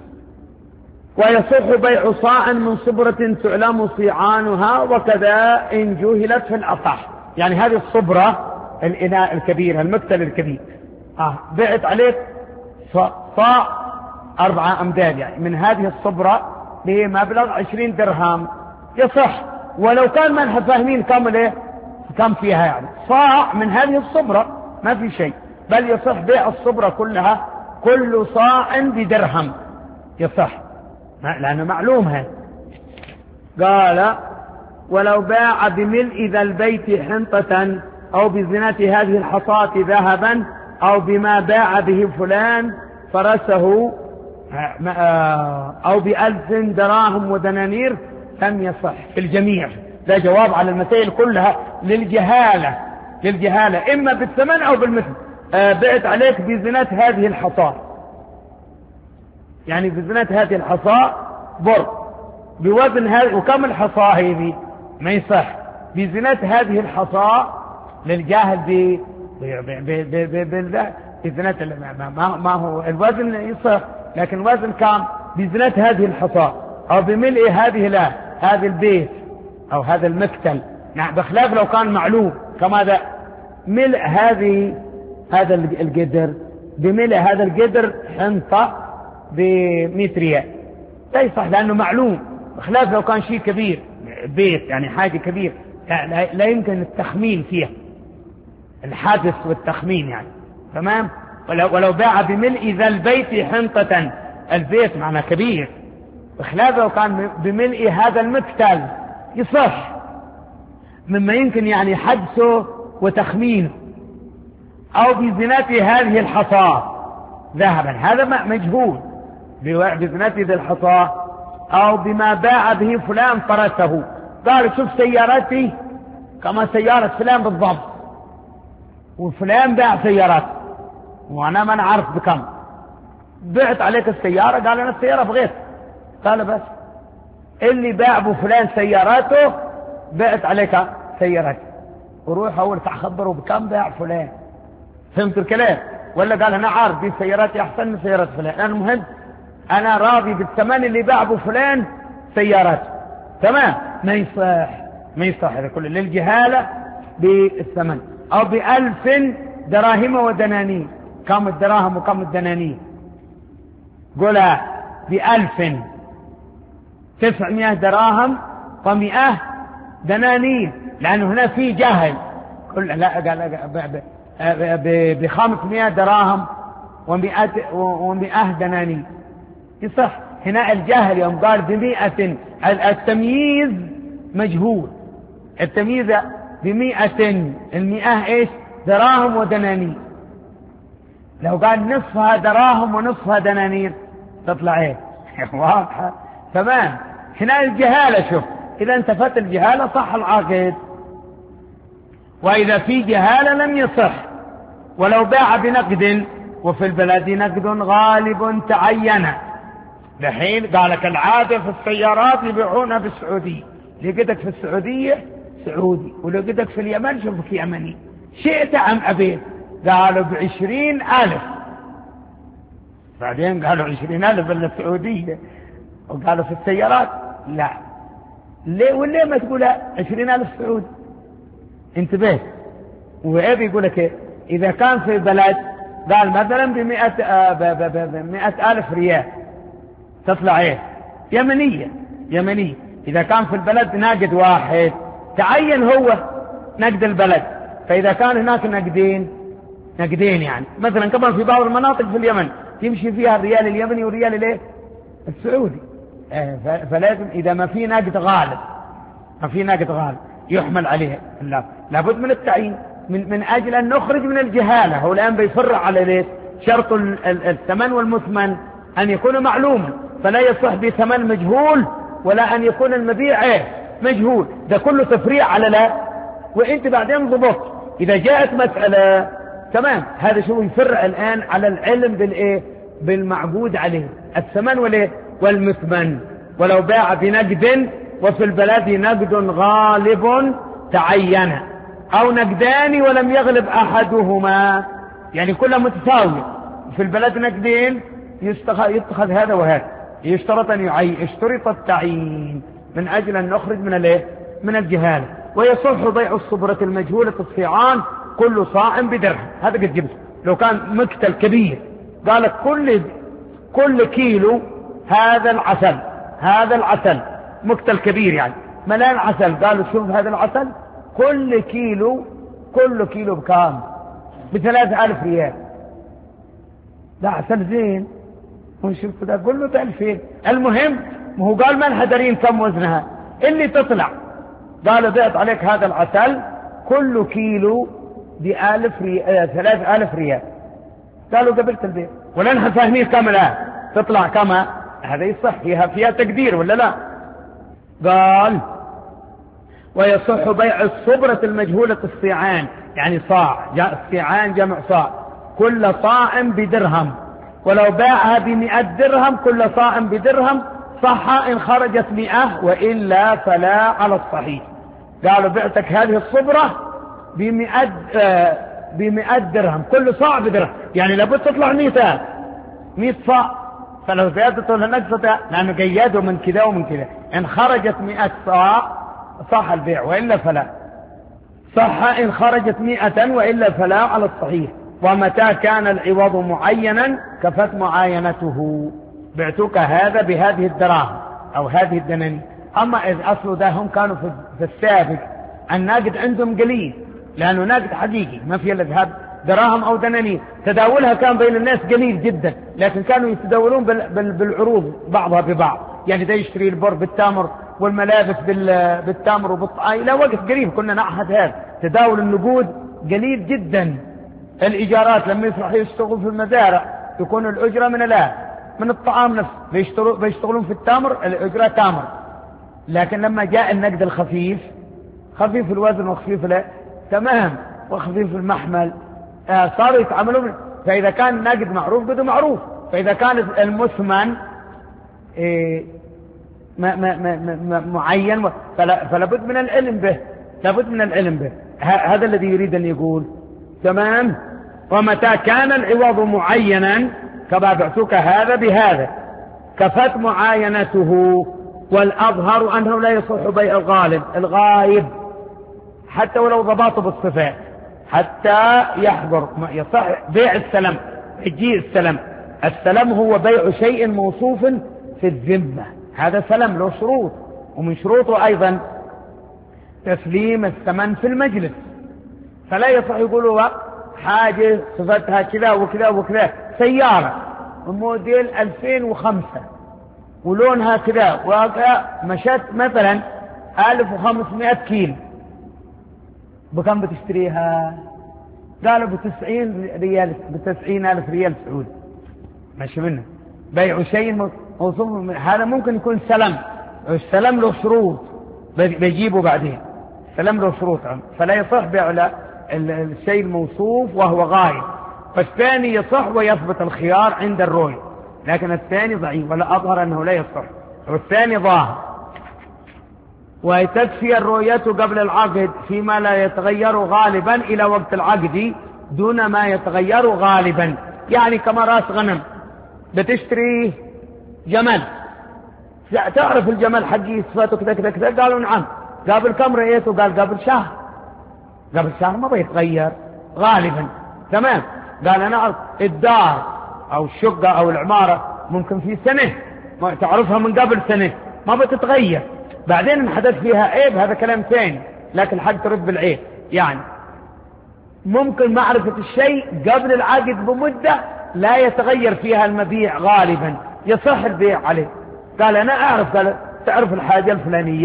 ويصح بيع صاع من صبرة تعلم صيعانها، وكذا إن جهلت في الأصح. يعني هذه الصبرة الإناء الكبير، المكتل الكبير، آه بعت عليك صاع أربعة أمداد، يعني من هذه الصبرة بمبلغ عشرين درهم، يصح ولو كان ما نحن فاهمين كم ليه كم فيها، يعني صاع من هذه الصبرة ما في شيء، بل يصح بيع الصبرة كلها، كل صاع بدرهم يصح لأنه معلومها. قال ولو باع بملء ذا البيت حنطة أو بزنة هذه الحصاة ذهبا أو بما باع به فلان فرسه أو بألف دراهم ودنانير لم يصح في الجميع. ده جواب على المسائل كلها للجهالة للجهالة إما بالثمن أو بالمثل. بعت عليك بزنة هذه الحصاة، يعني بزنة هذه الحصاة بر بوزن هذه، وكم الحصاة هذه ما يصح. بزنة هذه الحصاة للجاهل ب بزنة ما, ما هو الوزن يصح، لكن الوزن كام بزنة هذه الحصاة أو بملء هذه لا هذا البيت أو هذا المكتل، نعم، بخلاف لو كان معلوم كما ذا ملء هذه هذا القدر بملء هذا القدر حنطة بمئة ريال، لا يصح لأنه معلوم، بخلاف لو كان شيء كبير بيت يعني حاجة كبير لا, لا يمكن التخمين فيها، الحادث والتخمين يعني. تمام. ولو, ولو باع بملء ذا البيت حنطة، البيت معنى كبير، بخلاف لو كان بملء هذا المكتل يصح، مما يمكن يعني حدثه وتخمينه. أو بزنة هذه الحصاة ذهبا، هذا مجهول، بزنة ذي الحصاة. أو بما باع به فلان فرسه، قال شوف سيارتي كما سيارة فلان بالضبط، وفلان باع سيارات وأنا ما نعرف بكم، بعت عليك السيارة، قال أنا السيارة بغيت، قال بس اللي باع ابو فلان سياراته بعت عليك سيارتي، وروح اول تخبره بكم باع فلان. فهمت الكلام؟ ولا قال انا عارف دي سياراتي احسن من سيارات فلان، انا المهم انا راضي بالثمن اللي باع ابو فلان سيارته. تمام. ما يصح ما يصح هذا كله للجهاله بالثمن. او بألف دراهم ودنانير، كم الدراهم وكم الدنانير؟ قولها بألف، تسعمائة دراهم ومئة دنانير، لأنه هنا في جهل. كل لا قال بخمسمائة دراهم ومئة ومئة دنانير يصح. هنا الجهل يوم قال بمئة، التمييز مجهول، التمييز بمئة، المئة ايش؟ دراهم ودنانير. لو قال نصفها دراهم ونصفها دنانير تطلع ايه؟ واضحة. تمام. هنا الجهالة، شوف إذا انتفت الجهالة صح العقد، وإذا في جهالة لم يصح. ولو باع بنقد وفي البلد نقد غالب تعين، لحين قال لك العادة في السيارات يبيعونها بالسعودية، لقيتك في السعودية سعودي، ولقيتك في اليمن شوفك يمني، شئت أم أبيت؟ قالوا بعشرين ألف، بعدين قالوا عشرين ألف إلا السعودية، وقالوا في السيارات لا. ليه وليه ما تقول عشرين ألف سعودي؟ انتبه. وإيه بيقول لك إذا كان في بلد قال مثلا بمئة بمئة ألف ريال تطلع إيه؟ يمنية يمنية. إذا كان في البلد ناقد واحد تعين هو نقد البلد، فإذا كان هناك نقدين نقدين يعني مثلا كمان في بعض المناطق في اليمن يمشي فيها الريال اليمني والريال الايه السعودي، فلازم إذا ما في نقد غالب ما في نقد غالب يحمل عليه. لا لابد من التعيين من, من أجل أن نخرج من الجهالة. هو الآن بيفرع على ليش شرط الثمن والمثمن أن يكون معلوما، فلا يصح بثمن مجهول ولا أن يكون المبيع مجهول. ده كله تفريع على لا، وإنت بعدين ضبط إذا جاءت مسألة تمام. هذا شو يفرع الآن على العلم بالإيه بالمعبود عليه الثمن والإيه والمثمن. ولو باع بنقد وفي البلد نقد غالب تعين أو نقدان ولم يغلب أحدهما، يعني كلها متساوية. في البلد نقدين يتخذ هذا وهذا، يشترط أن يعين، اشترط التعيين من أجل أن نخرج من الايه من الجهالة. ويصح بيع الصبرة المجهولة الصيعان كل صاع بدرهم. هذا قد جبت لو كان مكتل كبير قال كل كل كيلو هذا العسل هذا العسل مكتل كبير يعني ملان عسل، قالوا شوف هذا العسل كل كيلو كل كيلو بكام؟ بثلاثة ألف ريال. ده عسل زين ونشوف ده قل له بألفين. المهم ما هو قال ما الهدرين كم وزنها اللي تطلع، قالوا ضيعت عليك هذا العسل كل كيلو بألف ريال ثلاثة ألف ريال. قالوا قبلت البيع ولنها فاهمين كم الآن تطلع كما هذا يصح فيها فيها تقدير ولا لا؟ قال ويصح بيع الصبرة المجهولة الصيعان، يعني صاع، الصيعان جمع صاع، كل صاع بدرهم، ولو باعها بمئة درهم كل صاع بدرهم صح إن خرجت مئة وإلا فلا على الصحيح. قالوا بعتك هذه الصبرة بمئة آه بمئة درهم كل صاع بدرهم، يعني لابد تطلع مئة مئة صاع، فلو زيادته لنقصته لأنه قياده من كذا ومن كذا. إن خرجت مئة صاع صح البيع وإلا فلا. صح إن خرجت مئة وإلا فلا على الصحيح. ومتى كان العوض معينا كفت معاينته. بعتك هذا بهذه الدراهم أو هذه الدنانير. أما إذ أصل ده هم كانوا في السابق الناقد عندهم قليل لأنه ناقد حقيقي ما في إلا ذهب دراهم أو دنانير، تداولها كان بين الناس قليل جدا، لكن كانوا يتداولون بالعروض بعضها ببعض، يعني ده يشتري البر بالتمر والملابس بالتمر وبالطعام إلى وقت قريب كنا نعهد هذا. تداول النقود قليل جدا. الإيجارات لما يصبح يشتغلوا في المزارع يكون الأجرة من الآن من الطعام نفسه، بيشتغلوا بيشتغلون في التمر الأجرة تمر. لكن لما جاء النقد الخفيف خفيف الوزن وخفيف لا تمام وخفيف المحمل آه صاروا يتعاملون. فإذا كان النقد معروف قد معروف، فإذا كان المثمن إيه ما ما ما ما معين فلا فلابد من العلم به، لابد من العلم به. هذا الذي يريد أن يقول تمام. ومتى كان العوض معينا كما بعتك هذا بهذا كفت معاينته. والأظهر أنه لا يصح بيع الغالب الغايب حتى ولو ضبطه بالصفات حتى يحضر. يصح بيع السلم، يجي السلم. السلم هو بيع شيء موصوف في الذمة، هذا سلم له شروط، ومن شروطه أيضا تسليم الثمن في المجلس. فلا يصح يقولوا حاجة صفتها كذا وكذا وكذا، سيارة موديل ألفين وخمسة ولونها كذا ومشت مثلا ألف وخمسمائة كيلو، بكم بتشتريها؟ قالوا بتسعين ريال بتسعين ألف ريال سعودي. ماشي منه بيع شيء موصوف. هذا ممكن يكون سلم، السلم له شروط بيجيبه بعدين، السلم له شروط، فلا يصح بيع الشيء الموصوف وهو غايب. فالثاني يصح ويثبت الخيار عند الرؤية، لكن الثاني ضعيف ولا أظهر أنه لا يصح، والثاني ظاهر. وتكفي الرؤية قبل العقد فيما لا يتغير غالبا إلى وقت العقد دون ما يتغير غالبا. يعني كما راس غنم بتشتري جمل، تعرف الجمل حقي صفاته كذا كذا كذا، قالوا نعم. قبل كم رأيته؟ قال قبل شهر. قبل شهر ما بيتغير غالبا تمام. قال أنا أعرف الدار أو الشقة أو العمارة ممكن في سنة تعرفها من قبل سنة ما بتتغير، بعدين انحدث فيها عيب هذا كلام ثاني، لكن حق ترد بالعيب. يعني ممكن معرفة الشيء قبل العقد بمدة لا يتغير فيها المبيع غالبا، يصح البيع عليه. قال أنا أعرف. قال تعرف الحاجة الفلانية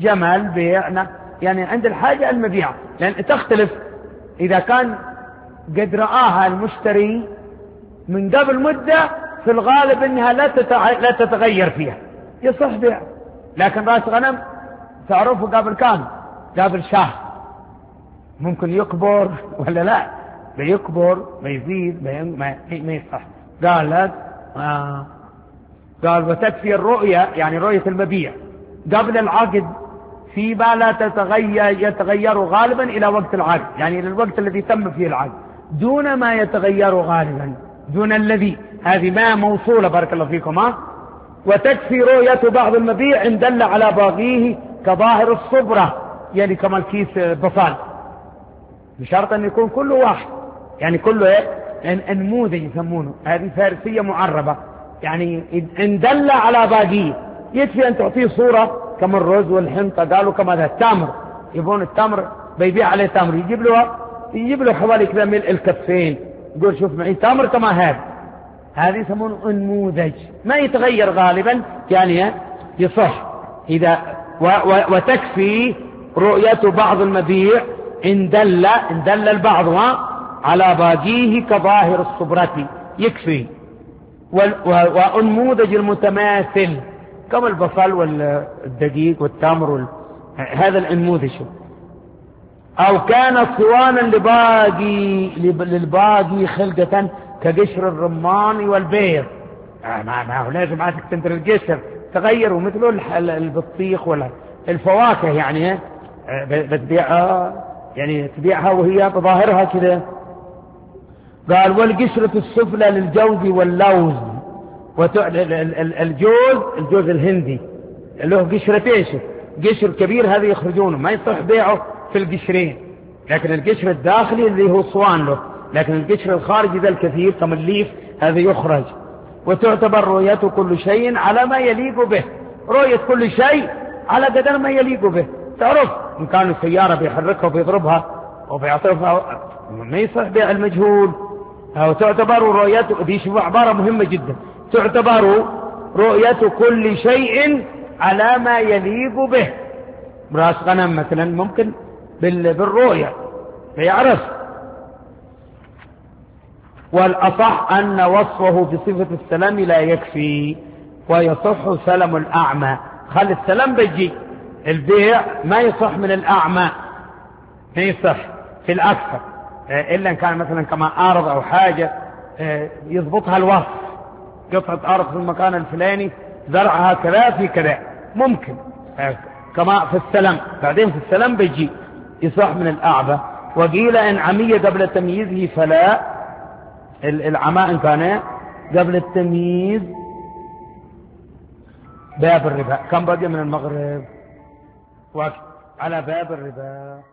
جمل بيع، يعني عند الحاجة المبيع، لأن تختلف إذا كان قد رآها المشتري من قبل مدة في الغالب أنها لا لا تتغير فيها يصح بيع. لكن رأس غنم تعرفه قبل كام؟ قبل شهر ممكن يكبر ولا لا، بيكبر بيزيد ما يصح. قال لك آه. قال وتكفي الرؤية، يعني رؤية المبيع قبل العقد فيما لا تتغير يتغير غالبا إلى وقت العقد، يعني إلى الوقت الذي تم فيه العقد، دون ما يتغير غالبا، دون الذي، هذه ما موصولة بارك الله فيكم. ها وتكفي رؤية بعض المبيع إن دل على باقيه كظاهر الصبرة، يعني كما الكيس بصال، بشرط أن يكون كله واحد، يعني كله إيه؟ نموذج يسمونه، هذه فارسية معربة، يعني إن دل على باقيه يكفي أن تعطيه صورة كما الرز والحنطة. قالوا كما هذا التمر، يبون التمر بيبيع عليه تمر، يجيب له يجيب له حوالي كذا ملء الكفين، يقول شوف معي تمر كما هذا، هذه يسمونه نموذج ما يتغير غالبا، يعني يصح إذا و و وتكفي رؤية بعض المبيع إن دل إن دل البعض على باقيه كظاهر الصبرة، يكفي. والنموذج المتماثل كما البصل والدقيق والتمر وال... هذا النموذج. أو كان صوانا لباقي للباقي خلقة كقشر الرمان والبيض، آه ما ما هو لازم عادك تنتر القشر تغير، ومثله البطيخ ولا الفواكه، يعني بتبيعها يعني تبيعها وهي بظاهرها كذا. قال والقشرة السفلى للجوز واللوز، الجوز الجوز الهندي له قشرتين، قشر كبير هذا يخرجونه ما يصح بيعه في القشرين، لكن القشر الداخلي اللي هو صوان له، لكن القشر الخارجي ذا الكثير كما الليف هذا يخرج. وتعتبر رؤية كل شيء على ما يليق به، رؤية كل شيء على قدر ما يليق به، تعرف إن كانوا سيارة بيحركها وبيضربها وبيعطفها ما يصح بيع المجهول. أو تعتبر رؤيته، دي شوف عبارة مهمة جدا، تعتبر رؤية كل شيء على ما يليق به. راس غنم مثلا ممكن بالرؤية يعرف. والأصح أن وصفه بصفة السلام لا يكفي، ويصح سلم الأعمى. خلي السلام بيجي، البيع ما يصح من الأعمى، ما يصح في الأكثر، إلا إن كان مثلا كما أرض أو حاجة يضبطها الوصف، قطعة أرض في المكان الفلاني زرعها كذا في كذا ممكن، كما في السلام. بعدين في السلام بيجي يصح من الأعمى. وقيل إن عمي قبل تمييزه فلا، العماء إن كان قبل التمييز باب الربا. كم بقي من المغرب؟ وقت على باب الربا.